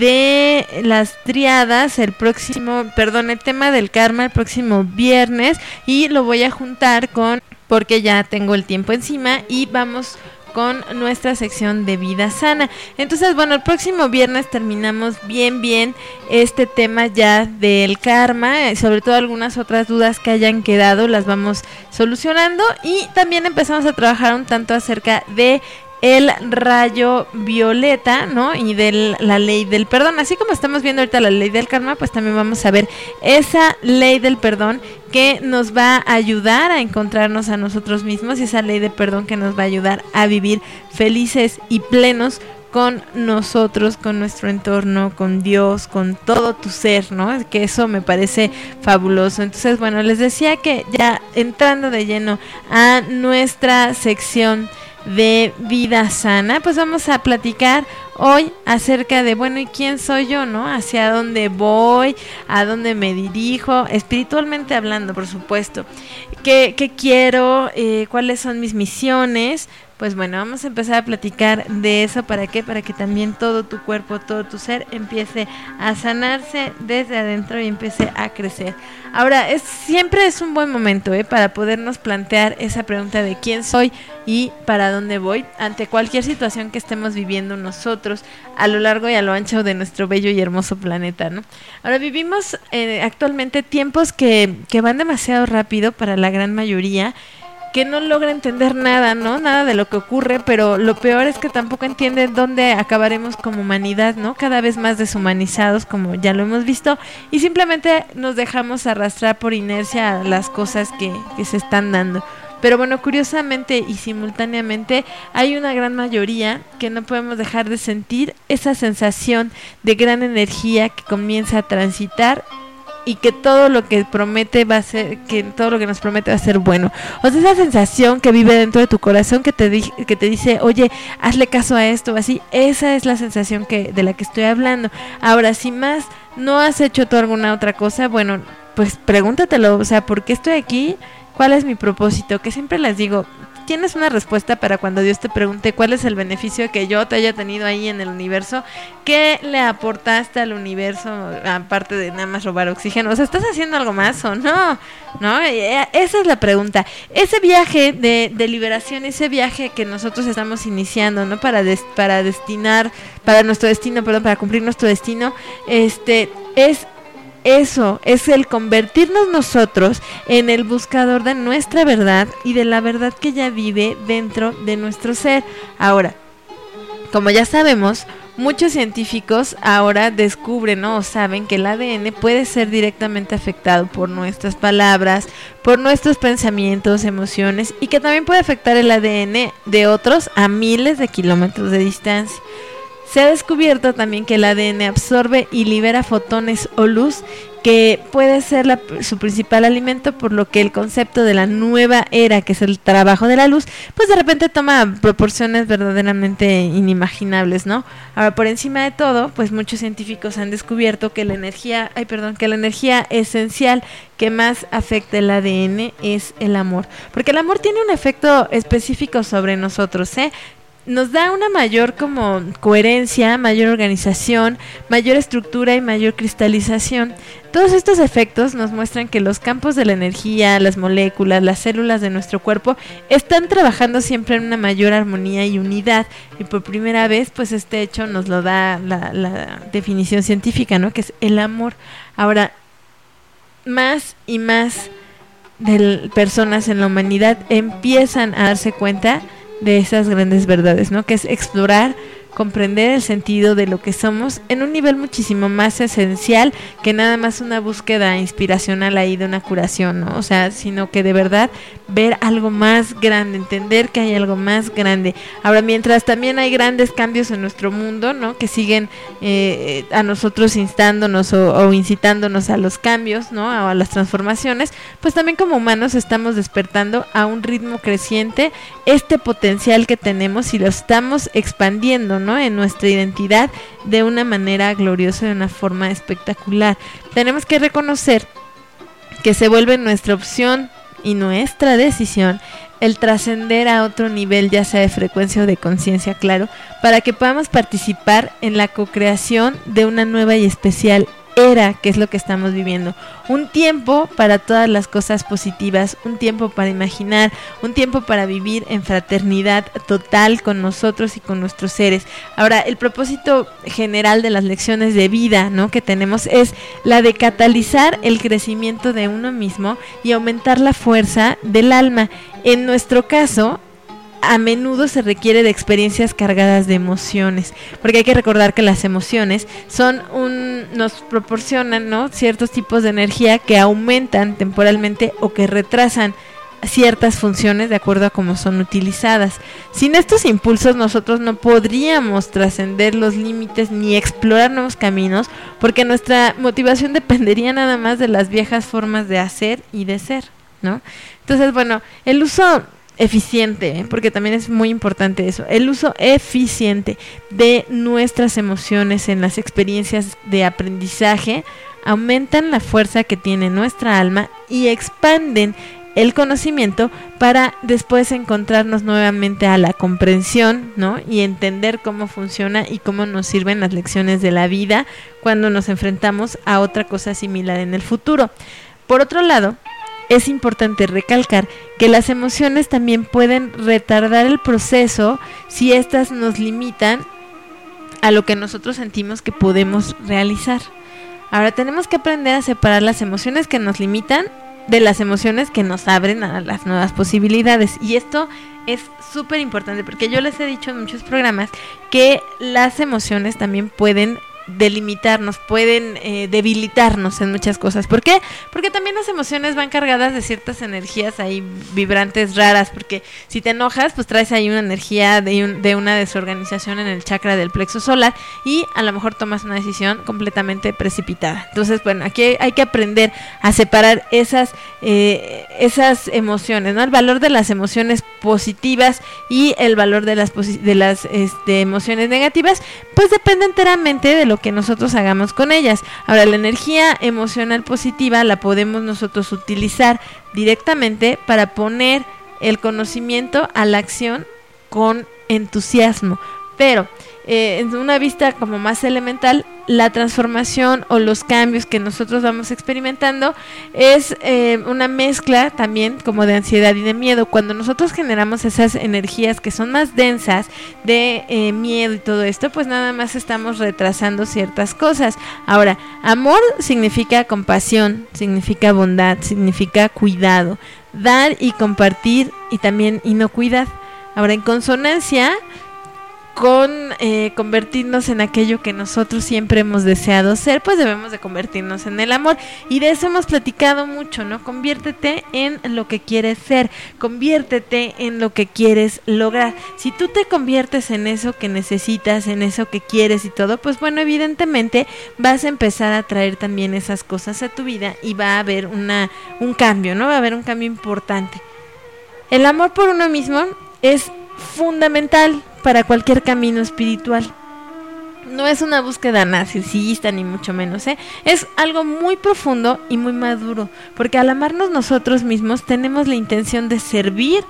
Speaker 2: de las triadas el próximo, perdón, el tema del karma el próximo viernes, y lo voy a juntar con, porque ya tengo el tiempo encima, y vamos con nuestra sección de vida sana. Entonces, bueno, el próximo viernes terminamos bien bien este tema ya del karma, sobre todo algunas otras dudas que hayan quedado las vamos solucionando, y también empezamos a trabajar un tanto acerca de el rayo violeta, ¿no?, y de la ley del perdón. Así como estamos viendo ahorita la ley del karma, pues también vamos a ver esa ley del perdón que nos va a ayudar a encontrarnos a nosotros mismos, y esa ley de perdón que nos va a ayudar a vivir felices y plenos con nosotros, con nuestro entorno, con Dios, con todo tu ser, ¿no? Que eso me parece fabuloso. Entonces, bueno, les decía que ya entrando de lleno a nuestra sección de vida sana, pues vamos a platicar hoy acerca de, bueno, ¿y quién soy yo, no? ¿Hacia dónde voy? ¿A dónde me dirijo? Espiritualmente hablando, por supuesto. ¿Qué, qué quiero? Eh, ¿Cuáles son mis misiones? Pues bueno, vamos a empezar a platicar de eso. ¿Para qué? Para que también todo tu cuerpo, todo tu ser empiece a sanarse desde adentro y empiece a crecer. Ahora, es, siempre es un buen momento ¿eh? para podernos plantear esa pregunta de quién soy y para dónde voy ante cualquier situación que estemos viviendo nosotros a lo largo y a lo ancho de nuestro bello y hermoso planeta, ¿no? Ahora, vivimos eh, actualmente tiempos que, que van demasiado rápido para la gran mayoría, que no logra entender nada, ¿no? Nada de lo que ocurre, pero lo peor es que tampoco entiende dónde acabaremos como humanidad, ¿no? Cada vez más deshumanizados, como ya lo hemos visto, y simplemente nos dejamos arrastrar por inercia a las cosas que, que se están dando. Pero bueno, curiosamente y simultáneamente hay una gran mayoría que no podemos dejar de sentir esa sensación de gran energía que comienza a transitar y que todo lo que promete va a ser, que todo lo que nos promete va a ser bueno. O sea, esa sensación que vive dentro de tu corazón que te, di- que te dice, oye, hazle caso a esto, así, esa es la sensación que de la que estoy hablando. Ahora, si más no has hecho tú alguna otra cosa, bueno, pues pregúntatelo, o sea, ¿por qué estoy aquí? ¿Cuál es mi propósito? Que siempre les digo, tienes una respuesta para cuando Dios te pregunte cuál es el beneficio que yo te haya tenido ahí en el universo, qué le aportaste al universo, aparte de nada más robar oxígeno. O sea, ¿estás haciendo algo más o no? ¿No? Esa es la pregunta. Ese viaje de, de liberación, ese viaje que nosotros estamos iniciando, ¿no? Para, des, para destinar, para nuestro destino, perdón, para cumplir nuestro destino, este, es... Eso es el convertirnos nosotros en el buscador de nuestra verdad y de la verdad que ya vive dentro de nuestro ser. Ahora, como ya sabemos, muchos científicos ahora descubren, ¿no? O saben que el A D N puede ser directamente afectado por nuestras palabras, por nuestros pensamientos, emociones, y que también puede afectar el A D N de otros a miles de kilómetros de distancia. Se ha descubierto también que el A D N absorbe y libera fotones o luz, que puede ser la, su principal alimento, por lo que el concepto de la nueva era, que es el trabajo de la luz, pues de repente toma proporciones verdaderamente inimaginables, ¿no? Ahora, por encima de todo, pues muchos científicos han descubierto que la energía, ay, perdón, que la energía esencial que más afecta el A D N es el amor, porque el amor tiene un efecto específico sobre nosotros, ¿eh? Nos da una mayor como coherencia, mayor organización, mayor estructura y mayor cristalización. Todos estos efectos nos muestran que los campos de la energía, las moléculas, las células de nuestro cuerpo están trabajando siempre en una mayor armonía y unidad. Y por primera vez, pues este hecho nos lo da la, la definición científica, ¿no? Que es el amor. Ahora, más y más de personas en la humanidad empiezan a darse cuenta de esas grandes verdades, ¿no? Que es explorar, comprender el sentido de lo que somos en un nivel muchísimo más esencial que nada más una búsqueda inspiracional ahí de una curación, ¿no? O sea, sino que de verdad ver algo más grande, entender que hay algo más grande. Ahora, mientras también hay grandes cambios en nuestro mundo, ¿no? Que siguen eh, a nosotros instándonos o, o incitándonos a los cambios, ¿no? O a las transformaciones, pues también como humanos estamos despertando a un ritmo creciente este potencial que tenemos y lo estamos expandiendo, ¿no? En nuestra identidad de una manera gloriosa, de una forma espectacular. Tenemos que reconocer que se vuelve nuestra opción y nuestra decisión el trascender a otro nivel, ya sea de frecuencia o de conciencia, claro, para que podamos participar en la co-creación de una nueva y especial era, que es lo que estamos viviendo. Un tiempo para todas las cosas positivas, un tiempo para imaginar, un tiempo para vivir en fraternidad total con nosotros y con nuestros seres. Ahora, el propósito general de las lecciones de vida, ¿no?, que tenemos es la de catalizar el crecimiento de uno mismo y aumentar la fuerza del alma. En nuestro caso, a menudo se requiere de experiencias cargadas de emociones, porque hay que recordar que las emociones son un, nos proporcionan, ¿no?, ciertos tipos de energía que aumentan temporalmente o que retrasan ciertas funciones de acuerdo a cómo son utilizadas. Sin estos impulsos nosotros no podríamos trascender los límites ni explorar nuevos caminos, porque nuestra motivación dependería nada más de las viejas formas de hacer y de ser, ¿no? Entonces, bueno, el uso eficiente, ¿eh? Porque también es muy importante eso, el uso eficiente de nuestras emociones en las experiencias de aprendizaje aumentan la fuerza que tiene nuestra alma y expanden el conocimiento para después encontrarnos nuevamente a la comprensión, ¿no?, y entender cómo funciona y cómo nos sirven las lecciones de la vida cuando nos enfrentamos a otra cosa similar en el futuro. Por otro lado, es importante recalcar que las emociones también pueden retardar el proceso si éstas nos limitan a lo que nosotros sentimos que podemos realizar. Ahora, tenemos que aprender a separar las emociones que nos limitan de las emociones que nos abren a las nuevas posibilidades. Y esto es súper importante porque yo les he dicho en muchos programas que las emociones también pueden delimitarnos, pueden eh, debilitarnos en muchas cosas. ¿Por qué? Porque también las emociones van cargadas de ciertas energías ahí vibrantes raras, porque si te enojas, pues traes ahí una energía de, un, de una desorganización en el chakra del plexo solar y a lo mejor tomas una decisión completamente precipitada. Entonces, bueno, aquí hay que aprender a separar esas, eh, esas emociones, ¿no? El valor de las emociones positivas y el valor de las, posi- de las este, emociones negativas, pues depende enteramente de lo que nosotros hagamos con ellas. Ahora, la energía emocional positiva la podemos nosotros utilizar directamente para poner el conocimiento a la acción con entusiasmo, pero eh, en una vista como más elemental, la transformación o los cambios que nosotros vamos experimentando es eh, una mezcla también como de ansiedad y de miedo. Cuando nosotros generamos esas energías que son más densas de eh, miedo y todo esto, pues nada más estamos retrasando ciertas cosas. Ahora, amor significa compasión, significa bondad, significa cuidado, dar y compartir y también inocuidad. Ahora, en consonancia con eh, convertirnos en aquello que nosotros siempre hemos deseado ser, pues debemos de convertirnos en el amor, y de eso hemos platicado mucho, ¿no? Conviértete en lo que quieres ser, conviértete en lo que quieres lograr. Si tú te conviertes en eso que necesitas, en eso que quieres y todo, pues bueno, evidentemente vas a empezar a traer también esas cosas a tu vida y va a haber una, un cambio, ¿no? Va a haber un cambio importante. El amor por uno mismo es fundamental para cualquier camino espiritual. No es una búsqueda narcisista ni mucho menos, ¿eh? Es algo muy profundo y muy maduro, porque al amarnos nosotros mismos tenemos la intención de servir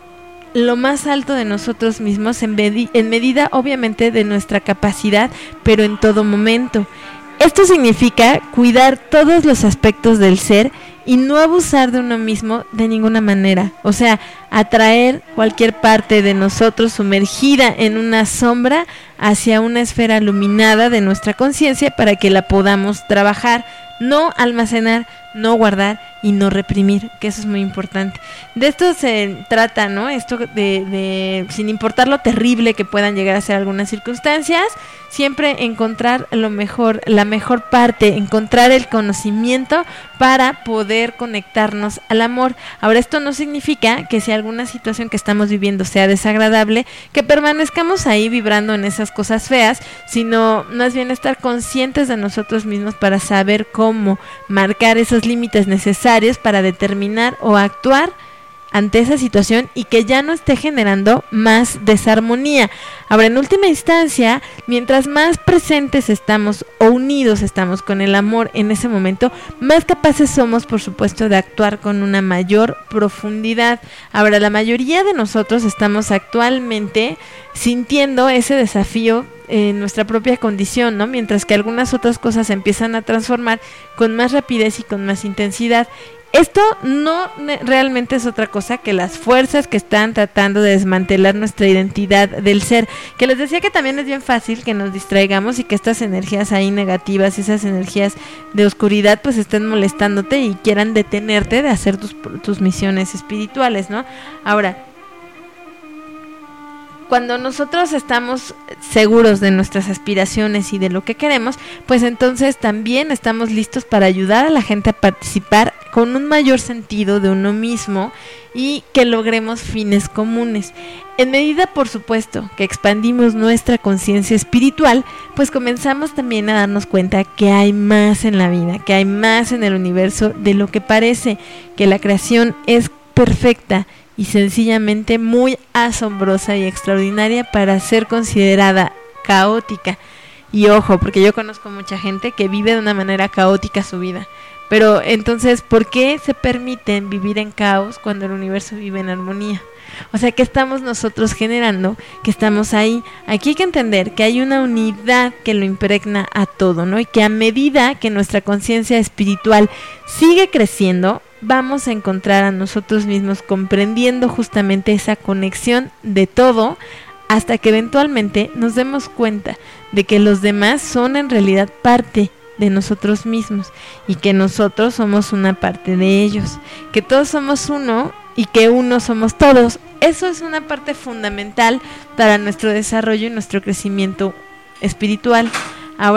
Speaker 2: lo más alto de nosotros mismos en, medi- en medida obviamente de nuestra capacidad, pero en todo momento. Esto significa cuidar todos los aspectos del ser y no abusar de uno mismo de ninguna manera. O sea, atraer cualquier parte de nosotros sumergida en una sombra hacia una esfera iluminada de nuestra conciencia para que la podamos trabajar, no almacenar, no guardar y no reprimir, que eso es muy importante. De esto se trata, ¿no? Esto de, de sin importar lo terrible que puedan llegar a ser algunas circunstancias, siempre encontrar lo mejor, la mejor parte, encontrar el conocimiento para poder conectarnos al amor. Ahora, esto no significa que si alguna situación que estamos viviendo sea desagradable, que permanezcamos ahí vibrando en esas cosas feas, sino más bien estar conscientes de nosotros mismos para saber cómo marcar esos límites necesarios para determinar o actuar ante esa situación y que ya no esté generando más desarmonía. Ahora, en última instancia, mientras más presentes estamos o unidos estamos con el amor en ese momento, más capaces somos, por supuesto, de actuar con una mayor profundidad. Ahora, la mayoría de nosotros estamos actualmente sintiendo ese desafío en nuestra propia condición, ¿no? Mientras que algunas otras cosas se empiezan a transformar con más rapidez y con más intensidad. Esto no realmente es otra cosa que las fuerzas que están tratando de desmantelar nuestra identidad del ser, que les decía que también es bien fácil que nos distraigamos y que estas energías ahí negativas, esas energías de oscuridad, pues estén molestándote y quieran detenerte de hacer tus, tus misiones espirituales, ¿no? Ahora, cuando nosotros estamos seguros de nuestras aspiraciones y de lo que queremos, pues entonces también estamos listos para ayudar a la gente a participar con un mayor sentido de uno mismo y que logremos fines comunes. En medida, por supuesto, que expandimos nuestra conciencia espiritual, pues comenzamos también a darnos cuenta que hay más en la vida, que hay más en el universo de lo que parece, que la creación es perfecta y sencillamente muy asombrosa y extraordinaria para ser considerada caótica. Y ojo, porque yo conozco mucha gente que vive de una manera caótica su vida. Pero entonces, ¿por qué se permiten vivir en caos cuando el universo vive en armonía? O sea, ¿qué estamos nosotros generando? Que estamos ahí. Aquí hay que entender que hay una unidad que lo impregna a todo, ¿no? Y que a medida que nuestra conciencia espiritual sigue creciendo, vamos a encontrar a nosotros mismos comprendiendo justamente esa conexión de todo, hasta que eventualmente nos demos cuenta de que los demás son en realidad parte de nosotros mismos y que nosotros somos una parte de ellos, que todos somos uno y que uno somos todos. Eso es una parte fundamental para nuestro desarrollo y nuestro crecimiento espiritual. Ahora,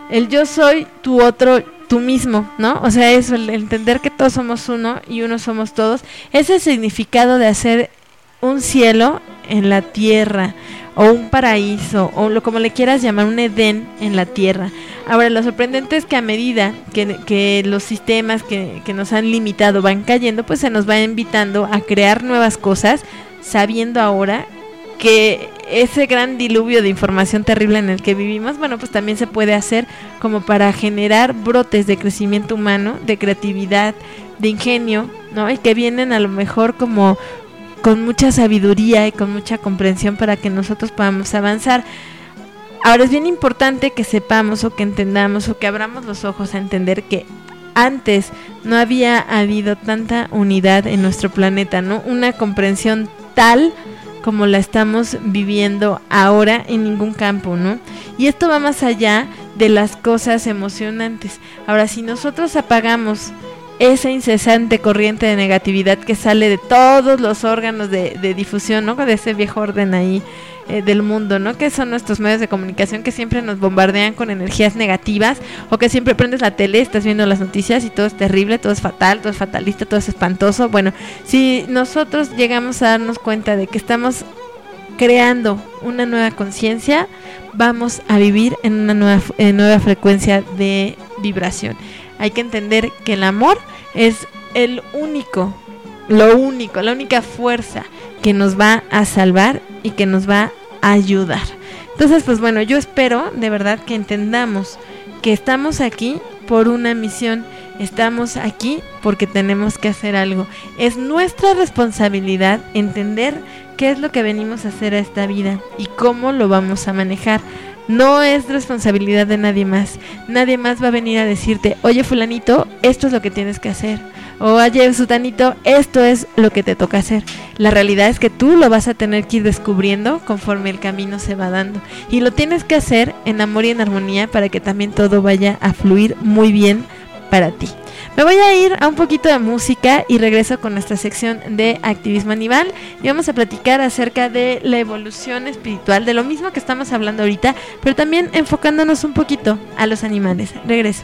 Speaker 2: el yo soy tu otro, tú mismo, ¿no? O sea, eso, el entender que todos somos uno y uno somos todos, ese es el significado de hacer un cielo en la tierra, o un paraíso, o lo como le quieras llamar, un Edén en la tierra. Ahora, lo sorprendente es que a medida que, que los sistemas que, que nos han limitado van cayendo, pues se nos va invitando a crear nuevas cosas, sabiendo ahora que ese gran diluvio de información terrible en el que vivimos, bueno, pues también se puede hacer como para generar brotes de crecimiento humano, de creatividad, de ingenio, ¿no? Y que vienen a lo mejor como con mucha sabiduría y con mucha comprensión para que nosotros podamos avanzar. Ahora es bien importante que sepamos o que entendamos o que abramos los ojos a entender que antes no había habido tanta unidad en nuestro planeta, ¿no? Una comprensión tal como la estamos viviendo ahora en ningún campo, ¿no? Y esto va más allá de las cosas emocionantes. Ahora, si nosotros apagamos esa incesante corriente de negatividad que sale de todos los órganos de, de difusión, ¿no? De ese viejo orden ahí eh, del mundo, ¿no? Que son nuestros medios de comunicación que siempre nos bombardean con energías negativas, o que siempre prendes la tele, estás viendo las noticias y todo es terrible, todo es fatal, todo es fatalista, todo es espantoso. Bueno, si nosotros llegamos a darnos cuenta de que estamos creando una nueva conciencia, vamos a vivir en una nueva, en nueva frecuencia de vibración. Hay que entender que el amor es el único, lo único, la única fuerza que nos va a salvar y que nos va a ayudar. Entonces, pues bueno, yo espero de verdad que entendamos que estamos aquí por una misión, estamos aquí porque tenemos que hacer algo. Es nuestra responsabilidad entender qué es lo que venimos a hacer a esta vida y cómo lo vamos a manejar. No es responsabilidad de nadie más. Nadie más va a venir a decirte, oye fulanito, esto es lo que tienes que hacer. O oye sutanito, esto es lo que te toca hacer. La realidad es que tú lo vas a tener que ir descubriendo conforme el camino se va dando. Y lo tienes que hacer en amor y en armonía para que también todo vaya a fluir muy bien para ti. Me voy a ir a un poquito de música y regreso con nuestra sección de activismo animal y vamos a platicar acerca de la evolución espiritual, de lo mismo que estamos hablando ahorita, pero también enfocándonos un poquito a los animales. Regreso.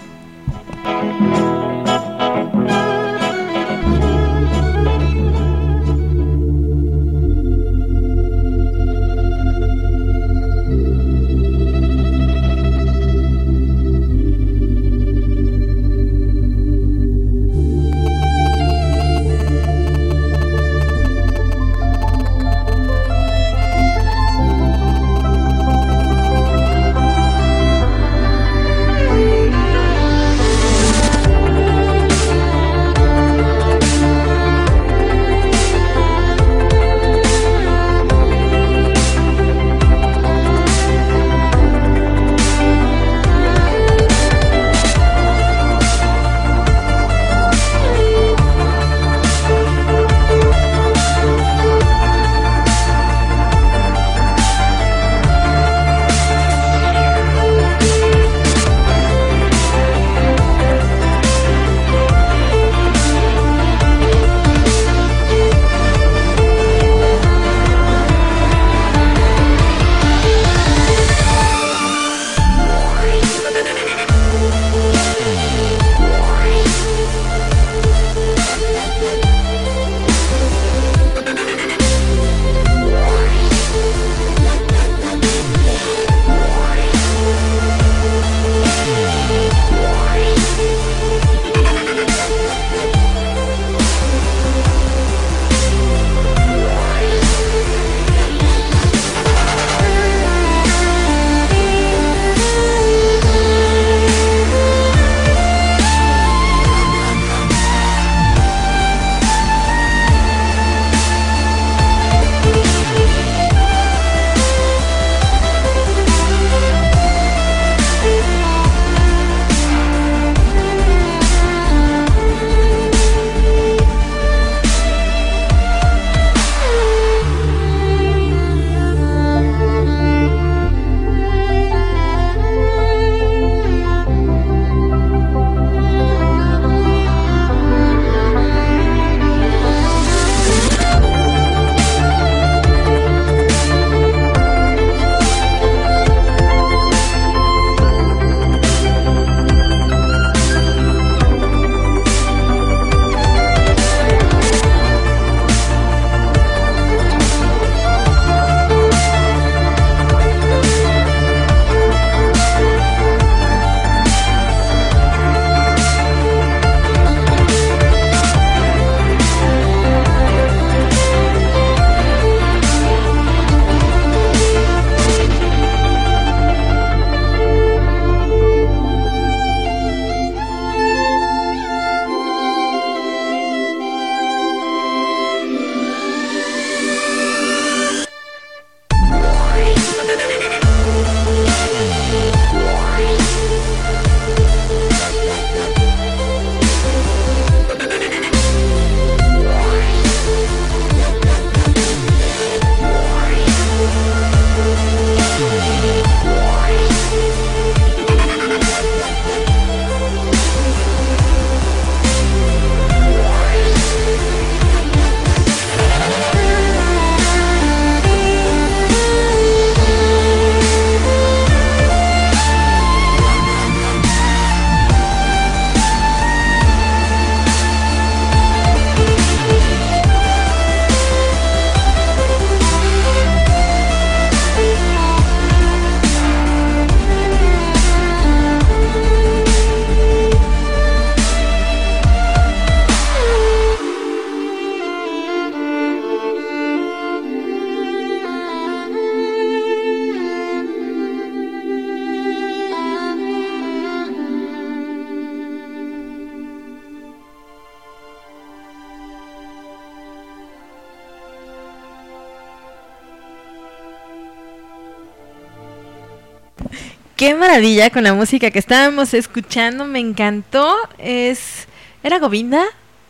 Speaker 2: qué maravilla con la música que estábamos escuchando, me encantó. Es ¿Era Govinda?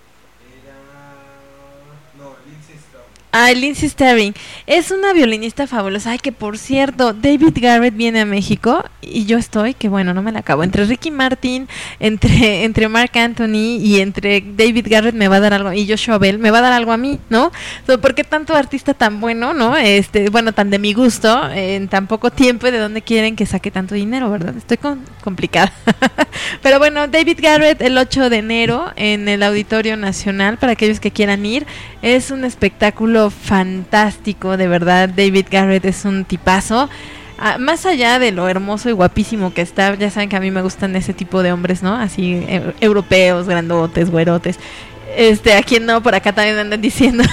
Speaker 2: Ah, Lindsay Sterling. Es una violinista fabulosa. Ay, que por cierto, David Garrett viene a México y yo estoy, que bueno, no me la acabo. Entre Ricky Martin, entre entre Marc Anthony y entre David Garrett me va a dar algo, y Joshua Bell me va a dar algo a mí, ¿no? So, ¿por qué tanto artista tan bueno, no? Este, bueno, tan de mi gusto, en tan poco tiempo, y de dónde quieren que saque tanto dinero, ¿verdad? Estoy con, complicada. Pero bueno, David Garrett el ocho de enero en el Auditorio Nacional, para aquellos que quieran ir. Es un espectáculo fantástico, de verdad. David Garrett es un tipazo. Ah, más allá de lo hermoso y guapísimo que está, ya saben que a mí me gustan ese tipo de hombres, ¿no? Así, e- europeos, grandotes, güerotes. Este, a quien no, por acá también andan diciendo.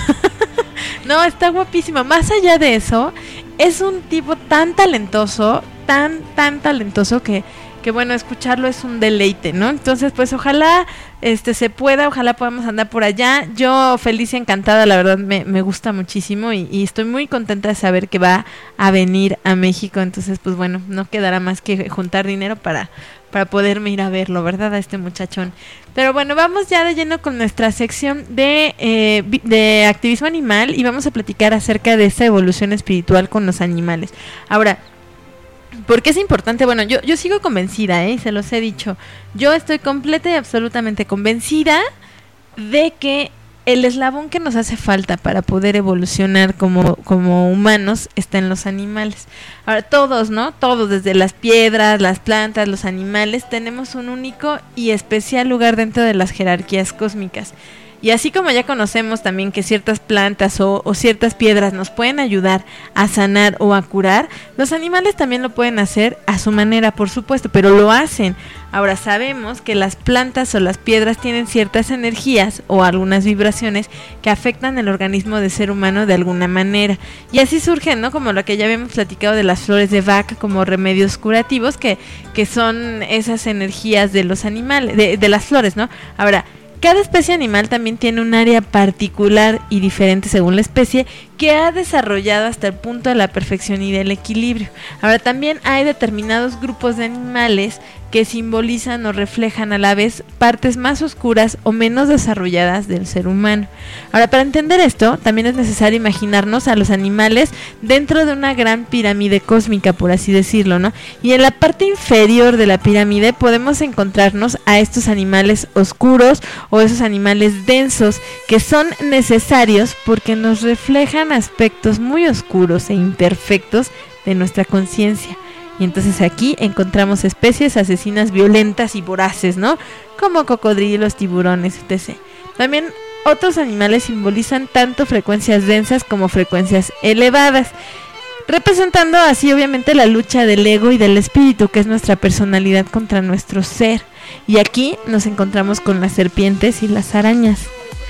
Speaker 2: No, está guapísimo. Más allá de eso, es un tipo tan talentoso, tan, tan talentoso que... que bueno, escucharlo es un deleite, ¿no? Entonces, pues ojalá este se pueda, ojalá podamos andar por allá. Yo feliz y encantada, la verdad me, me gusta muchísimo y, y estoy muy contenta de saber que va a venir a México. Entonces, pues bueno, no quedará más que juntar dinero para, para poderme ir a verlo, ¿verdad? A este muchachón. Pero bueno, vamos ya de lleno con nuestra sección de, eh, de activismo animal y vamos a platicar acerca de esa evolución espiritual con los animales. Ahora, ¿por qué es importante? Bueno, yo, yo sigo convencida, ¿eh? Se los he dicho. Yo estoy completa y absolutamente convencida de que el eslabón que nos hace falta para poder evolucionar como, como humanos está en los animales. Ahora, todos, ¿no? Todos, desde las piedras, las plantas, los animales, tenemos un único y especial lugar dentro de las jerarquías cósmicas. Y así como ya conocemos también que ciertas plantas o, o ciertas piedras nos pueden ayudar a sanar o a curar, los animales también lo pueden hacer a su manera, por supuesto, pero lo hacen. Ahora sabemos que las plantas o las piedras tienen ciertas energías o algunas vibraciones que afectan el organismo del ser humano de alguna manera. Y así surgen, ¿no? Como lo que ya habíamos platicado de las flores de Bach como remedios curativos, que, que son esas energías de los animales, de, de las flores, ¿no? Ahora, cada especie animal también tiene un área particular y diferente según la especie que ha desarrollado hasta el punto de la perfección y del equilibrio. Ahora también hay determinados grupos de animales que simbolizan o reflejan a la vez partes más oscuras o menos desarrolladas del ser humano. Ahora, para entender esto, también es necesario imaginarnos a los animales dentro de una gran pirámide cósmica, por así decirlo, ¿no? Y en la parte inferior de la pirámide podemos encontrarnos a estos animales oscuros o esos animales densos que son necesarios porque nos reflejan aspectos muy oscuros e imperfectos de nuestra conciencia. Y entonces aquí encontramos especies asesinas violentas y voraces, ¿no? Como cocodrilos, tiburones, etcétera. También otros animales simbolizan tanto frecuencias densas como frecuencias elevadas, representando así obviamente la lucha del ego y del espíritu, que es nuestra personalidad contra nuestro ser. Y aquí nos encontramos con las serpientes y las arañas.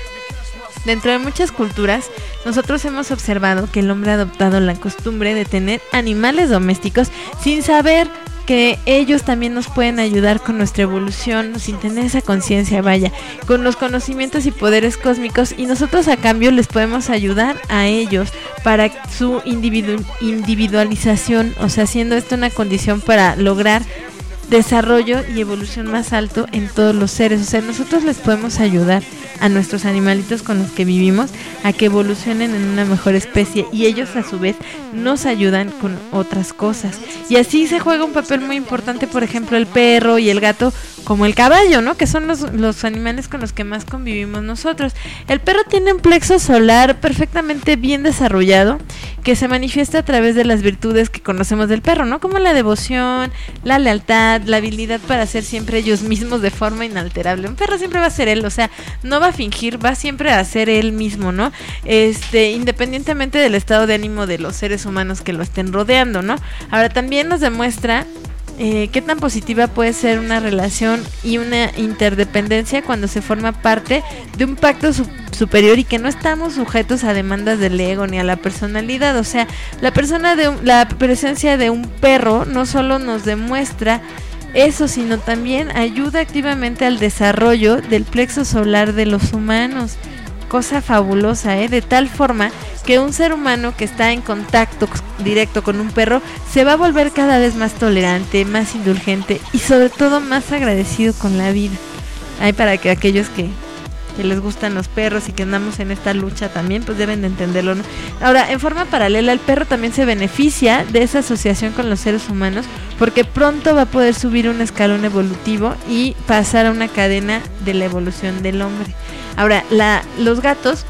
Speaker 2: Dentro de muchas culturas, nosotros hemos observado que el hombre ha adoptado la costumbre de tener animales domésticos sin saber que ellos también nos pueden ayudar con nuestra evolución, sin tener esa conciencia, vaya, con los conocimientos y poderes cósmicos, y nosotros a cambio les podemos ayudar a ellos para su individu- individualización, o sea, haciendo esto una condición para lograr desarrollo y evolución más alto en todos los seres. O sea, nosotros les podemos ayudar a nuestros animalitos con los que vivimos a que evolucionen en una mejor especie, y ellos a su vez nos ayudan con otras cosas. Y así se juega un papel muy importante, por ejemplo, el perro y el gato, como el caballo, ¿no? Que son los, los animales con los que más convivimos nosotros. El perro tiene un plexo solar perfectamente bien desarrollado, que se manifiesta a través de las virtudes que conocemos del perro, ¿no? Como la devoción, la lealtad, la habilidad para ser siempre ellos mismos de forma inalterable. Un perro siempre va a ser él, o sea, no va a fingir, va siempre a ser él mismo, ¿no? Este, independientemente del estado de ánimo de los seres humanos que lo estén rodeando, ¿no? Ahora también nos demuestra Eh, qué tan positiva puede ser una relación y una interdependencia cuando se forma parte de un pacto su- superior y que no estamos sujetos a demandas del ego ni a la personalidad. O sea, la persona de un, la presencia de un perro no solo nos demuestra eso, sino también ayuda activamente al desarrollo del plexo solar de los humanos. Cosa fabulosa, ¿eh? De tal forma que un ser humano que está en contacto contacto directo con un perro, se va a volver cada vez más tolerante, más indulgente y sobre todo más agradecido con la vida. Hay para que aquellos que, que les gustan los perros y que andamos en esta lucha también, pues deben de entenderlo, ¿no? Ahora, en forma paralela, el perro también se beneficia de esa asociación con los seres humanos porque pronto va a poder subir un escalón evolutivo y pasar a una cadena de la evolución del hombre. Ahora, la, los gatos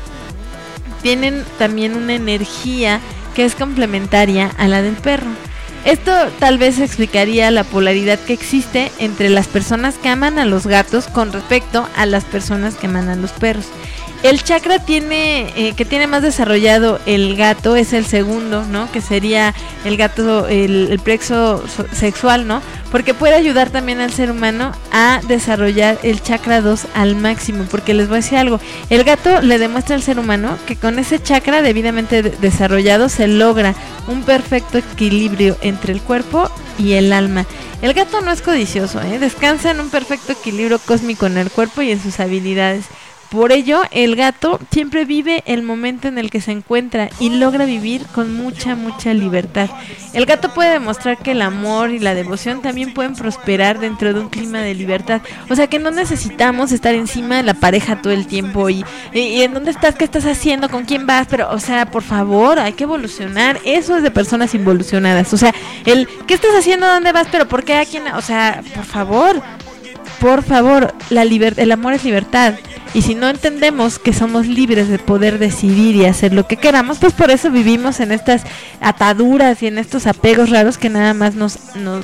Speaker 2: tienen también una energía que es complementaria a la del perro. Esto tal vez explicaría la polaridad que existe entre las personas que aman a los gatos con respecto a las personas que aman a los perros. El chakra tiene eh, que tiene más desarrollado el gato es el segundo, ¿no? Que sería el gato, el, el plexo so- sexual, ¿no? Porque puede ayudar también al ser humano a desarrollar el chakra dos al máximo. Porque les voy a decir algo, el gato le demuestra al ser humano que con ese chakra debidamente de- desarrollado se logra un perfecto equilibrio entre el cuerpo y el alma. El gato no es codicioso, ¿eh? Descansa en un perfecto equilibrio cósmico en el cuerpo y en sus habilidades. Por ello, el gato siempre vive el momento en el que se encuentra y logra vivir con mucha, mucha libertad. El gato puede demostrar que el amor y la devoción también pueden prosperar dentro de un clima de libertad. O sea que no necesitamos estar encima de la pareja todo el tiempo y, y, y ¿en dónde estás? ¿Qué estás haciendo? ¿Con quién vas? Pero, o sea, por favor, hay que evolucionar. Eso es de personas involucionadas. O sea, el ¿qué estás haciendo? ¿Dónde vas? ¿Pero por qué? ¿A quién? O sea, por favor, por favor, la liber- el amor es libertad. Y si no entendemos que somos libres de poder decidir y hacer lo que queramos, pues por eso vivimos en estas ataduras y en estos apegos raros que nada más nos, nos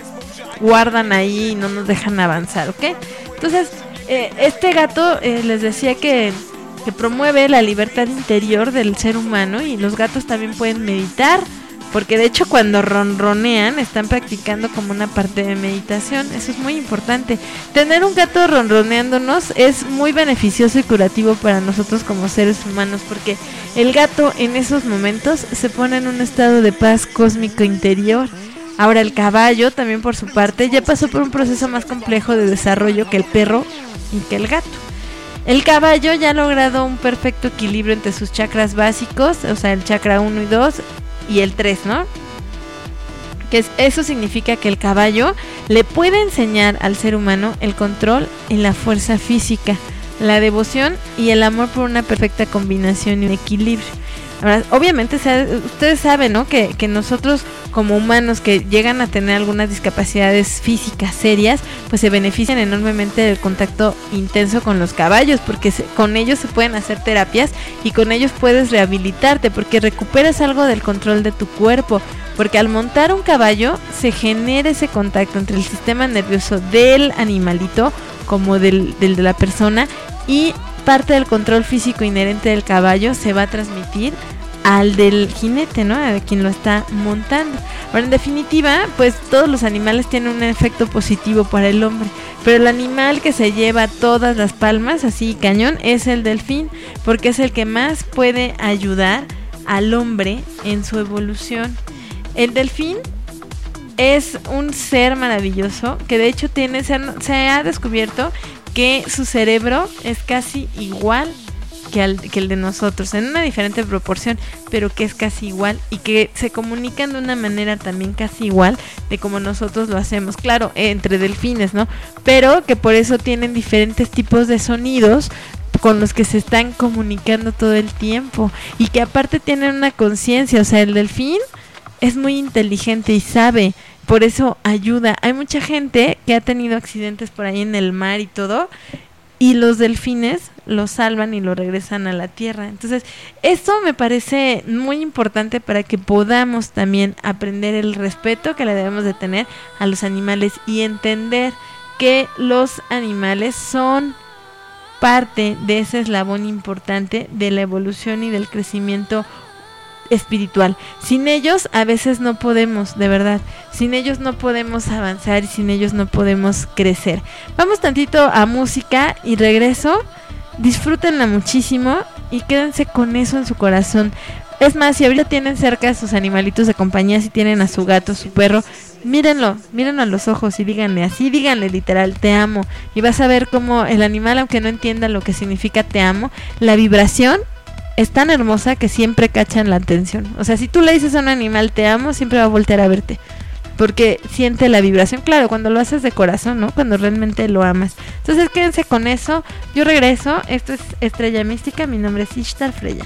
Speaker 2: guardan ahí y no nos dejan avanzar, ¿ok? Entonces, eh, este gato eh, les decía que, que promueve la libertad interior del ser humano y los gatos también pueden meditar. Porque de hecho cuando ronronean están practicando como una parte de meditación. Eso es muy importante. Tener un gato ronroneándonos es muy beneficioso y curativo para nosotros como seres humanos, porque el gato en esos momentos se pone en un estado de paz cósmico interior. Ahora el caballo también por su parte ya pasó por un proceso más complejo de desarrollo que el perro y que el gato. El caballo ya ha logrado un perfecto equilibrio entre sus chakras básicos, o sea el chakra uno y dos y el tres, ¿no? Que es, eso significa que el caballo le puede enseñar al ser humano el control y la fuerza física, la devoción y el amor por una perfecta combinación y un equilibrio. Ahora, obviamente, ustedes saben, ¿no? Que, que nosotros como humanos que llegan a tener algunas discapacidades físicas serias, pues se benefician enormemente del contacto intenso con los caballos, porque se, con ellos se pueden hacer terapias y con ellos puedes rehabilitarte, porque recuperas algo del control de tu cuerpo, porque al montar un caballo se genera ese contacto entre el sistema nervioso del animalito como del, del de la persona, y parte del control físico inherente del caballo se va a transmitir al del jinete, ¿no? A quien lo está montando. Ahora, en definitiva, pues todos los animales tienen un efecto positivo para el hombre, pero el animal que se lleva todas las palmas, así cañón, es el delfín, porque es el que más puede ayudar al hombre en su evolución. El delfín es un ser maravilloso que de hecho tiene, se, han, se ha descubierto que su cerebro es casi igual que, al, que el de nosotros, en una diferente proporción, pero que es casi igual y que se comunican de una manera también casi igual de como nosotros lo hacemos, claro, entre delfines, ¿no? Pero que por eso tienen diferentes tipos de sonidos con los que se están comunicando todo el tiempo y que aparte tienen una conciencia, o sea, el delfín es muy inteligente y sabe, por eso ayuda. Hay mucha gente que ha tenido accidentes por ahí en el mar y todo, y los delfines lo salvan y lo regresan a la tierra. Entonces, esto me parece muy importante para que podamos también aprender el respeto que le debemos de tener a los animales y entender que los animales son parte de ese eslabón importante de la evolución y del crecimiento espiritual. Sin ellos a veces no podemos, de verdad, sin ellos no podemos avanzar y sin ellos no podemos crecer. Vamos tantito a música y regreso. Disfrútenla muchísimo y quédense con eso en su corazón. Es más, si ahorita tienen cerca a sus animalitos de compañía, si tienen a su gato, su perro, mírenlo, mírenlo a los ojos y díganle así, díganle literal, te amo. Y vas a ver cómo el animal, aunque no entienda lo que significa te amo, la vibración es tan hermosa que siempre cachan la atención. O sea, si tú le dices a un animal te amo, siempre va a voltear a verte, porque siente la vibración. Claro, cuando lo haces de corazón, ¿no? Cuando realmente lo amas. Entonces quédense con eso. Yo regreso. Esto es Estrella Mística. Mi nombre es Ishtar Freya.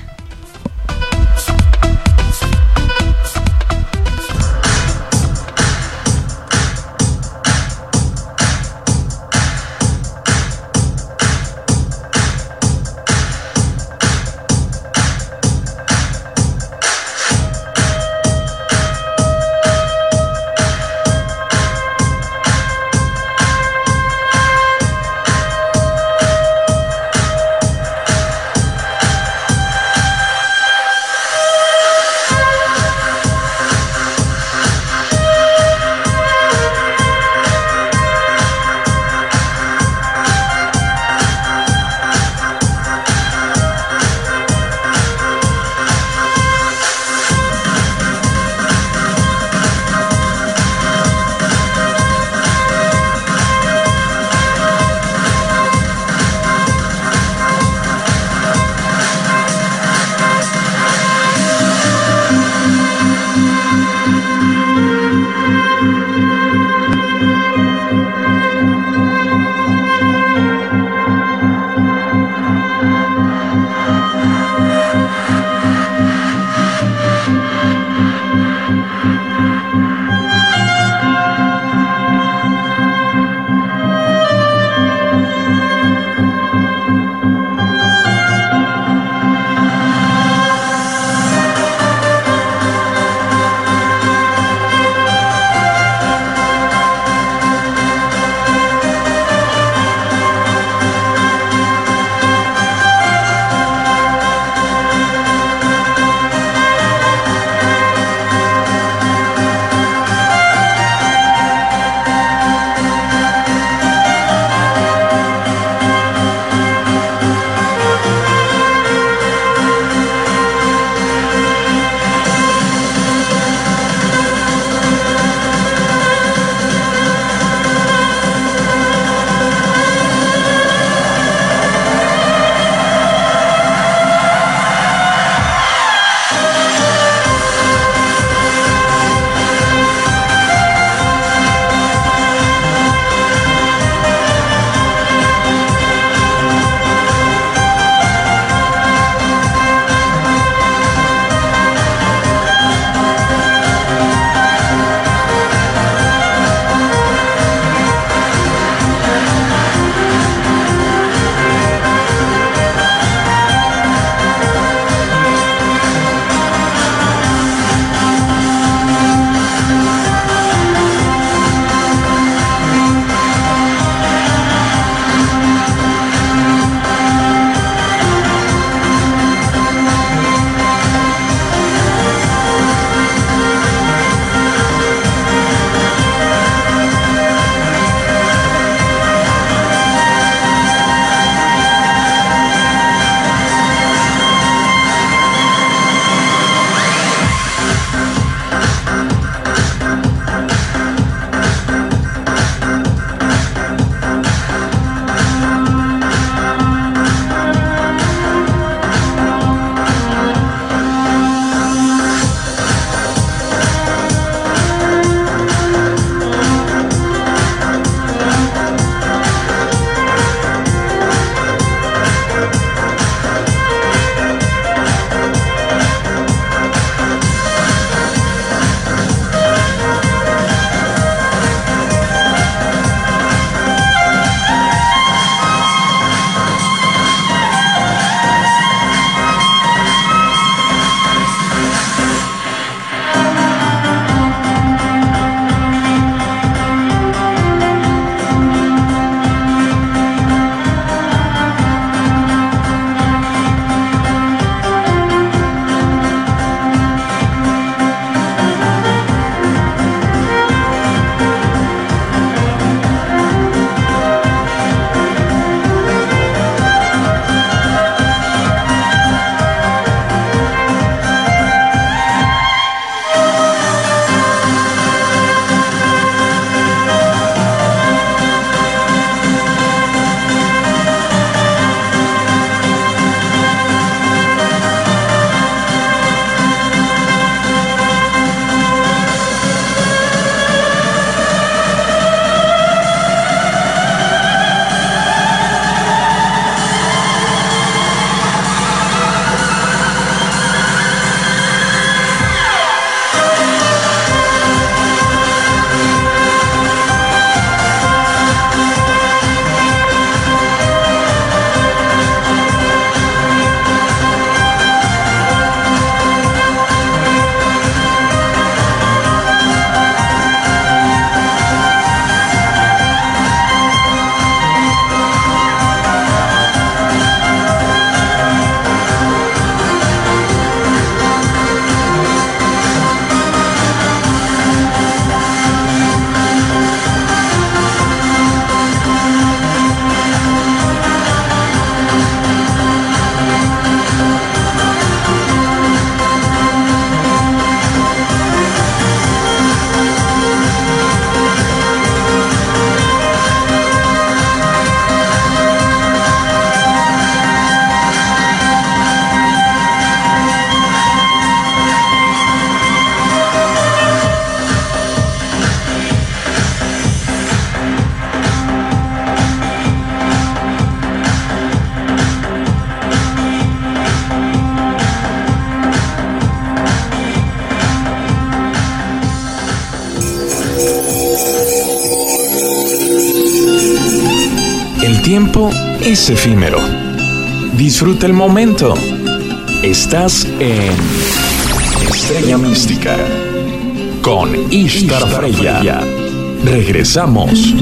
Speaker 1: tiempo es efímero. Disfruta el momento. Estás en Estrella Mística con Ishtar Freya. Regresamos.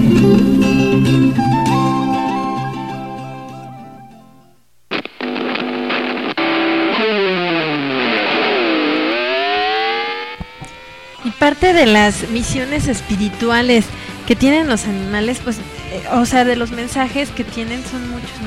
Speaker 2: Y parte de las misiones espirituales que tienen los animales, pues, eh, o sea, de los mensajes que tienen son muchos, ¿no?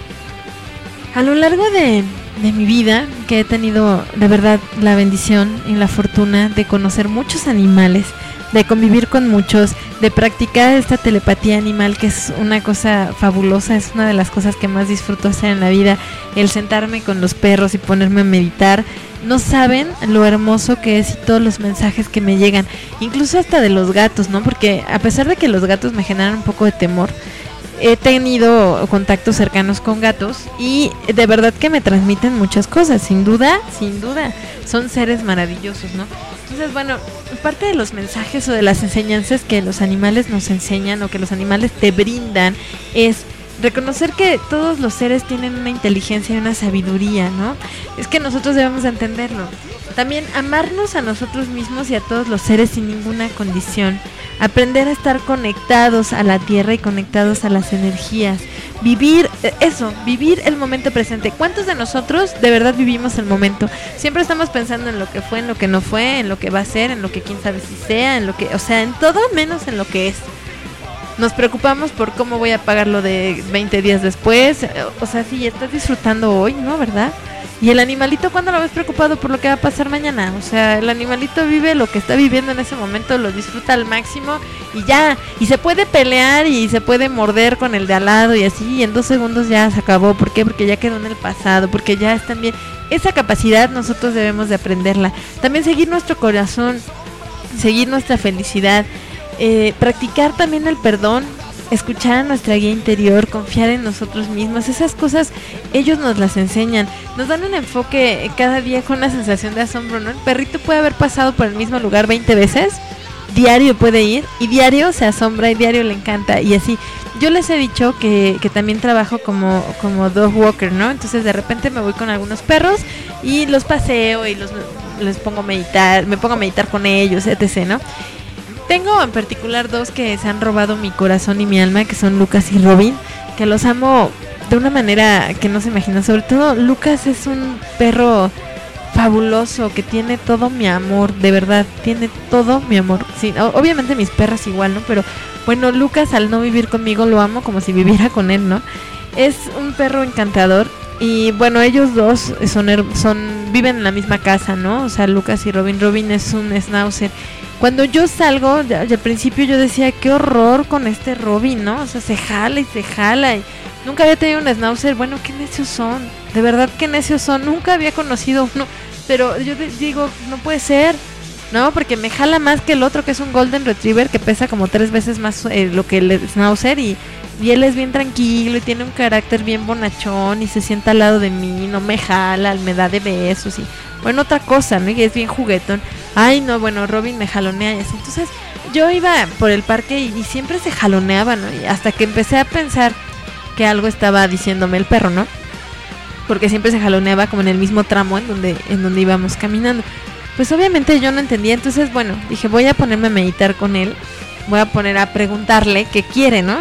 Speaker 2: A lo largo de, de mi vida, que he tenido de verdad la bendición y la fortuna de conocer muchos animales, de convivir con muchos, de practicar esta telepatía animal, que es una cosa fabulosa, es una de las cosas que más disfruto hacer en la vida, el sentarme con los perros y ponerme a meditar. No saben lo hermoso que es y todos los mensajes que me llegan, incluso hasta de los gatos, ¿no? Porque a pesar de que los gatos me generan un poco de temor, he tenido contactos cercanos con gatos y de verdad que me transmiten muchas cosas, sin duda, sin duda, son seres maravillosos, ¿no? Entonces, bueno, parte de los mensajes o de las enseñanzas que los animales nos enseñan o que los animales te brindan es reconocer que todos los seres tienen una inteligencia y una sabiduría, ¿no? Es que nosotros debemos entenderlo. También amarnos a nosotros mismos y a todos los seres sin ninguna condición. Aprender a estar conectados a la tierra y conectados a las energías. Vivir, eso, vivir el momento presente. ¿Cuántos de nosotros de verdad vivimos el momento? Siempre estamos pensando en lo que fue, en lo que no fue, en lo que va a ser, en lo que quién sabe si sea, en lo que, o sea, en todo menos en lo que es. Nos preocupamos por cómo voy a pagar lo de veinte días después. O sea, sí, estás disfrutando hoy, ¿no? ¿Verdad? Y el animalito, ¿cuándo lo ves preocupado por lo que va a pasar mañana? O sea, el animalito vive lo que está viviendo en ese momento, lo disfruta al máximo y ya. Y se puede pelear y se puede morder con el de al lado y así, y en dos segundos ya se acabó. ¿Por qué? Porque ya quedó en el pasado, porque ya están bien. Esa capacidad nosotros debemos de aprenderla. También seguir nuestro corazón, seguir nuestra felicidad. Eh, practicar también el perdón, escuchar a nuestra guía interior, confiar en nosotros mismos. Esas cosas ellos nos las enseñan, nos dan un enfoque cada día con una sensación de asombro, ¿no? El perrito puede haber pasado por el mismo lugar veinte veces, diario puede ir y diario se asombra y diario le encanta y así. Yo les he dicho que, que también trabajo como, como dog walker, ¿no? Entonces de repente me voy con algunos perros y los paseo y los les pongo a meditar, me pongo a meditar con ellos, etcétera, ¿no? Tengo en particular dos que se han robado mi corazón y mi alma, que son Lucas y Robin, que los amo de una manera que no se imagina. Sobre todo Lucas es un perro fabuloso que tiene todo mi amor, de verdad, tiene todo mi amor. Sí, obviamente mis perras igual, ¿no? Pero bueno, Lucas, al no vivir conmigo, lo amo como si viviera con él, ¿no? Es un perro encantador y bueno, ellos dos son, son viven en la misma casa, ¿no? O sea, Lucas y Robin. Robin es un schnauzer. Cuando yo salgo, al principio yo decía, qué horror con este Robin, ¿no? O sea, se jala y se jala y nunca había tenido un schnauzer. Bueno, qué necios son, de verdad qué necios son. Nunca había conocido uno, pero yo digo, no puede ser, ¿no? Porque me jala más que el otro, que es un golden retriever, que pesa como tres veces más eh, lo que el schnauzer y, y él es bien tranquilo y tiene un carácter bien bonachón y se sienta al lado de mí, no me jala, me da de besos y bueno, otra cosa, ¿no? Y es bien juguetón. Ay, no, bueno, Robin me jalonea y así. Entonces, yo iba por el parque y, y siempre se jaloneaba, ¿no? Y hasta que empecé a pensar que algo estaba diciéndome el perro, ¿no? Porque siempre se jaloneaba como en el mismo tramo en donde, en donde íbamos caminando. Pues obviamente yo no entendía. Entonces, bueno, dije, voy a ponerme a meditar con él. Voy a poner a preguntarle qué quiere, ¿no?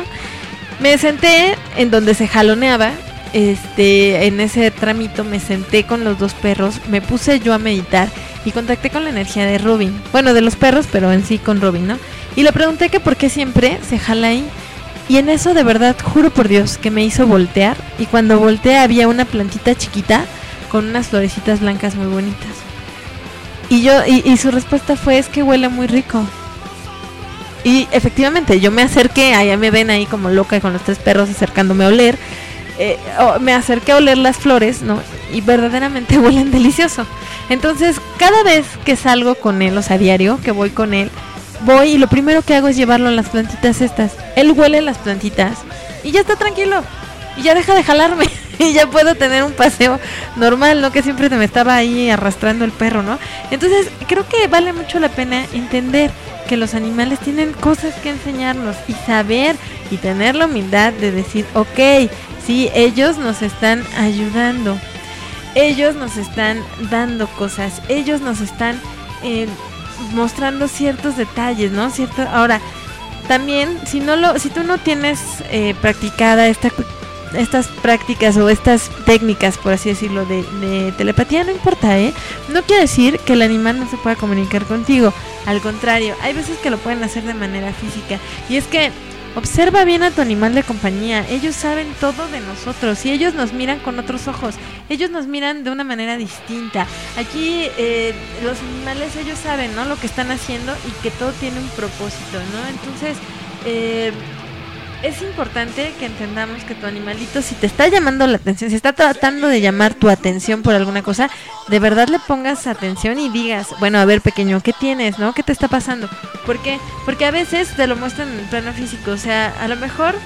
Speaker 2: Me senté en donde se jaloneaba. Este, en ese tramito me senté con los dos perros, me puse yo a meditar y contacté con la energía de Robin, bueno, de los perros, pero en sí con Robin, ¿no? Y le pregunté que por qué siempre se jala ahí. Y en eso de verdad, juro por Dios, que me hizo voltear. Y cuando volteé había una plantita chiquita con unas florecitas blancas muy bonitas. Y yo, y, y su respuesta fue, es que huele muy rico. Y efectivamente, yo me acerqué, allá me ven ahí como loca con los tres perros acercándome a oler. Eh, oh, me acerqué a oler las flores, ¿no? Y verdaderamente huelen delicioso. Entonces, cada vez que salgo con él, o sea, diario, que voy con él, voy y lo primero que hago es llevarlo a las plantitas estas. Él huele las plantitas y ya está tranquilo. Y ya deja de jalarme. Y ya puedo tener un paseo normal, ¿no? Que siempre me estaba ahí arrastrando el perro, ¿no? Entonces, creo que vale mucho la pena entender que los animales tienen cosas que enseñarnos y saber y tener la humildad de decir, ok, sí, ellos nos están ayudando, ellos nos están dando cosas, ellos nos están eh, mostrando ciertos detalles, ¿no? Cierto, ahora, también, si no lo, si tú no tienes eh, practicada esta estas prácticas o estas técnicas, por así decirlo, de, de telepatía, no importa, ¿eh? No quiere decir que el animal no se pueda comunicar contigo. Al contrario, hay veces que lo pueden hacer de manera física. Y es que observa bien a tu animal de compañía. Ellos saben todo de nosotros y ellos nos miran con otros ojos. Ellos nos miran de una manera distinta. Aquí eh, los animales, ellos saben, ¿no?, lo que están haciendo y que todo tiene un propósito, ¿no? Entonces, eh... es importante que entendamos que tu animalito, si te está llamando la atención, si está tratando de llamar tu atención por alguna cosa, de verdad le pongas atención y digas, bueno, a ver, pequeño, ¿qué tienes, no? ¿Qué te está pasando? ¿Por qué? Porque a veces te lo muestran en el plano físico, o sea, a lo mejor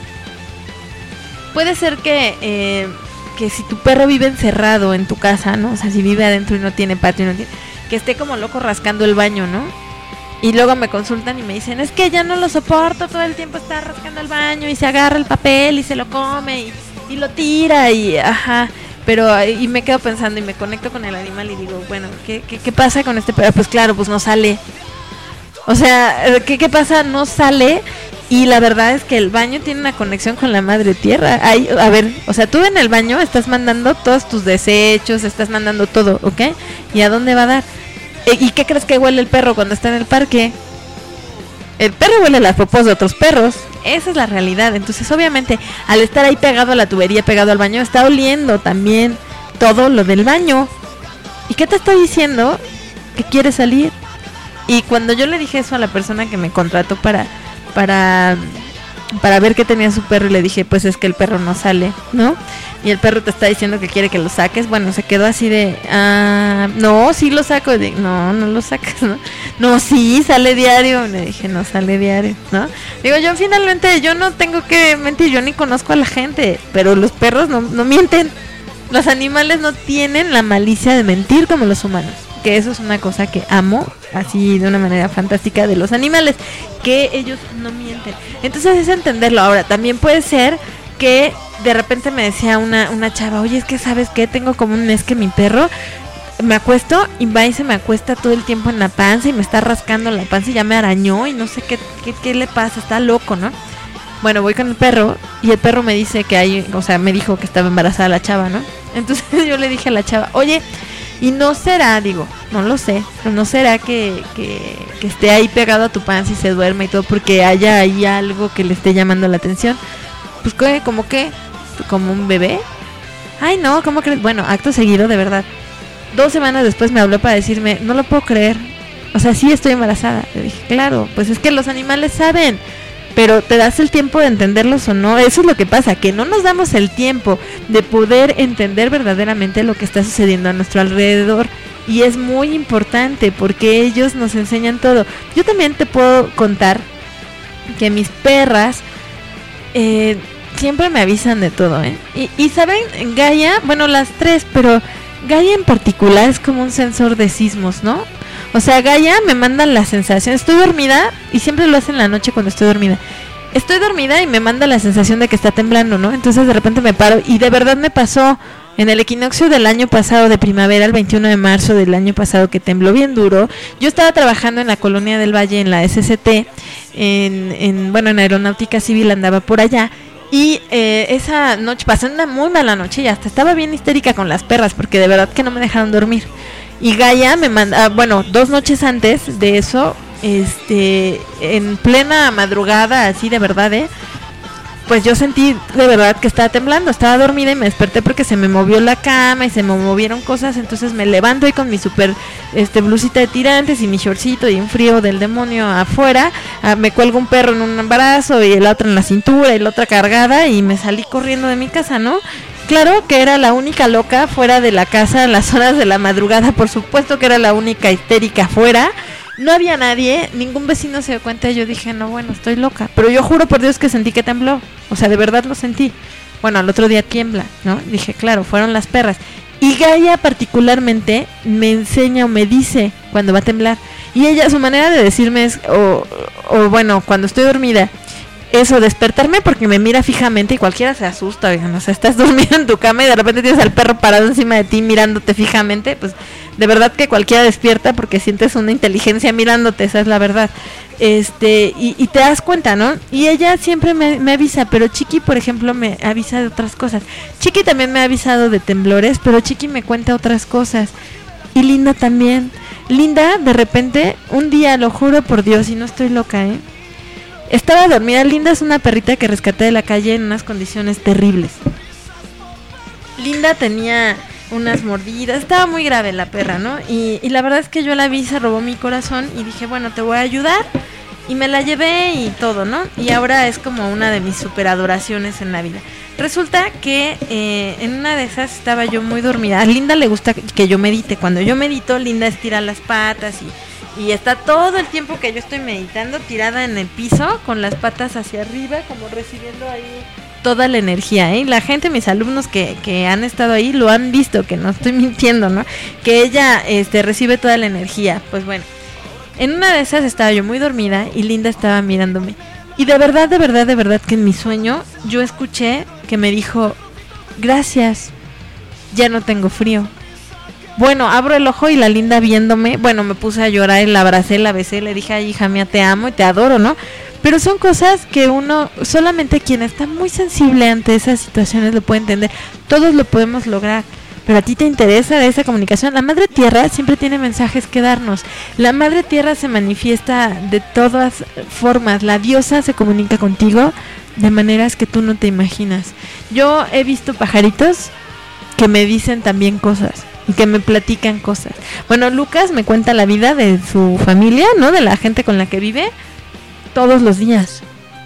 Speaker 2: puede ser que eh, que si tu perro vive encerrado en tu casa, ¿no? O sea, si vive adentro y no tiene patio, y no tiene, que esté como loco rascando el baño, ¿no? Y luego me consultan y me dicen, es que ya no lo soporto, todo el tiempo está rascando el baño y se agarra el papel y se lo come y, y lo tira y ajá, pero y me quedo pensando y me conecto con el animal y digo, bueno, ¿qué, qué, qué pasa con este perro? Pues claro, pues no sale. O sea, ¿qué, qué pasa? No sale y la verdad es que el baño tiene una conexión con la madre tierra. Hay, a ver, o sea, tú en el baño estás mandando todos tus desechos, estás mandando todo, ¿ok? ¿Y a dónde va a dar? ¿Y qué crees que huele el perro cuando está en el parque? El perro huele las popos de otros perros. Esa es la realidad. Entonces, obviamente, al estar ahí pegado a la tubería, pegado al baño, está oliendo también todo lo del baño. ¿Y qué te está diciendo? Que quiere salir. Y cuando yo le dije eso a la persona que me contrató para para para ver qué tenía su perro, y le dije, pues es que el perro no sale, ¿no? Y el perro te está diciendo que quiere que lo saques. Bueno, se quedó así de, ah, no, sí lo saco. De, no, no lo sacas, ¿no? No, sí, sale diario. Le dije, no sale diario, ¿no? Digo, yo finalmente, yo no tengo que mentir, yo ni conozco a la gente, pero los perros no, no mienten. Los animales no tienen la malicia de mentir como los humanos. Que eso es una cosa que amo, así de una manera fantástica de los animales, que ellos no mienten. Entonces es entenderlo. Ahora, también puede ser que de repente me decía una, una chava, oye, es que ¿sabes qué? Tengo como un mes que mi perro, me acuesto y va y se me acuesta todo el tiempo en la panza y me está rascando la panza y ya me arañó y no sé qué, qué, qué le pasa, está loco, ¿no? Bueno, voy con el perro y el perro me dice que hay, o sea, me dijo que estaba embarazada la chava, ¿no? Entonces yo le dije a la chava, oye, y no será, digo, no lo sé, pero no será que, que, que esté ahí pegado a tu panza y se duerma y todo porque haya ahí algo que le esté llamando la atención. Pues, ¿qué? ¿Cómo qué? ¿Como un bebé? Ay, no, ¿cómo crees? Bueno, acto seguido, de verdad. Dos semanas después me habló para decirme, no lo puedo creer. O sea, sí estoy embarazada. Le dije, claro, pues es que los animales saben. Pero ¿te das el tiempo de entenderlos o no? Eso es lo que pasa, que no nos damos el tiempo de poder entender verdaderamente lo que está sucediendo a nuestro alrededor. Y es muy importante porque ellos nos enseñan todo. Yo también te puedo contar que mis perras eh, siempre me avisan de todo, ¿eh? Y, y ¿saben? Gaia, bueno, las tres, pero Gaia en particular es como un sensor de sismos, ¿no? O sea, Gaia me manda la sensación, estoy dormida, y siempre lo hace en la noche cuando estoy dormida. Estoy dormida y me manda la sensación de que está temblando, ¿no? Entonces de repente me paro, y de verdad me pasó en el equinoccio del año pasado de primavera, el veintiuno de marzo del año pasado, que tembló bien duro. Yo estaba trabajando en la Colonia del Valle, en la S C T, en, en bueno, en Aeronáutica Civil, andaba por allá. Y eh, esa noche, pasé una muy mala noche y hasta estaba bien histérica con las perras, porque de verdad que no me dejaron dormir. Y Gaia me manda, bueno, dos noches antes de eso, este, en plena madrugada, así de verdad, ¿eh? Pues yo sentí de verdad que estaba temblando, estaba dormida y me desperté porque se me movió la cama y se me movieron cosas, entonces me levanto ahí con mi super este, blusita de tirantes y mi shortcito y un frío del demonio afuera, ah, me cuelgo un perro en un brazo y el otro en la cintura y la otra cargada y me salí corriendo de mi casa, ¿no? Claro que era la única loca fuera de la casa en las horas de la madrugada, por supuesto que era la única histérica fuera. No había nadie, ningún vecino se dio cuenta y yo dije, no, bueno, estoy loca. Pero yo juro por Dios que sentí que tembló, o sea, de verdad lo sentí. Bueno, al otro día tiembla, ¿no? Dije, claro, fueron las perras. Y Gaia particularmente me enseña o me dice cuando va a temblar. Y ella, su manera de decirme es, o, o bueno, cuando estoy dormida, eso, despertarme porque me mira fijamente y cualquiera se asusta, oigan, o sea, estás dormido en tu cama y de repente tienes al perro parado encima de ti mirándote fijamente, pues de verdad que cualquiera despierta porque sientes una inteligencia mirándote, esa es la verdad. Este, y, y te das cuenta, ¿no? Y ella siempre me, me avisa, pero Chiqui, por ejemplo, me avisa de otras cosas. Chiqui también me ha avisado de temblores, pero Chiqui me cuenta otras cosas. Y Linda también. Linda, de repente, un día, lo juro por Dios, y no estoy loca, ¿eh? Estaba dormida. Linda es una perrita que rescaté de la calle en unas condiciones terribles. Linda tenía unas mordidas, estaba muy grave la perra, ¿no? Y, y la verdad es que yo la vi, se robó mi corazón y dije, bueno, te voy a ayudar. Y me la llevé y todo, ¿no? Y ahora es como una de mis superadoraciones en la vida. Resulta que eh, en una de esas estaba yo muy dormida. A Linda le gusta que yo medite. Cuando yo medito, Linda estira las patas y, y está todo el tiempo que yo estoy meditando tirada en el piso con las patas hacia arriba, como recibiendo ahí toda la energía, ¿eh? La gente, mis alumnos que, que han estado ahí lo han visto, que no estoy mintiendo, ¿no? Que ella este, recibe toda la energía. Pues bueno, en una de esas estaba yo muy dormida y Linda estaba mirándome. Y de verdad, de verdad, de verdad que en mi sueño yo escuché que me dijo, gracias, ya no tengo frío. Bueno, abro el ojo y la Linda viéndome, bueno, me puse a llorar, la abracé, la besé, le dije, ay, hija mía, te amo y te adoro, ¿no? Pero son cosas que uno, solamente quien está muy sensible ante esas situaciones lo puede entender. Todos lo podemos lograr. Pero a ti te interesa esa comunicación. La Madre Tierra siempre tiene mensajes que darnos. La Madre Tierra se manifiesta de todas formas. La diosa se comunica contigo de maneras que tú no te imaginas. Yo he visto pajaritos que me dicen también cosas y que me platican cosas. Bueno, Lucas me cuenta la vida de su familia, ¿no? De la gente con la que vive todos los días.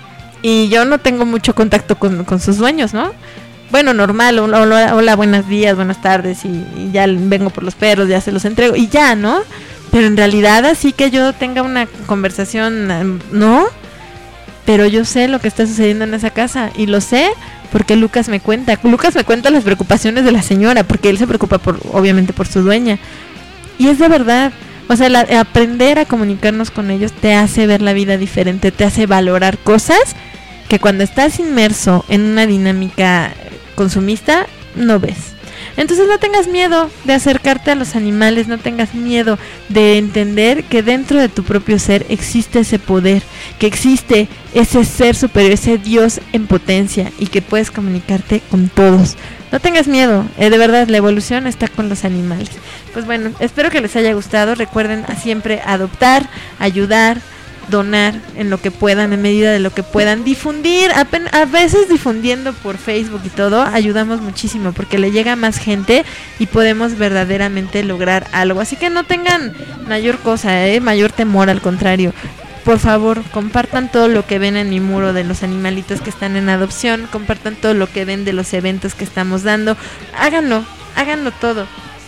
Speaker 2: Y yo no tengo mucho contacto con, con sus dueños, ¿no? Bueno, normal, hola, hola, buenos días, buenas tardes, y, y ya vengo por los perros, ya se los entrego, y ya, ¿no? Pero en realidad así que yo tenga una conversación, ¿no? Pero yo sé lo que está sucediendo en esa casa, y lo sé porque Lucas me cuenta. Lucas me cuenta las preocupaciones de la señora, porque él se preocupa, por, obviamente, por su dueña. Y es de verdad, o sea, la, aprender a comunicarnos con ellos te hace ver la vida diferente, te hace valorar cosas que cuando estás inmerso en una dinámica consumista no ves. Entonces no tengas miedo de acercarte a los animales, no tengas miedo de entender que dentro de tu propio ser existe ese poder, que existe ese ser superior, ese Dios en potencia y que puedes comunicarte con todos. No tengas miedo, eh, de verdad la evolución está con los animales. Pues bueno, espero que les haya gustado. Recuerden a siempre adoptar, ayudar, donar en lo que puedan, en medida de lo que puedan, difundir, a, a veces difundiendo por Facebook y todo, ayudamos muchísimo porque le llega a más gente y podemos verdaderamente lograr algo. Así que no tengan mayor cosa, ¿eh? mayor temor, al contrario. Por favor, compartan todo lo que ven en mi muro de los animalitos que están en adopción, compartan todo lo que ven de los eventos que estamos dando, háganlo, háganlo todo.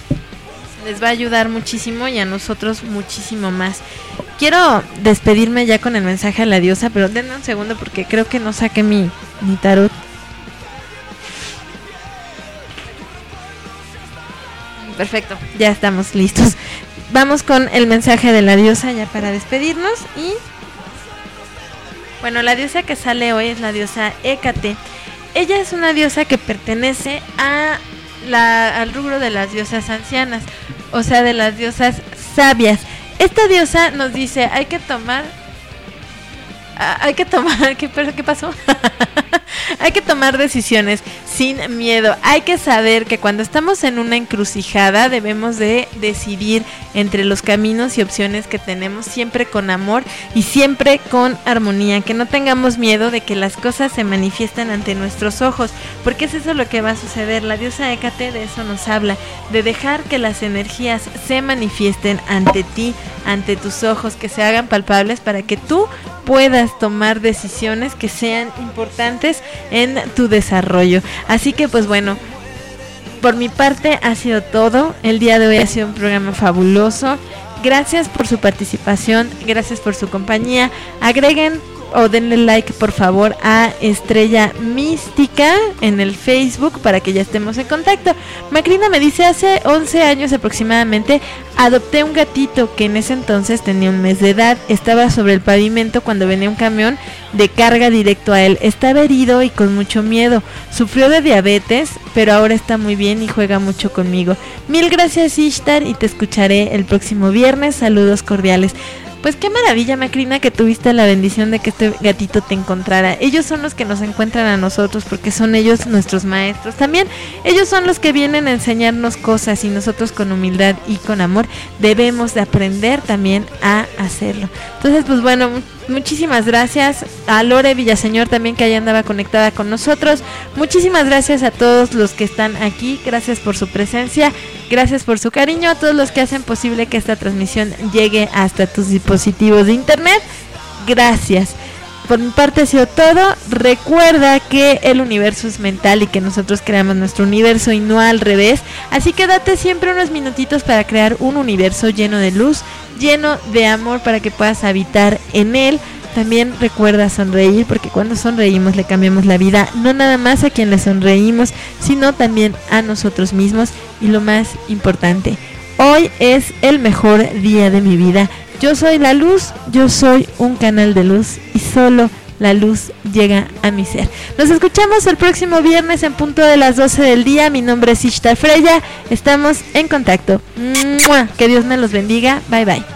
Speaker 2: Les va a ayudar muchísimo y a nosotros muchísimo más. Quiero despedirme ya con el mensaje a la diosa, pero denme un segundo porque creo que no saqué mi, mi tarot. Perfecto, ya estamos listos. Vamos con el mensaje de la diosa ya para despedirnos. Y bueno, la diosa que sale hoy es la diosa Hécate. Ella es una diosa que pertenece a la, al rubro de las diosas ancianas, o sea, de las diosas sabias. Esta diosa nos dice, hay que tomar, hay que tomar, ¿qué, qué pasó? Hay que tomar decisiones sin miedo. Hay que saber que cuando estamos en una encrucijada debemos de decidir entre los caminos y opciones que tenemos, siempre con amor y siempre con armonía. Que no tengamos miedo de que las cosas se manifiesten ante nuestros ojos, porque es eso lo que va a suceder. La diosa Hécate de eso nos habla, de dejar que las energías se manifiesten ante ti, ante tus ojos, que se hagan palpables para que tú puedas tomar decisiones que sean importantes en tu desarrollo. Así que pues bueno, por mi parte ha sido todo. El día de hoy ha sido un programa fabuloso. Gracias por su participación, gracias por su compañía. Agreguen o denle like por favor a Estrella Mística en el Facebook para que ya estemos en contacto. Macrina me dice, hace once años aproximadamente adopté un gatito que en ese entonces tenía un mes de edad. Estaba sobre el pavimento cuando venía un camión de carga directo a él. Estaba herido y con mucho miedo. Sufrió de diabetes, pero ahora está muy bien y juega mucho conmigo. Mil gracias, Ishtar, y te escucharé el próximo viernes. Saludos cordiales. Pues qué maravilla, Macrina, que tuviste la bendición de que este gatito te encontrara. Ellos son los que nos encuentran a nosotros porque son ellos nuestros maestros. También ellos son los que vienen a enseñarnos cosas y nosotros con humildad y con amor debemos de aprender también a hacerlo. Entonces, pues bueno, muchísimas gracias a Lore Villaseñor también, que ahí andaba conectada con nosotros. Muchísimas gracias a todos los que están aquí. Gracias por su presencia. Gracias por su cariño. A todos los que hacen posible que esta transmisión llegue hasta tus dispositivos de internet. Gracias. Por mi parte ha sido todo. Recuerda que el universo es mental y que nosotros creamos nuestro universo y no al revés. Así que date siempre unos minutitos para crear un universo lleno de luz, lleno de amor, para que puedas habitar en él. También recuerda sonreír, porque cuando sonreímos le cambiamos la vida, no nada más a quien le sonreímos, sino también a nosotros mismos. Y lo más importante, hoy es el mejor día de mi vida. Yo soy la luz, yo soy un canal de luz y solo la luz llega a mi ser. Nos escuchamos el próximo viernes en punto de las doce del día. Mi nombre es Ishtar Freya. Estamos en contacto. ¡Mua! Que Dios me los bendiga. Bye bye.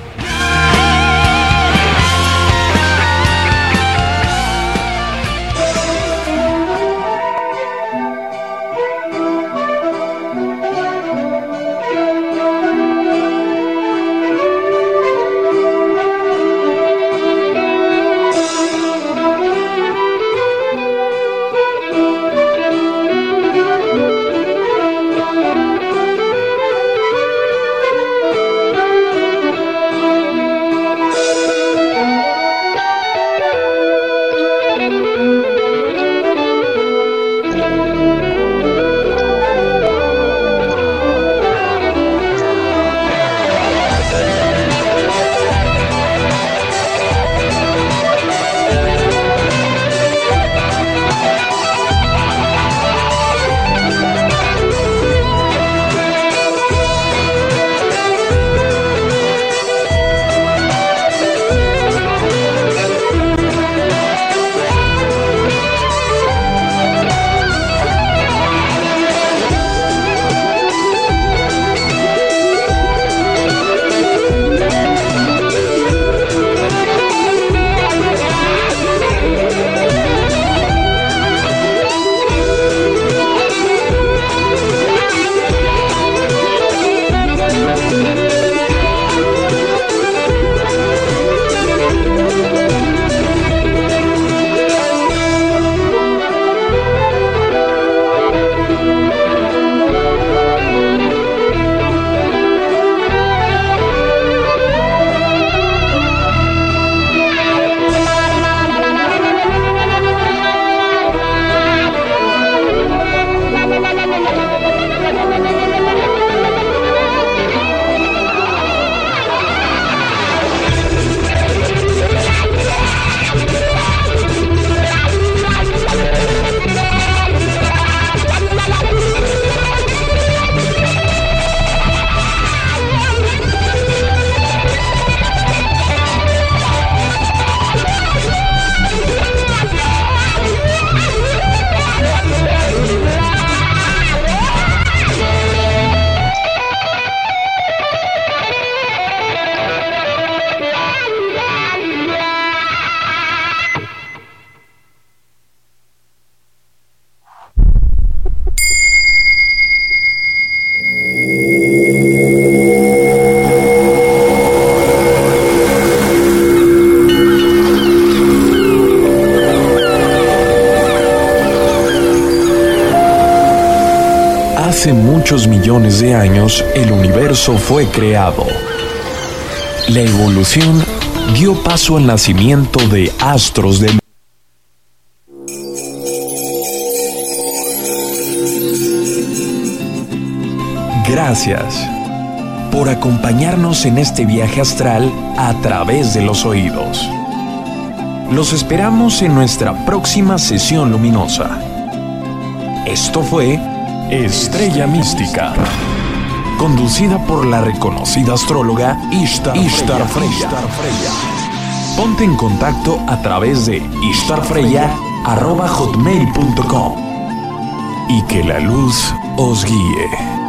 Speaker 1: Hace muchos millones de años el universo fue creado. La evolución dio paso al nacimiento de astros de luz. Gracias por acompañarnos en este viaje astral a través de los oídos. Los esperamos en nuestra próxima sesión luminosa. Esto fue Estrella Mística, conducida por la reconocida astróloga Ishtar, Ishtar Freya. Ponte en contacto a través de ishtarfreya arroba hotmail punto com y que la luz os guíe.